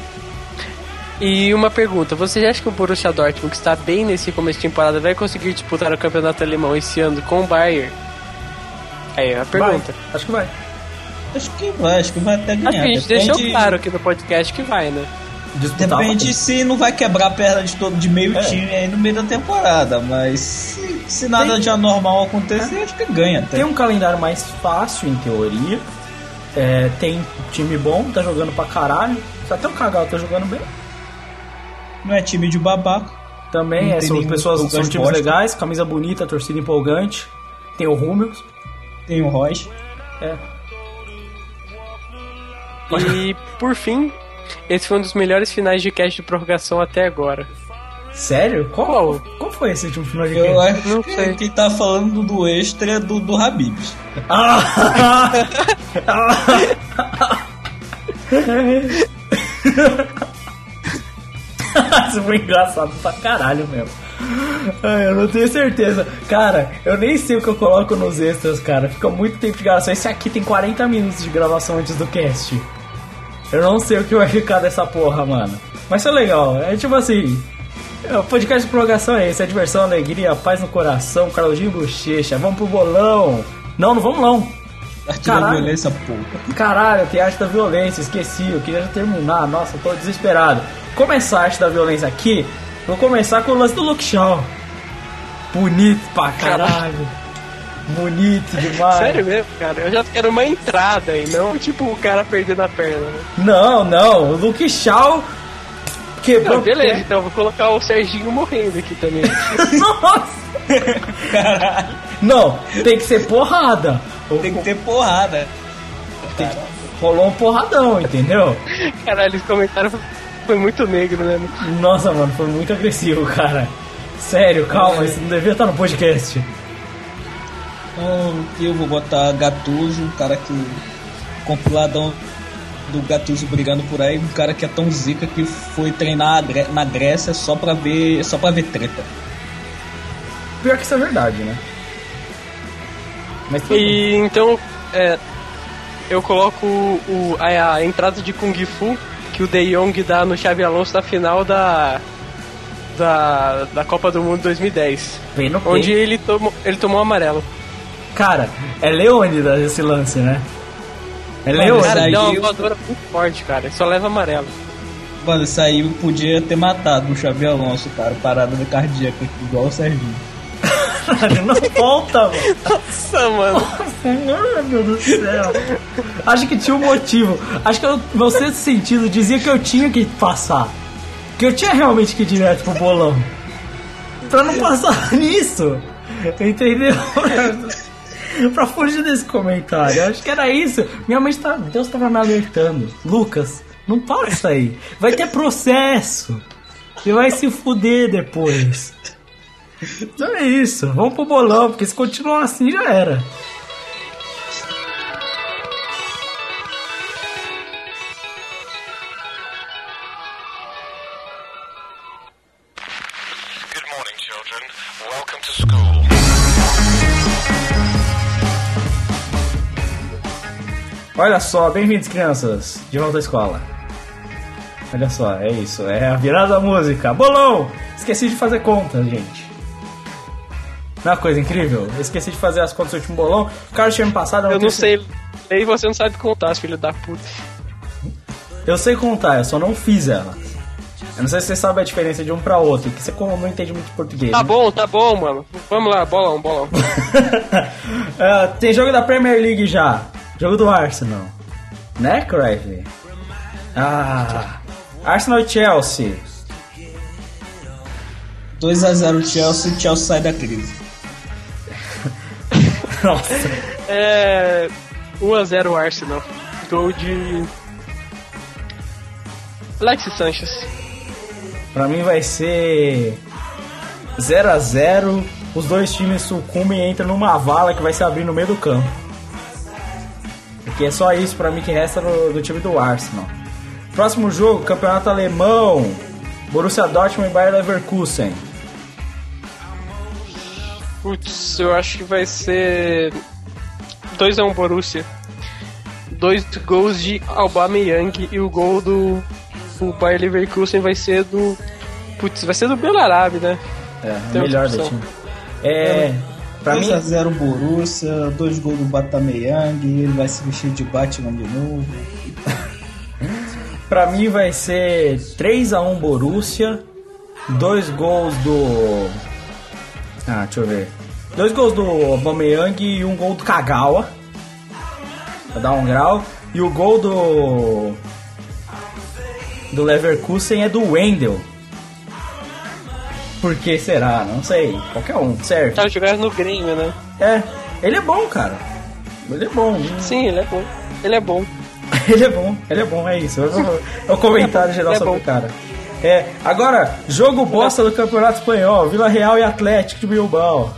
E uma pergunta, você acha que o Borussia Dortmund, que está bem nesse começo de temporada, vai conseguir disputar o campeonato alemão esse ano com o Bayern? Aí é a pergunta. Vai, acho que vai. Acho que vai, acho que vai até ganhar. Acho que a gente Depende- deixou claro aqui no podcast que vai, né? Disputar Depende vai. se não vai quebrar a perna de todo de meio É. time aí no meio da temporada, mas se, se nada Tem- de anormal acontecer, acho que ganha até. Tem um calendário mais fácil, em teoria. É, tem time bom, tá jogando pra caralho. Até o Cagal tá jogando bem. Não é time de babaca. Também Não é, tem são nenhum pessoas, são lugar de times bosta. legais, camisa bonita, torcida empolgante. Tem o Rúmeus. Tem o Royce. É. E, por fim, esse foi um dos melhores finais de cast de prorrogação até agora. Sério? Qual, Qual? qual foi esse último final de Eu cast? acho Não que sei. quem tá falando do extra é do, do Habibs. Ah! Isso foi engraçado pra caralho mesmo. Ai, eu não tenho certeza. Cara, eu nem sei o que eu coloco nos extras, cara. Fica muito tempo de gravação. Esse aqui tem quarenta minutos de gravação antes do cast. Eu não sei o que vai ficar dessa porra, mano. Mas é legal. É tipo assim. é, O podcast de prorrogação é esse. É diversão, alegria, paz no coração, Carlodinho Bochecha. Vamos pro bolão. Não, não vamos não. Arte da Caralho. violência, porra. Caralho, tem arte da violência, esqueci, eu queria já terminar, nossa, eu tô desesperado. Começar a arte da violência aqui, vou começar com o lance do Luke Shaw. Bonito pra caralho. Bonito demais. Sério mesmo, cara? Eu já quero uma entrada e não tipo o cara perdendo a perna, né? Não, não, o Luke Shaw quebrou. Não, beleza, então eu vou colocar o Serginho morrendo aqui também. Nossa! Não, tem que ser porrada. Tem que ter porrada. Rolou um porradão, entendeu? Caralho, esse comentário foi muito negro, né? Nossa, mano, foi muito agressivo, cara. Sério, calma, isso não devia estar no podcast. Então, eu vou botar Gattuso, um cara que... compiladão do Gattuso brigando por aí, um cara que é tão zica que foi treinar a Gré- na Grécia só pra ver, só pra ver treta. Pior que isso é verdade, né? Mas tudo bem. E então, é, eu coloco o, a, a entrada de Kung Fu que o De Jong dá no Xabi Alonso na final da, da, da Copa do Mundo dois mil e dez. Bem no Onde peito. ele tomou, ele tomou um amarelo. Cara, é Leônidas esse lance, né? É Mano, Leônidas. Cara, aí deu uma eu- voadora muito forte, cara. Só leva amarelo. Mano, isso aí podia ter matado o Xabi Alonso, cara, parada de cardíaca, igual o Serginho. Não volta, mano. Nossa, mano. Meu Deus do céu. Acho que tinha um motivo. Acho que o meu sexto sentido dizia que eu tinha que passar. que eu tinha realmente que ir direto pro bolão. Pra não passar nisso. Entendeu? Pra fugir desse comentário. Eu acho que era isso. Minha mãe tá, Deus tava me alertando. Lucas, não passa aí. Vai ter processo. Você vai se fuder depois. Então é isso. Vamos pro bolão, porque se continuar assim já era. Olha só, bem-vindos, crianças, de volta à escola. Olha só, é isso, é a virada da música. Bolão! Esqueci de fazer conta, gente. Não é uma coisa incrível? Eu esqueci de fazer as contas do último bolão. O cara tinha me passado... Eu não sei ler e você não sabe contar, filho da puta. Eu sei contar, eu só não fiz ela. Eu não sei se você sabe a diferença de um pra outro, que você não entende muito português. Tá né? bom, tá bom, mano. Vamos lá, bolão, bolão. uh, tem jogo da Premier League já. Jogo do Arsenal. Né, Crave? Ah... Arsenal e Chelsea. dois a zero Chelsea, Chelsea sai da crise. Nossa. É... um a zero Arsenal. Gol de... Alexis Sanchez. Pra mim vai ser... zero a zero. Os dois times sucumbem e entram numa vala que vai se abrir no meio do campo. Porque é só isso pra mim que resta do, do time do Arsenal. Próximo jogo, campeonato alemão. Borussia Dortmund e Bayer Leverkusen. Putz, eu acho que vai ser dois a um Borussia. Dois gols de Aubameyang e o gol do o Bayer Leverkusen vai ser do... Putz, vai ser do Belarabe, né? É, o melhor do time. É... Pra dois mim... a zero Borussia, dois gols do Aubameyang, ele vai se vestir de Batman de novo. Pra mim vai ser três a um Borussia, dois gols do... Ah, deixa eu ver. Dois gols do Aubameyang e um gol do Kagawa. Pra dar um grau. E o gol do... do Leverkusen é do Wendel. Por que será? Não sei. Qualquer um, certo? Tá jogando no Grêmio, né? É, ele é bom, cara. Ele é bom. Sim, ele é bom. Ele é bom. Ele é bom, ele é bom, é isso. É o comentário geral sobre o cara. É, agora, jogo bosta do Campeonato Espanhol, Vila Real e Atlético de Bilbao.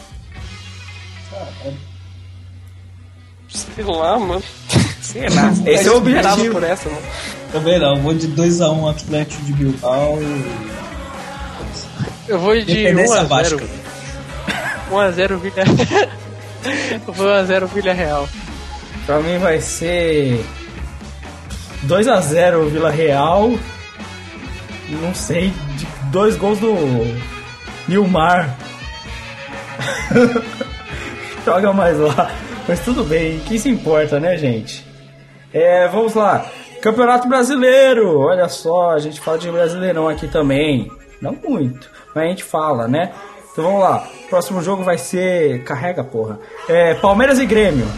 Sei lá, mano. Sei lá. Esse é o objetivo. Por essa, mano. Também não, vou de dois a um Atlético de Bilbao e... Eu vou de um a zero. um a zero Vila Eu vou um a zero Vila Real. Pra mim vai ser dois a zero Vila Real. Não sei, de dois gols do Nilmar. Joga mais lá. Mas tudo bem, quem se importa, né, gente? É, vamos lá. Campeonato Brasileiro. Olha só, a gente fala de Brasileirão aqui também. Não muito, mas a gente fala, né? Então vamos lá. Próximo jogo vai ser... Carrega, porra. É, Palmeiras e Grêmio.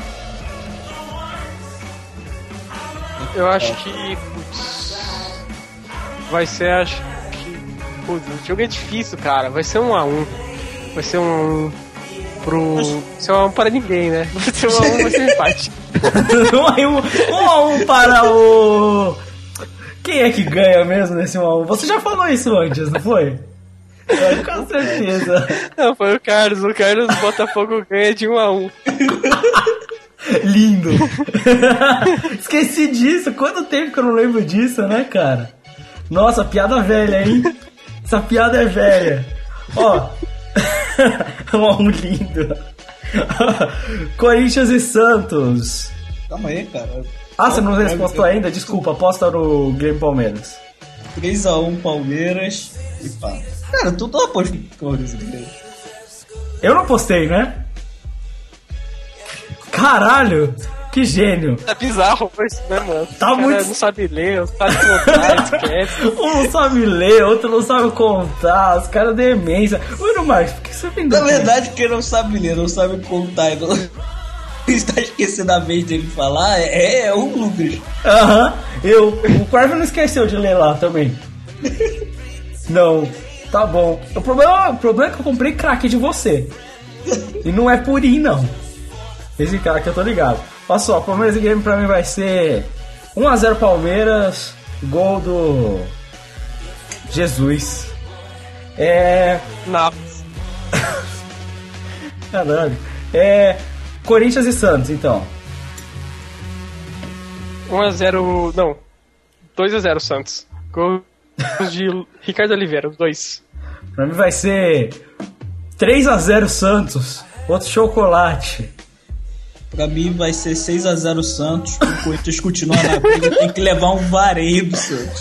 Eu acho que... Putz, vai ser, acho que... Putz, o jogo é difícil, cara. Vai ser um a um. Vai ser um a um pro... Vai ser um a um para ninguém, né? Vai ser um a um, vai ser empate. um a um para o... Quem é que ganha mesmo nesse um a um? Você já falou isso antes, não foi? Eu, com certeza. Não, foi o Carlos. O Carlos Botafogo ganha de um a um. Lindo. Esqueci disso. Quanto tempo que eu não lembro disso, né, cara? Nossa, piada velha, hein? Essa piada é velha. Ó. um a um lindo. Corinthians e Santos. Calma aí, cara. Ah, você não respostou ainda? Desculpa, aposta no Grêmio Palmeiras. três a um Palmeiras e pá. Cara, tu não aposta no Palmeiras. Eu não apostei, né? Caralho, que gênio. É bizarro, isso, né, mano? Tá o cara muito... não sabe ler, não sabe contar, esquece. Um não sabe ler, outro não sabe contar, os caras demência. Ô, Marcos, por que você vem Na verdade, quem não sabe ler, não sabe contar, não... está esquecendo a vez dele falar, é, é o Lucas. Aham, uhum. eu. O Carver não esqueceu de ler lá também. Não, tá bom. O problema, o problema é que eu comprei craque de você. E não é purinho, não. Esse cara que eu tô ligado. Olha só, o Palmeiras e Grêmio pra mim vai ser um a zero Palmeiras, gol do Jesus. É... Não. Caralho. É... Corinthians e Santos, então. um a zero... Não. dois a zero Santos. Gol de Ricardo Oliveira, dois. Pra mim vai ser três a zero Santos. Outro chocolate. Pra mim vai ser seis a zero Santos. O Corinthians continuar na briga, tem que levar um vareio do Santos.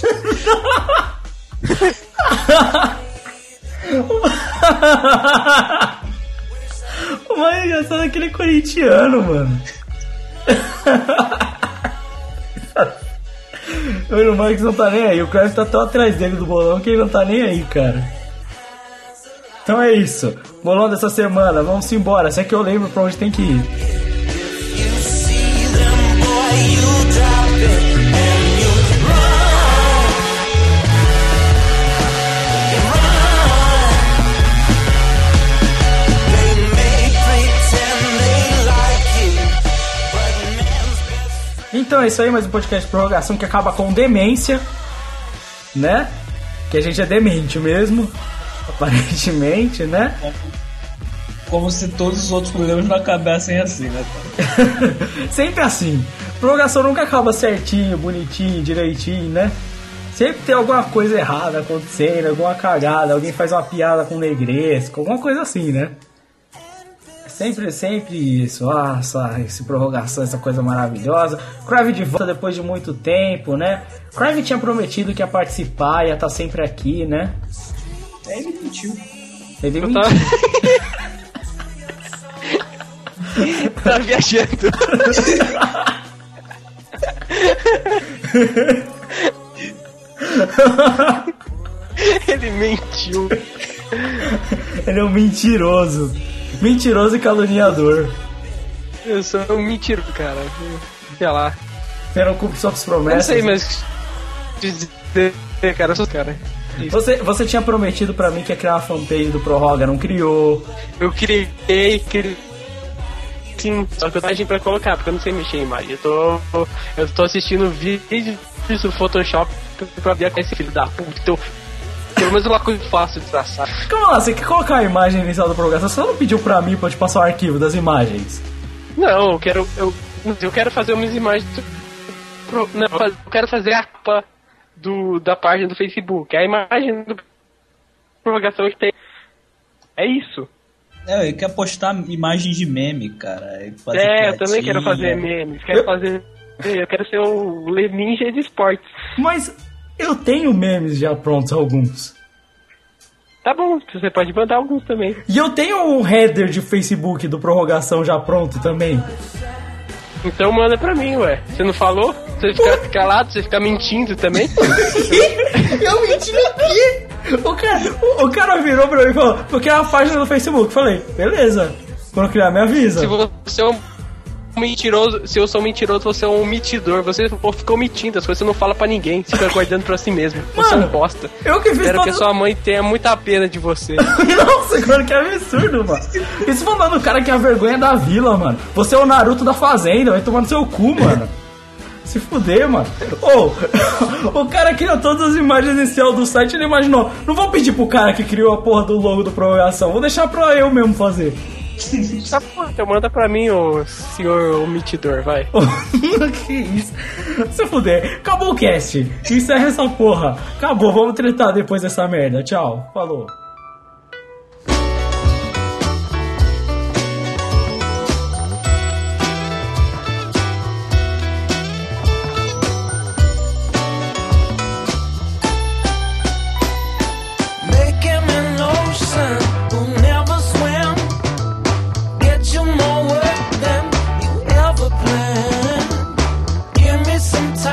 O mais engraçado é aquele corintiano, mano. O Marcos não tá nem aí. O Cruyff tá tão atrás dele do bolão que ele não tá nem aí, cara. Então é isso. Bolão dessa semana. Vamos embora. Se é que eu lembro pra onde tem que ir. Então é isso aí, mais um podcast de prorrogação que acaba com demência, né? Que a gente é demente mesmo, aparentemente, né? Como se todos os outros programas não acabassem assim, né, cara? Sempre assim. Prorrogação nunca acaba certinho, bonitinho, direitinho, né? Sempre tem alguma coisa errada acontecendo, alguma cagada, alguém faz uma piada com negresco, alguma coisa assim, né? Sempre, sempre isso. Nossa, essa prorrogação, essa coisa maravilhosa. Cruyff de volta depois de muito tempo, né? Cruyff tinha prometido que ia participar, ia estar sempre aqui, né? É, ele mentiu. Ele Eu mentiu. Tá... tá viajando. Ele mentiu. Ele é um mentiroso. Mentiroso e caluniador. Eu sou um mentiroso, cara. Sei lá. Você não cumpre suas Eu não promessas. sei, mas... dizer, cara, eu sou cara. Você, você tinha prometido pra mim que ia criar uma fanpage do Prorroga, não criou. Eu criei, criei... Sim, só que eu tenho imagem pra colocar, porque eu não sei mexer em imagem. Eu tô, eu tô assistindo vídeos do Photoshop pra ver esse filho da puta. Então, pelo menos uma coisa fácil de traçar. Calma lá, você quer colocar a imagem inicial da prorrogação? Você não pediu pra mim pra eu te passar o arquivo das imagens? Não, eu quero. Eu, eu quero fazer umas imagens. Do, pro, não, eu quero fazer a capa do, da página do Facebook. A imagem da prorrogação que tem. É isso. É, ele quer postar imagens de meme, cara. Fazer É, eu também piadinha. quero fazer memes. Quero fazer. Eu quero ser o Le Ninja de esportes. Mas eu tenho memes já prontos, alguns. Tá bom, você pode mandar alguns também. E eu tenho um header de Facebook do Prorrogação já pronto também. Então manda pra mim, ué. Você não falou? Você fica calado, você fica mentindo também? Eu menti aqui! O cara, o, o cara virou pra mim e falou: vou criar uma página no Facebook. Falei, beleza. Quando criar, me avisa. Se você é um mentiroso, se eu sou mentiroso, você é um omitidor. Você ficou omitindo as coisas, você não fala pra ninguém. Você fica guardando pra si mesmo. Você é um bosta. Eu que fiz Espero todo... que sua mãe tenha muita pena de você. Nossa, cara, que absurdo, mano. Isso falando do cara que é a vergonha da vila, mano. Você é o Naruto da fazenda, vai tomar no seu cu, mano. Se fuder, mano. Ô, oh, o cara criou todas as imagens inicial do site, ele imaginou, não vou pedir pro cara que criou a porra do logo do Prorrogação, vou deixar pra eu mesmo fazer. Tá bom, então manda pra mim, ô senhor omitidor, vai. Que isso? Se fuder. Acabou o cast. Encerra essa porra. Acabou, vamos tretar depois dessa merda. Tchau. Falou.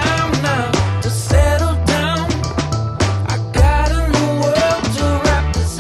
Settle down. I got a new world to wrap this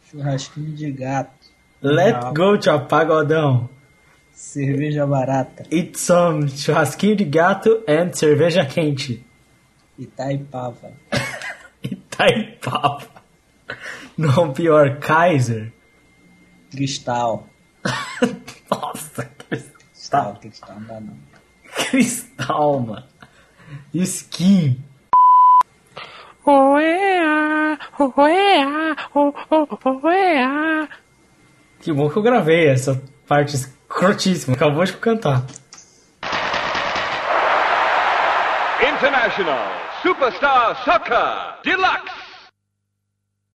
Churrasquinho de gato. Let's go to pagodão. Cerveja barata. Eat some churrasquinho de gato and cerveja quente. Itaipava. Itaipava. Não, pior, Kaiser. Cristal. Nossa, Cristal, cristal. cristal não dá não. Cristal, mano. Skin. Oea, oea, o- o- oea. Que bom que eu gravei essa parte escrotíssima. Acabou de cantar. International Superstar Soccer Deluxe.